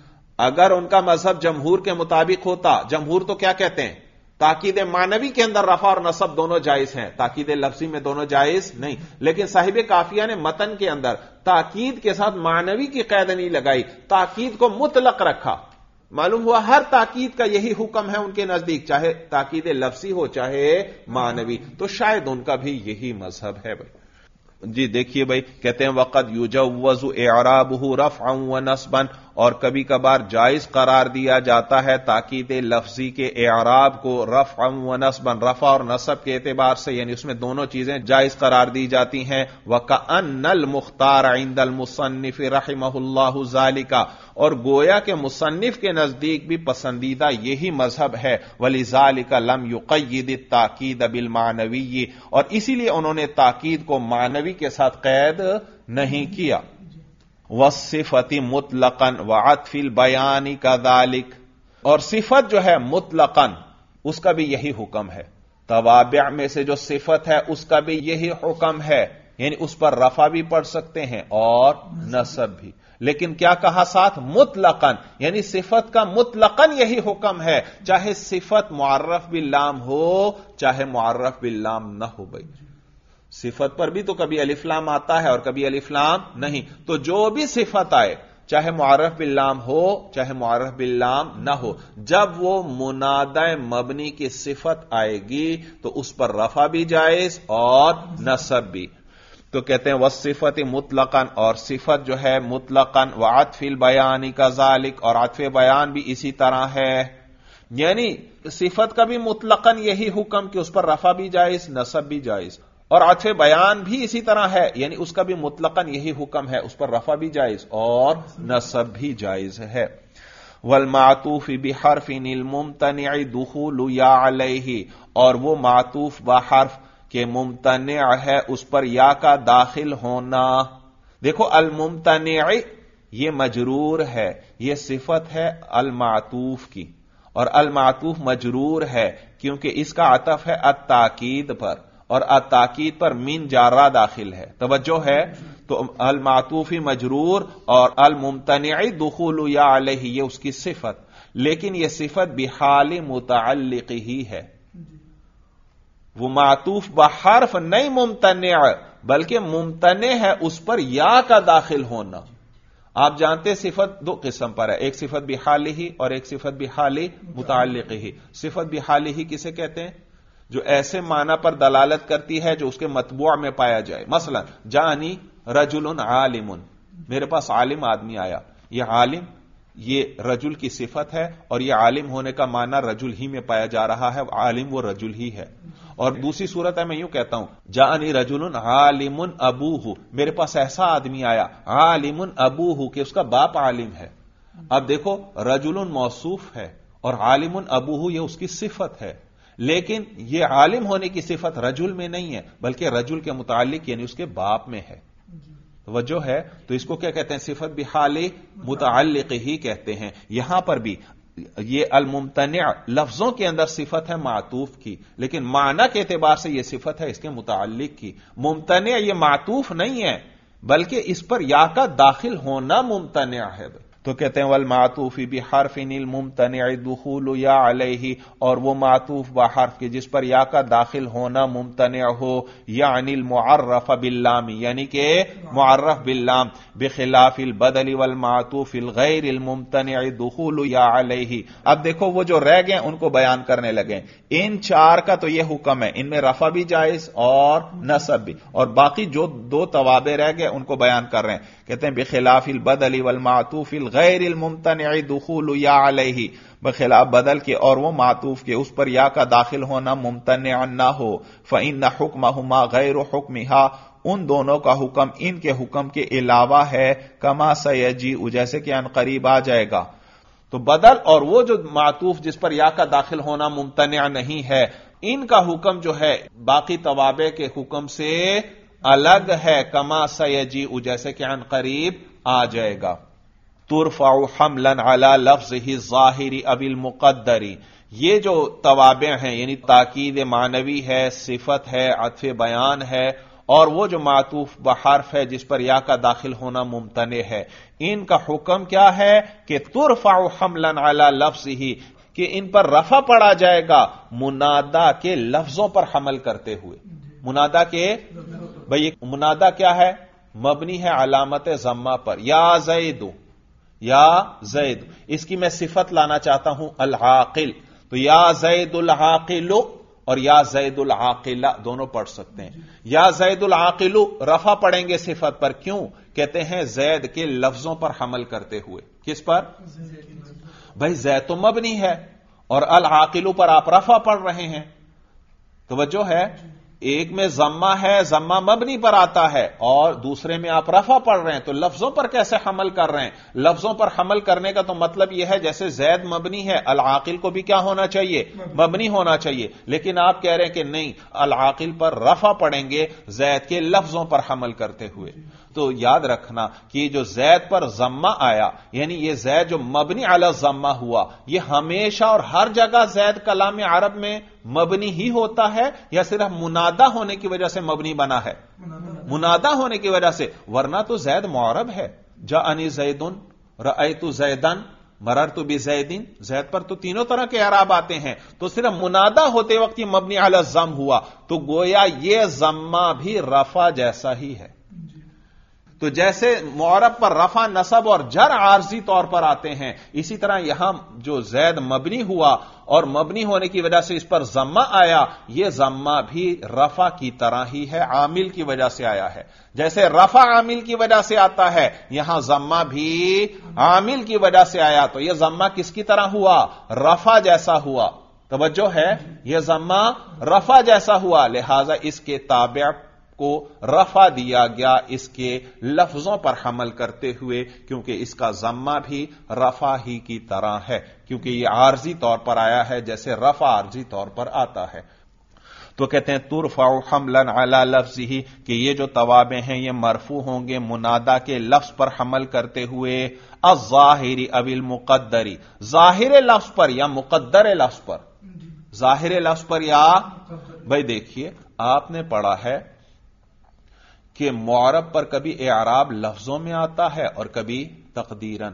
اگر ان کا مذہب جمہور کے مطابق ہوتا، جمہور تو کیا کہتے ہیں تاکید معنوی کے اندر رفع اور نصب دونوں جائز ہیں، تاکید لفظی میں دونوں جائز نہیں، لیکن صاحب کافیہ نے متن کے اندر تاکید کے ساتھ معنوی کی قید نہیں لگائی، تاکید کو مطلق رکھا. معلوم ہوا ہر تاکید کا یہی حکم ہے ان کے نزدیک، چاہے تاکید لفظی ہو چاہے معنوی، تو شاید ان کا بھی یہی مذہب ہے. بھائی جی دیکھیے بھائی، کہتے ہیں وقد یجوز اعرابہ رفعا ونصبا، اور کبھی کبھار جائز قرار دیا جاتا ہے تاکید لفظی کے اعراب کو رفعا ونصبا، رفع اور نصب کے اعتبار سے، یعنی اس میں دونوں چیزیں جائز قرار دی جاتی ہیں. وَكَأَنَّ الْمُخْتَارَ عِنْدَ الْمُصَنِّفِ رَحِمَهُ اللَّهُ ذَلِكَ، اور گویا کہ مصنف کے نزدیک بھی پسندیدہ یہی مذہب ہے. وَلِذَلِكَ لَمْ يُقَيِّدِ التَّأْكِيدَ بِالْمَعْنَوِيِّ، اور اسی لیے انہوں نے تاکید کو معنوی کے ساتھ قید نہیں کیا. وَالصِّفَةِ مُطْلَقًا وَعَطْفِ الْبَيَانِ كَذَلِكَ، اور صفت جو ہے مطلقاً اس کا بھی یہی حکم ہے. توابع میں سے جو صفت ہے اس کا بھی یہی حکم ہے، یعنی اس پر رفع بھی پڑھ سکتے ہیں اور نصب بھی. لیکن کیا کہا ساتھ؟ مطلقاً، یعنی صفت کا مطلقاً یہی حکم ہے، چاہے صفت معرف باللام ہو چاہے معرف باللام نہ ہو. بھائی صفت پر بھی تو کبھی الف لام آتا ہے اور کبھی الف لام نہیں، تو جو بھی صفت آئے چاہے معرف باللام ہو چاہے معرف باللام نہ ہو، جب وہ منادہ مبنی کی صفت آئے گی تو اس پر رفع بھی جائز اور نصب بھی. تو کہتے ہیں والصفت مطلقاً، اور صفت جو ہے مطلقاً، وعطف البیان کذالک، اور عطف بیان بھی اسی طرح ہے. یعنی صفت کا بھی مطلقاً یہی حکم کہ اس پر رفع بھی جائز نصب بھی جائز، اور عطف بیان بھی اسی طرح ہے، یعنی اس کا بھی مطلقاً یہی حکم ہے، اس پر رفع بھی جائز اور نصب بھی جائز ہے. والمعطوف بحرف الممتنع دخول یا علیہ، اور وہ معطوف بحرف کہ ممتنع ہے اس پر یا کا داخل ہونا. دیکھو الممتنع یہ مجرور ہے، یہ صفت ہے المعطوف کی، اور المعطوف مجرور ہے کیونکہ اس کا عطف ہے التاکید پر، اور التاکید پر من جارہ داخل ہے. توجہ ہے؟ تو المعطوف مجرور اور الممتنع دخول یا علیہ یہ اس کی صفت، لیکن یہ صفت بحال متعلق ہی ہے. وہ معطوف بحرف نہیں ممتنع، بلکہ ممتنع ہے اس پر یا کا داخل ہونا. آپ جانتے صفت دو قسم پر ہے، ایک صفت بحال ہی اور ایک صفت بحال متعلق ہی. صفت بحال ہی کسے کہتے ہیں؟ جو ایسے معنی پر دلالت کرتی ہے جو اس کے مطبوع میں پایا جائے. مثلا جانی رجل عالم، میرے پاس عالم آدمی آیا. یہ عالم یہ رجل کی صفت ہے، اور یہ عالم ہونے کا معنی رجل ہی میں پایا جا رہا ہے، عالم وہ رجل ہی ہے. اور دوسری صورت ہے میں یوں کہتا ہوں جانی رجل عالم ابوہ، میرے پاس ایسا آدمی آیا عالم ابوہ کہ اس کا باپ عالم ہے. اب دیکھو رجل موصوف ہے اور عالم ابوہ یہ اس کی صفت ہے، لیکن یہ عالم ہونے کی صفت رجل میں نہیں ہے بلکہ رجل کے متعلق یعنی اس کے باپ میں ہے. توجہ ہے؟ تو اس کو کیا کہتے ہیں؟ صفت بحال متعلق ہی کہتے ہیں. یہاں پر بھی یہ الممتنع لفظوں کے اندر صفت ہے معطوف کی، لیکن معنی کے اعتبار سے یہ صفت ہے اس کے متعلق کی. ممتنع یہ معطوف نہیں ہے بلکہ اس پر یا کا داخل ہونا ممتنع ہے. تو کہتے ہیں والمعطوف بحرف الممتنع دخول یا علیہ، اور وہ معطوف بحرف کے جس پر یا کا داخل ہونا ممتنع ہو، یعنی المعرف باللام، یعنی کہ معرف باللام، بخلاف البدل والمعطوف الغیر الممتنع دخول یا علیہ. اب دیکھو وہ جو رہ گئے ان کو بیان کرنے لگے. ان چار کا تو یہ حکم ہے، ان میں رفع بھی جائز اور نصب بھی، اور باقی جو دو توابع رہ گئے ان کو بیان کر رہے ہیں. کہتے ہیں بخلاف البدل والمعطوف الغیر الممتنع دخول یا علیہ، بخلاف بدل کے اور وہ معطوف کے اس پر یا کا داخل ہونا ممتنع نہ ہو. فإن حکمہما غیر حکمہا، ان دونوں کا حکم ان کے حکم کے علاوہ ہے. کما سیجیء، جیسے کہ ان قریب آ جائے گا. تو بدل اور وہ جو معطوف جس پر یا کا داخل ہونا ممتنع نہیں ہے، ان کا حکم جو ہے باقی توابع کے حکم سے الگ ہے، کما سیجیء جیسے کہ عن قریب آ جائے گا۔ ترفع حملا علی لفظہ الظاہر او المقدر، یہ جو توابع ہیں یعنی تاکید معنوی ہے، صفت ہے، عطف بیان ہے، اور وہ جو معطوف بحرف ہے جس پر یا کا داخل ہونا ممتنع ہے، ان کا حکم کیا ہے کہ ترفع حملا علی لفظہ، کہ ان پر رفع پڑا جائے گا منادا کے لفظوں پر حمل کرتے ہوئے۔ منادا کے بھئی منادا کیا ہے؟ مبنی ہے علامت ضمہ پر، یا زید، یا زید، اس کی میں صفت لانا چاہتا ہوں العاقل، تو یا زید العاقل اور یا زید العاقلہ دونوں پڑھ سکتے ہیں۔ یا زید العاقل رفع پڑھیں گے صفت پر، کیوں؟ کہتے ہیں زید کے لفظوں پر حمل کرتے ہوئے۔ کس پر؟ بھائی زید تو مبنی ہے اور العاقل پر آپ رفع پڑھ رہے ہیں، توجہ ہے، ایک میں ضمہ ہے، ضمہ مبنی پر آتا ہے، اور دوسرے میں آپ رفع پڑھ رہے ہیں، تو لفظوں پر کیسے حمل کر رہے ہیں؟ لفظوں پر حمل کرنے کا تو مطلب یہ ہے جیسے زید مبنی ہے، العاقل کو بھی کیا ہونا چاہیے؟ مبنی ہونا چاہیے، لیکن آپ کہہ رہے ہیں کہ نہیں، العاقل پر رفع پڑھیں گے زید کے لفظوں پر حمل کرتے ہوئے۔ تو یاد رکھنا کہ جو زید پر ضمہ آیا، یعنی یہ زید جو مبنی علی ضمہ ہوا، یہ ہمیشہ اور ہر جگہ زید کلام عرب میں مبنی ہی ہوتا ہے یا صرف منادا ہونے کی وجہ سے مبنی بنا ہے؟ منادا ہونے کی وجہ سے، ورنہ تو زید معرب ہے۔ جاءنی زید، رأیت زیدن، مررت بزیدن، زید پر تو تینوں طرح کے اعراب آتے ہیں، تو صرف منادا ہوتے وقت یہ مبنی علی الضم ہوا، تو گویا یہ ضمہ بھی رفع جیسا ہی ہے۔ تو جیسے معرب پر رفع، نصب اور جر عارضی طور پر آتے ہیں، اسی طرح یہاں جو زید مبنی ہوا اور مبنی ہونے کی وجہ سے اس پر ضمہ آیا، یہ ضمہ بھی رفع کی طرح ہی ہے، عامل کی وجہ سے آیا ہے۔ جیسے رفع عامل کی وجہ سے آتا ہے، یہاں ضمہ بھی عامل کی وجہ سے آیا، تو یہ ضمہ کس کی طرح ہوا؟ رفع جیسا ہوا۔ توجہ ہے، یہ ضمہ رفع جیسا ہوا، لہذا اس کے تابع کو رفع دیا گیا اس کے لفظوں پر حمل کرتے ہوئے، کیونکہ اس کا ضمہ بھی رفع ہی کی طرح ہے، کیونکہ یہ عارضی طور پر آیا ہے جیسے رفع عارضی طور پر آتا ہے۔ تو کہتے ہیں ترفع حملا علی لفظہ، کہ یہ جو توابع ہیں یہ مرفوع ہوں گے منادا کے لفظ پر حمل کرتے ہوئے، الظاہر او المقدر، ظاہر لفظ پر یا مقدر لفظ پر، ظاہر لفظ پر یا، بھائی دیکھیے آپ نے پڑھا ہے کہ معرب پر کبھی اعراب لفظوں میں آتا ہے اور کبھی تقدیراً۔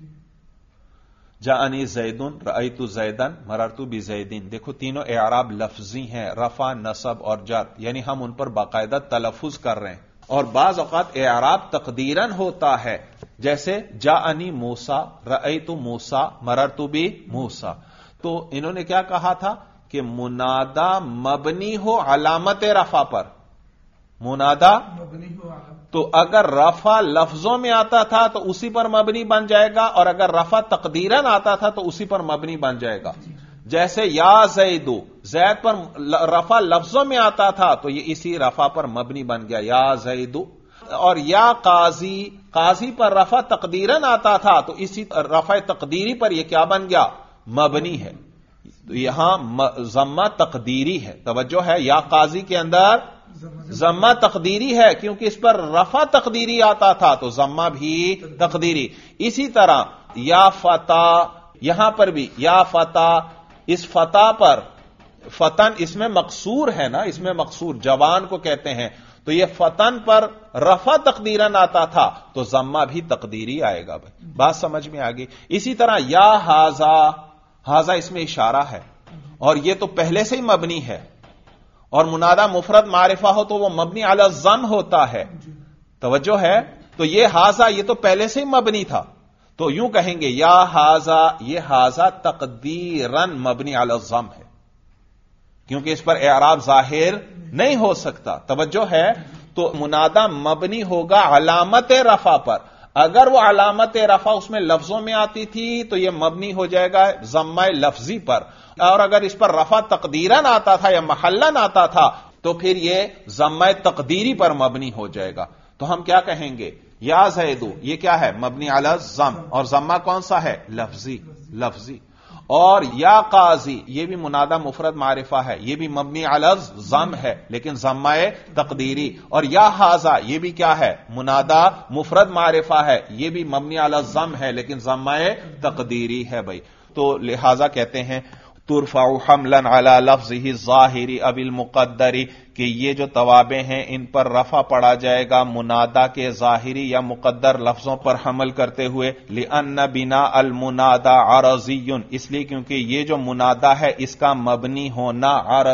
جاءنی زیدن، رأیت زیدن، مررت بزیدن، دیکھو تینوں اعراب لفظی ہیں، رفع، نصب اور جر، یعنی ہم ان پر باقاعدہ تلفظ کر رہے ہیں۔ اور بعض اوقات اعراب تقدیراً ہوتا ہے، جیسے جاءنی موسیٰ، رأیت موسیٰ، مررت بموسیٰ۔ تو انہوں نے کیا کہا تھا کہ منادا مبنی ہو علامت رفع پر، منادا تو اگر رفع لفظوں میں آتا تھا تو اسی پر مبنی بن جائے گا، اور اگر رفع تقدیراً آتا تھا تو اسی پر مبنی بن جائے گا۔ جیسے یا زید، زید پر رفع لفظوں میں آتا تھا تو یہ اسی رفع پر مبنی بن گیا، یا زید۔ اور یا قاضی، قاضی پر رفع تقدیراً آتا تھا تو اسی رفع تقدیری پر یہ کیا بن گیا؟ مبنی ہے۔ تو یہاں ضمہ تقدیری ہے، توجہ ہے، یا قاضی کے اندر ضمہ تقدیری ہے کیونکہ اس پر رفع تقدیری آتا تھا تو ضمہ بھی تقدیری۔ اسی طرح یا فتح، یہاں پر بھی یا فتح، اس فتح پر، فتن اس میں مقصور ہے نا، اس میں مقصور جوان کو کہتے ہیں، تو یہ فتن پر رفع تقدیراً آتا تھا تو ضمہ بھی تقدیری آئے گا۔ بات سمجھ میں آ گئی۔ اسی طرح یا ہاذا، ہاذا اس میں اشارہ ہے اور یہ تو پہلے سے ہی مبنی ہے، اور منادا مفرد معرفہ ہو تو وہ مبنی علی الضم ہوتا ہے، توجہ ہے۔ تو یہ ہاذا یہ تو پہلے سے ہی مبنی تھا، تو یوں کہیں گے یا ہاذا، یہ ہاذا تقدیراً مبنی علی الضم ہے کیونکہ اس پر اعراب ظاہر نہیں ہو سکتا، توجہ ہے۔ تو منادا مبنی ہوگا علامت رفع پر، اگر وہ علامت رفع اس میں لفظوں میں آتی تھی تو یہ مبنی ہو جائے گا ضمہ لفظی پر، اور اگر اس پر رفع تقدیراً آتا تھا یا محلاً آتا تھا تو پھر یہ ضمہ تقدیری پر مبنی ہو جائے گا۔ تو ہم کیا کہیں گے یا زیدو یہ کیا ہے؟ مبنی علی الضم، اور ضمہ کون سا ہے؟ لفظی. اور یا قاضی یہ بھی منادہ مفرد معرفہ ہے، یہ بھی مبنی علی الضم ہے لیکن ضمہ تقدیری. اور یا حاذا یہ بھی کیا ہے؟ منادہ مفرد معرفہ ہے، یہ بھی مبنی علی الضم ہے لیکن ضمہ تقدیری ہے بھائی. تو لہذا کہتے ہیں ترفع حملا علی لفظه الظاہری اب المقدری، کہ یہ جو توابع ہیں ان پر رفع پڑا جائے گا منادا کے ظاہری یا مقدر لفظوں پر حمل کرتے ہوئے. لأن بنا المنادا عارضی، اس لیے کیونکہ یہ جو منادا ہے اس کا مبنی ہونا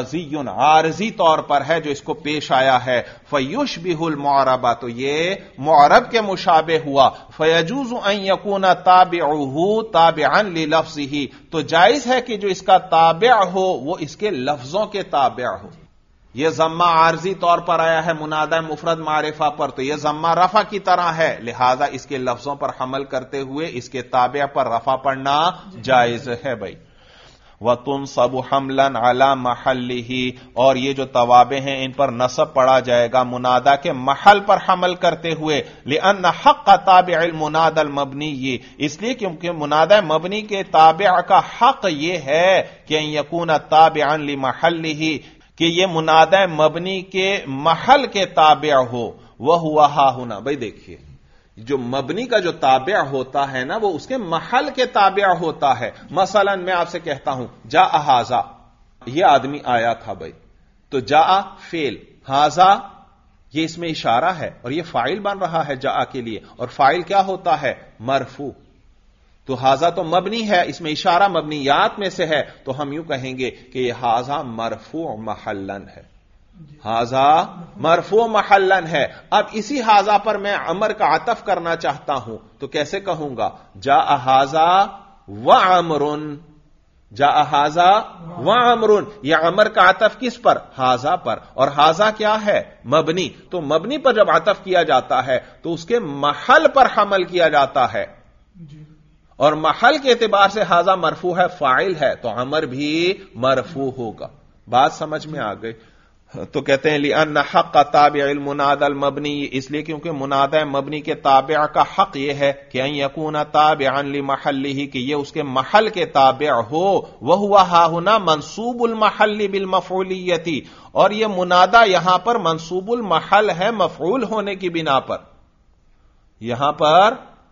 عارضی طور پر ہے جو اس کو پیش آیا ہے. فیشبہ المعرب، تو یہ معرب کے مشابہ ہوا. فیجوز ان یکون تابعہ تابعا للفظہ، تو جائز ہے کہ جو اس کا تابع ہو وہ اس کے لفظوں کے تابع ہو. یہ ضمہ عارضی طور پر آیا ہے منادہ مفرد معرفہ پر، تو یہ ضمہ رفع کی طرح ہے، لہذا اس کے لفظوں پر حمل کرتے ہوئے اس کے تابع پر رفع پڑھنا جائز ہے بھائی. وَتُنْصَبُ حَمْلًا عَلَى مَحَلِّهِ، اور یہ جو توابع ہیں ان پر نصب پڑا جائے گا منادہ کے محل پر حمل کرتے ہوئے. لِأَنَّ حَقَّ تَابِعِ الْمُنَادَى الْمَبْنِيِّ، اس لیے کیونکہ منادہ مبنی کے تابع کا حق یہ ہے کہ ان یکون تابعا لمحلہ، کہ یہ منادہ مبنی کے محل کے تابع ہو. وَهُوَ ہا ہونا، بھائی دیکھیے جو مبنی کا جو تابع ہوتا ہے نا وہ اس کے محل کے تابع ہوتا ہے. مثلا میں آپ سے کہتا ہوں جاء ھذا، یہ آدمی آیا تھا بھائی، تو جاء فعل، ھذا یہ اس میں اشارہ ہے اور یہ فاعل بن رہا ہے جاء کے لیے، اور فاعل کیا ہوتا ہے؟ مرفوع. تو ھذا تو مبنی ہے، اس میں اشارہ مبنیات میں سے ہے، تو ہم یوں کہیں گے کہ یہ ھذا مرفوع محلن ہے، ھذا مرفوع محلن ہے. اب اسی ھذا پر میں امر کا عطف کرنا چاہتا ہوں تو کیسے کہوں گا؟ جاء ھذا وعمر، جاء ھذا وعمر، یہ امر کا عطف کس پر؟ ھذا پر. اور ھذا کیا ہے؟ مبنی. تو مبنی پر جب عطف کیا جاتا ہے تو اس کے محل پر حمل کیا جاتا ہے، اور محل کے اعتبار سے ھذا مرفوع ہے، فاعل ہے، تو امر بھی مرفوع ہوگا. بات سمجھ میں آ گئی؟ تو کہتے ہیں لأن حق تابع المنادى المبنی، اس لیے کیونکہ منادى مبنی کے تابع کا حق یہ ہے کہ ان یکون تابعا لمحلہ، کہ یہ اس کے محل کے تابع ہو. وہو ہا ہنا منصوب المحل بالمفعولیت، اور یہ منادى یہاں پر منصوب المحل ہے مفعول ہونے کی بنا پر. یہاں پر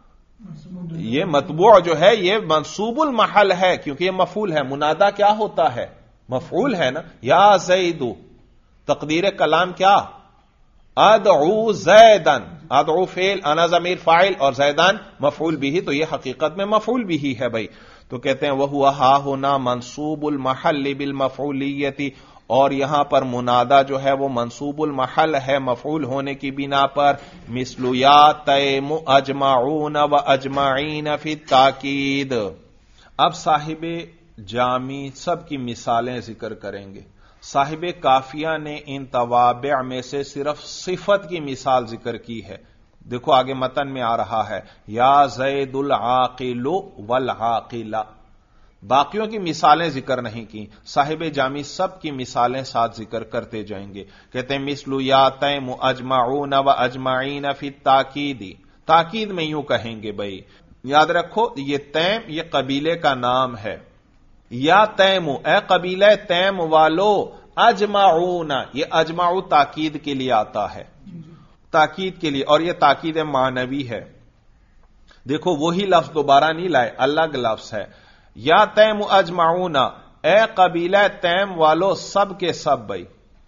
یہ مطبوع جو ہے یہ منصوب المحل ہے کیونکہ یہ مفعول ہے. منادى کیا ہوتا ہے؟ مفعول ہے نا. یا زیدو، تقدیر کلام کیا؟ ادعو زیدن، ادعو فعل، انا ضمیر فاعل، اور زیدان مفعول بھی، تو یہ حقیقت میں مفعول بھی ہے بھائی. تو کہتے ہیں وہو ہا ہونا منصوب المحل بالمفعولیت، اور یہاں پر منادہ جو ہے وہ منصوب المحل ہے مفعول ہونے کی بنا پر. مثل یا تیم اجمعون و اجمعین فی التاکید. اب صاحب جامی سب کی مثالیں ذکر کریں گے. صاحب کافیہ نے ان توابع میں سے صرف صفت کی مثال ذکر کی ہے. دیکھو آگے متن میں آ رہا ہے یا زید العاقل والعاقلہ، باقیوں کی مثالیں ذکر نہیں کی. صاحب جامی سب کی مثالیں ساتھ ذکر کرتے جائیں گے. کہتے ہیں مثل یا تیم اجمعون و اجمعین فی التاکید. تاکید میں یوں کہیں گے بھائی، یاد رکھو یہ تیم یہ قبیلے کا نام ہے. یا تیم، اے قبیلہ تیم والو، اجمعون، یہ اجمعو تاکید کے لیے آتا ہے، تاکید کے لیے، اور یہ تاکید معنوی ہے. دیکھو وہی لفظ دوبارہ نہیں لائے، الگ لفظ ہے. یا تیم اجمعون، اے قبیلہ تیم والو سب کے سب بھائی.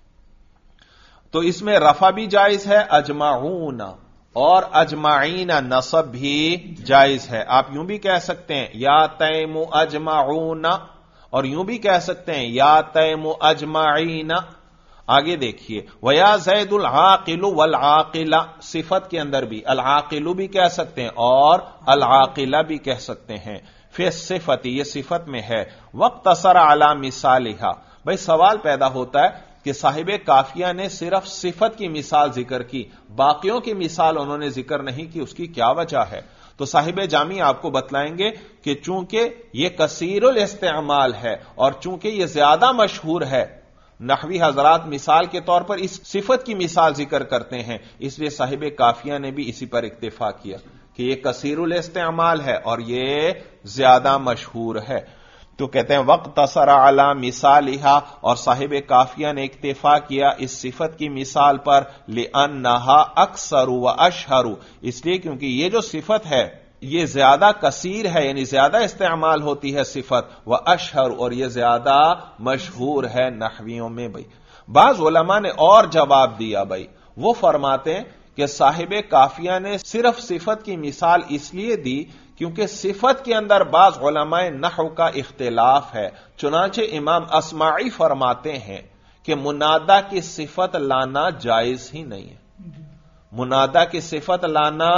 تو اس میں رفع بھی جائز ہے اجمعون، اور اجمعین نصب بھی جائز ہے. آپ یوں بھی کہہ سکتے ہیں یا تیم اجمعون، اور یوں بھی کہہ سکتے ہیں یا تیم اجمعین. آگے دیکھیے ویا زید العاقل والعاقلہ، صفت کے اندر بھی العاقل بھی کہہ سکتے ہیں اور العاقلہ بھی کہہ سکتے ہیں. فی صفت، یہ صفت میں ہے. واقتصر علی مثالہا، بھائی سوال پیدا ہوتا ہے کہ صاحب کافیہ نے صرف صفت کی مثال ذکر کی، باقیوں کی مثال انہوں نے ذکر نہیں کی، اس کی کیا وجہ ہے؟ تو صاحب جامی آپ کو بتلائیں گے کہ چونکہ یہ کثیر الاستعمال ہے اور چونکہ یہ زیادہ مشہور ہے نحوی حضرات مثال کے طور پر اس صفت کی مثال ذکر کرتے ہیں، اس لیے صاحب کافیہ نے بھی اسی پر اکتفا کیا کہ یہ کثیر الاستعمال ہے اور یہ زیادہ مشہور ہے. تو کہتے ہیں وقتصر علی مثالہا، اور صاحب کافیہ نے اکتفا کیا اس صفت کی مثال پر، لأنہا اکثر و اشہر، اس لیے کیونکہ یہ جو صفت ہے یہ زیادہ کثیر ہے، یعنی زیادہ استعمال ہوتی ہے صفت، و اشہر، اور یہ زیادہ مشہور ہے نحویوں میں. بھائی بعض علماء نے اور جواب دیا، بھائی وہ فرماتے ہیں کہ صاحب کافیہ نے صرف صفت کی مثال اس لیے دی کیونکہ صفت کے اندر بعض علماء نحو کا اختلاف ہے. چنانچہ امام اصمعی فرماتے ہیں کہ منادا کی صفت لانا جائز ہی نہیں ہے، منادا کی صفت لانا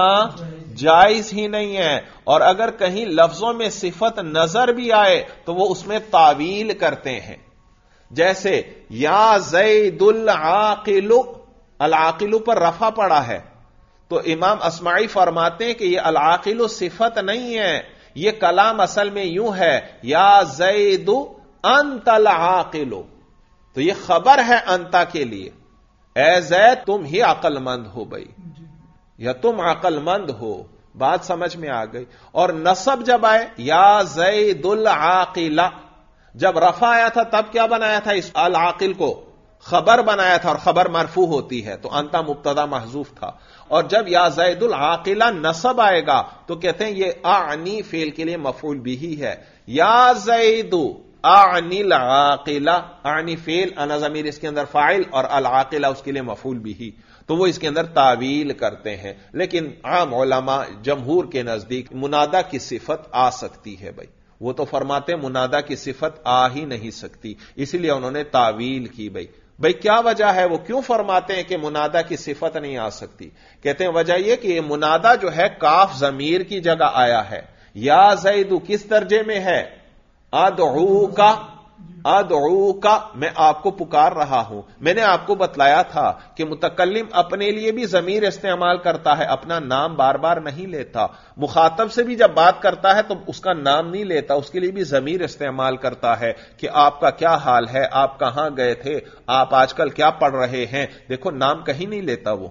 جائز ہی نہیں ہے، اور اگر کہیں لفظوں میں صفت نظر بھی آئے تو وہ اس میں تعویل کرتے ہیں. جیسے یا زید العاقل، العاقل پر رفع پڑا ہے تو امام اصمعی فرماتے ہیں کہ یہ العاقل صفت نہیں ہے، یہ کلام اصل میں یوں ہے یا زید انت العاقل، تو یہ خبر ہے انتا کے لیے، اے زید تم ہی عقل مند ہو. بھائی یا تم عقل مند ہو، بات سمجھ میں آ گئی. اور نصب جب آئے یا زید العاقل، جب رفع آیا تھا تب کیا بنایا تھا؟ اس العاقل کو خبر بنایا تھا، اور خبر مرفوع ہوتی ہے تو انتا مبتدا محذوف تھا. اور جب یا زید العاقلہ نصب آئے گا تو کہتے ہیں یہ اعنی فعل کے لیے مفعول بھی ہے، یا زید اعنی العاقلہ، اعنی فعل، انا ضمیر اس کے اندر فاعل، اور العاقلہ اس کے لیے مفعول بھی، تو وہ اس کے اندر تعویل کرتے ہیں. لیکن عام علماء جمہور کے نزدیک منادا کی صفت آ سکتی ہے. بھائی وہ تو فرماتے ہیں منادا کی صفت آ ہی نہیں سکتی، اسی لیے انہوں نے تعویل کی. بھائی کیا وجہ ہے؟ وہ کیوں فرماتے ہیں کہ منادا کی صفت نہیں آ سکتی؟ کہتے ہیں وجہ یہ کہ یہ منادا جو ہے کاف ضمیر کی جگہ آیا ہے. یا زید کس درجے میں ہے؟ ادعوکا، ادعوکا، میں آپ کو پکار رہا ہوں. میں نے آپ کو بتلایا تھا کہ متکلم اپنے لیے بھی ضمیر استعمال کرتا ہے، اپنا نام بار بار نہیں لیتا. مخاطب سے بھی جب بات کرتا ہے تو اس کا نام نہیں لیتا، اس کے لیے بھی ضمیر استعمال کرتا ہے کہ آپ کا کیا حال ہے، آپ کہاں گئے تھے، آپ آج کل کیا پڑھ رہے ہیں. دیکھو نام کہیں نہیں لیتا وہ.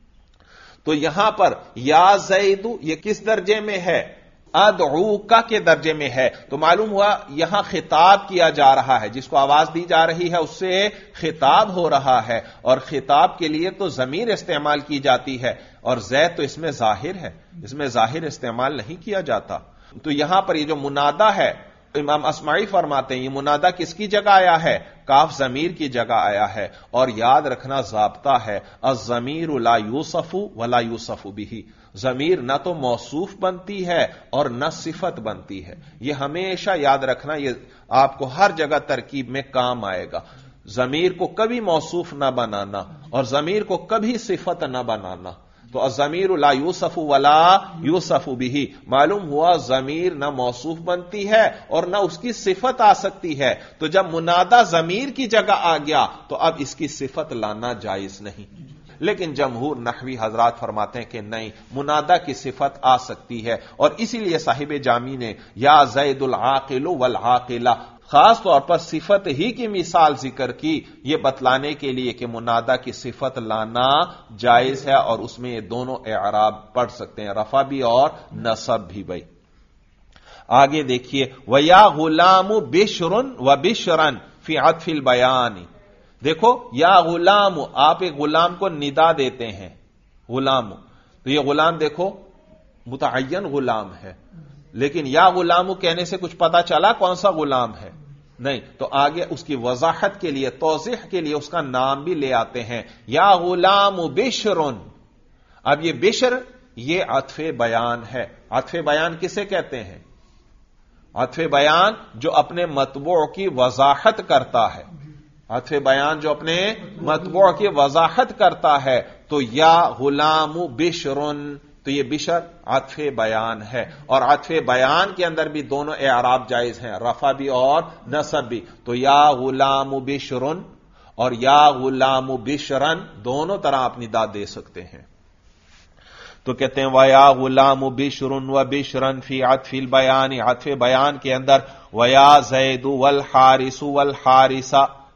تو یہاں پر یا زید یہ کس درجے میں ہے؟ ادعوکا کے درجے میں ہے. تو معلوم ہوا یہاں خطاب کیا جا رہا ہے، جس کو آواز دی جا رہی ہے اس سے خطاب ہو رہا ہے، اور خطاب کے لیے تو ضمیر استعمال کی جاتی ہے، اور زید تو اس میں ظاہر ہے، اس میں ظاہر استعمال نہیں کیا جاتا. تو یہاں پر یہ جو منادا ہے امام اصمعی فرماتے ہیں یہ منادا کس کی جگہ آیا ہے؟ کاف ضمیر کی جگہ آیا ہے. اور یاد رکھنا ضابطہ ہے الضمیر لا یوصف ولا یوصف به، ضمیر نہ تو موصوف بنتی ہے اور نہ صفت بنتی ہے. یہ ہمیشہ یاد رکھنا، یہ آپ کو ہر جگہ ترکیب میں کام آئے گا. ضمیر کو کبھی موصوف نہ بنانا اور ضمیر کو کبھی صفت نہ بنانا. تو الضمیر لا یوصف ولا یوصف به، معلوم ہوا ضمیر نہ موصوف بنتی ہے اور نہ اس کی صفت آ سکتی ہے. تو جب منادا ضمیر کی جگہ آ گیا تو اب اس کی صفت لانا جائز نہیں. لیکن جمہور نحوی حضرات فرماتے ہیں کہ نہیں، منادا کی صفت آ سکتی ہے، اور اسی لیے صاحب جامی نے یا زید العاقل والعاقلہ خاص طور پر صفت ہی کی مثال ذکر کی، یہ بتلانے کے لیے کہ منادا کی صفت لانا جائز ہے، اور اس میں یہ دونوں اعراب پڑھ سکتے ہیں، رفع بھی اور نصب بھی. بھائی آگے دیکھیے وَيَا غُلَامُ بِشْرٌ وَبِشْرًا فِي عَطْفِ الْبَيَانِ. دیکھو یا غلام، آپ ایک غلام کو ندا دیتے ہیں غلام، تو یہ غلام دیکھو متعین غلام ہے، لیکن یا غلام کہنے سے کچھ پتا چلا کون سا غلام ہے؟ نہیں. تو آگے اس کی وضاحت کے لیے، توضیح کے لیے اس کا نام بھی لے آتے ہیں، یا غلام بشرن. اب یہ بشر یہ عطف بیان ہے. عطف بیان کسے کہتے ہیں؟ عطف بیان جو اپنے مطبوع کی وضاحت کرتا ہے، عطف بیان جو اپنے مطبوع کی وضاحت کرتا ہے. تو یا غلام بشرن، تو یہ بشر عطف بیان ہے، اور عطف بیان کے اندر بھی دونوں اعراب جائز ہیں، رفع بھی اور نصب بھی. تو یا غلام بشرن اور یا غلام بشرن دونوں طرح آپ ندا دے سکتے ہیں. تو کہتے ہیں وَيَا غُلَامُ بِشْرٌ وَبِشْرًا فِي عَطْفِ الْبَيَانِ، عطف بیان کے اندر وَيَا زَيْدُ وَالْحَارِسُ وَالْحَارِسَ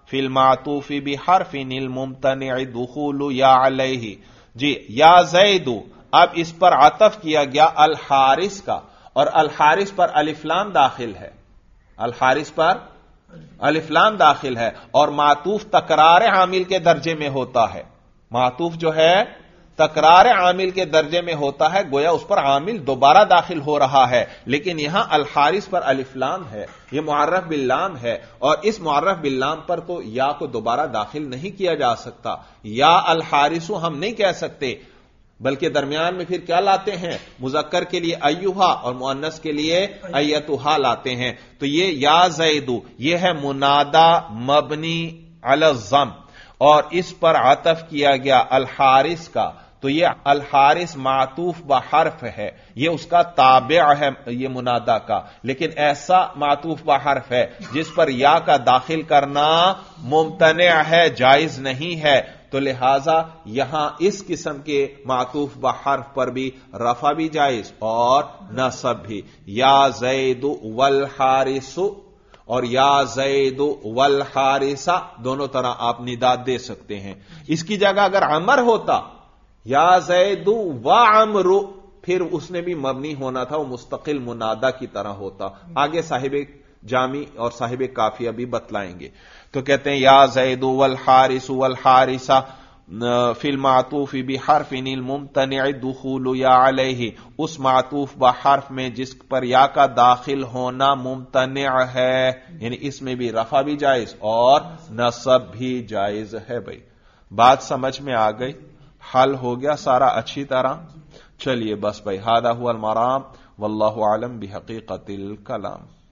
فی المعطوف بحرف الممتنع دخول یا علیہ. جی یا زید، اب اس پر عطف کیا گیا الحارث کا، اور الحارث پر الف لام داخل ہے، الحارث پر الف لام داخل ہے، اور معطوف تکرار عامل کے درجے میں ہوتا ہے. معطوف جو ہے تکرار عامل کے درجے میں ہوتا ہے، گویا اس پر عامل دوبارہ داخل ہو رہا ہے، لیکن یہاں الحارث پر الف لام ہے، یہ معرف باللام ہے، اور اس معرف باللام پر تو یا کو دوبارہ داخل نہیں کیا جا سکتا. یا الحارث ہم نہیں کہہ سکتے، بلکہ درمیان میں پھر کیا لاتے ہیں؟ مذکر کے لیے ایھا اور مؤنث کے لیے ایتھا لاتے ہیں. تو یہ یا زید یہ ہے منادا مبنی علی الضم، اور اس پر عطف کیا گیا الحارث کا، تو یہ الحارث معطوف بحرف ہے، یہ اس کا تابع ہے یہ منادا کا، لیکن ایسا معطوف بحرف ہے جس پر یا کا داخل کرنا ممتنع ہے، جائز نہیں ہے. تو لہذا یہاں اس قسم کے معطوف بحرف پر بھی رفع بھی جائز اور نصب بھی. یا زید والحارث اور یا زید والحارث دونوں طرح آپ نداد دے سکتے ہیں. اس کی جگہ اگر عمر ہوتا یا زید وعمر، پھر اس نے بھی مبنی ہونا تھا، وہ مستقل منادا کی طرح ہوتا. آگے صاحب جامی اور صاحب کافیہ بھی بتلائیں گے. تو کہتے ہیں یا زید والحارث والحارث فی المعطوف بحرف الممتنع دخول یا علیہ، اس معطوف بحرف میں جس پر یا کا داخل ہونا ممتنع ہے، یعنی اس میں بھی رفع بھی جائز اور نصب بھی جائز ہے. بھائی بات سمجھ میں آ گئی؟ حل ہو گیا سارا اچھی طرح؟ چلیے بس بھائی، ھذا ھو المرام واللہ اعلم بحقیقت الکلام.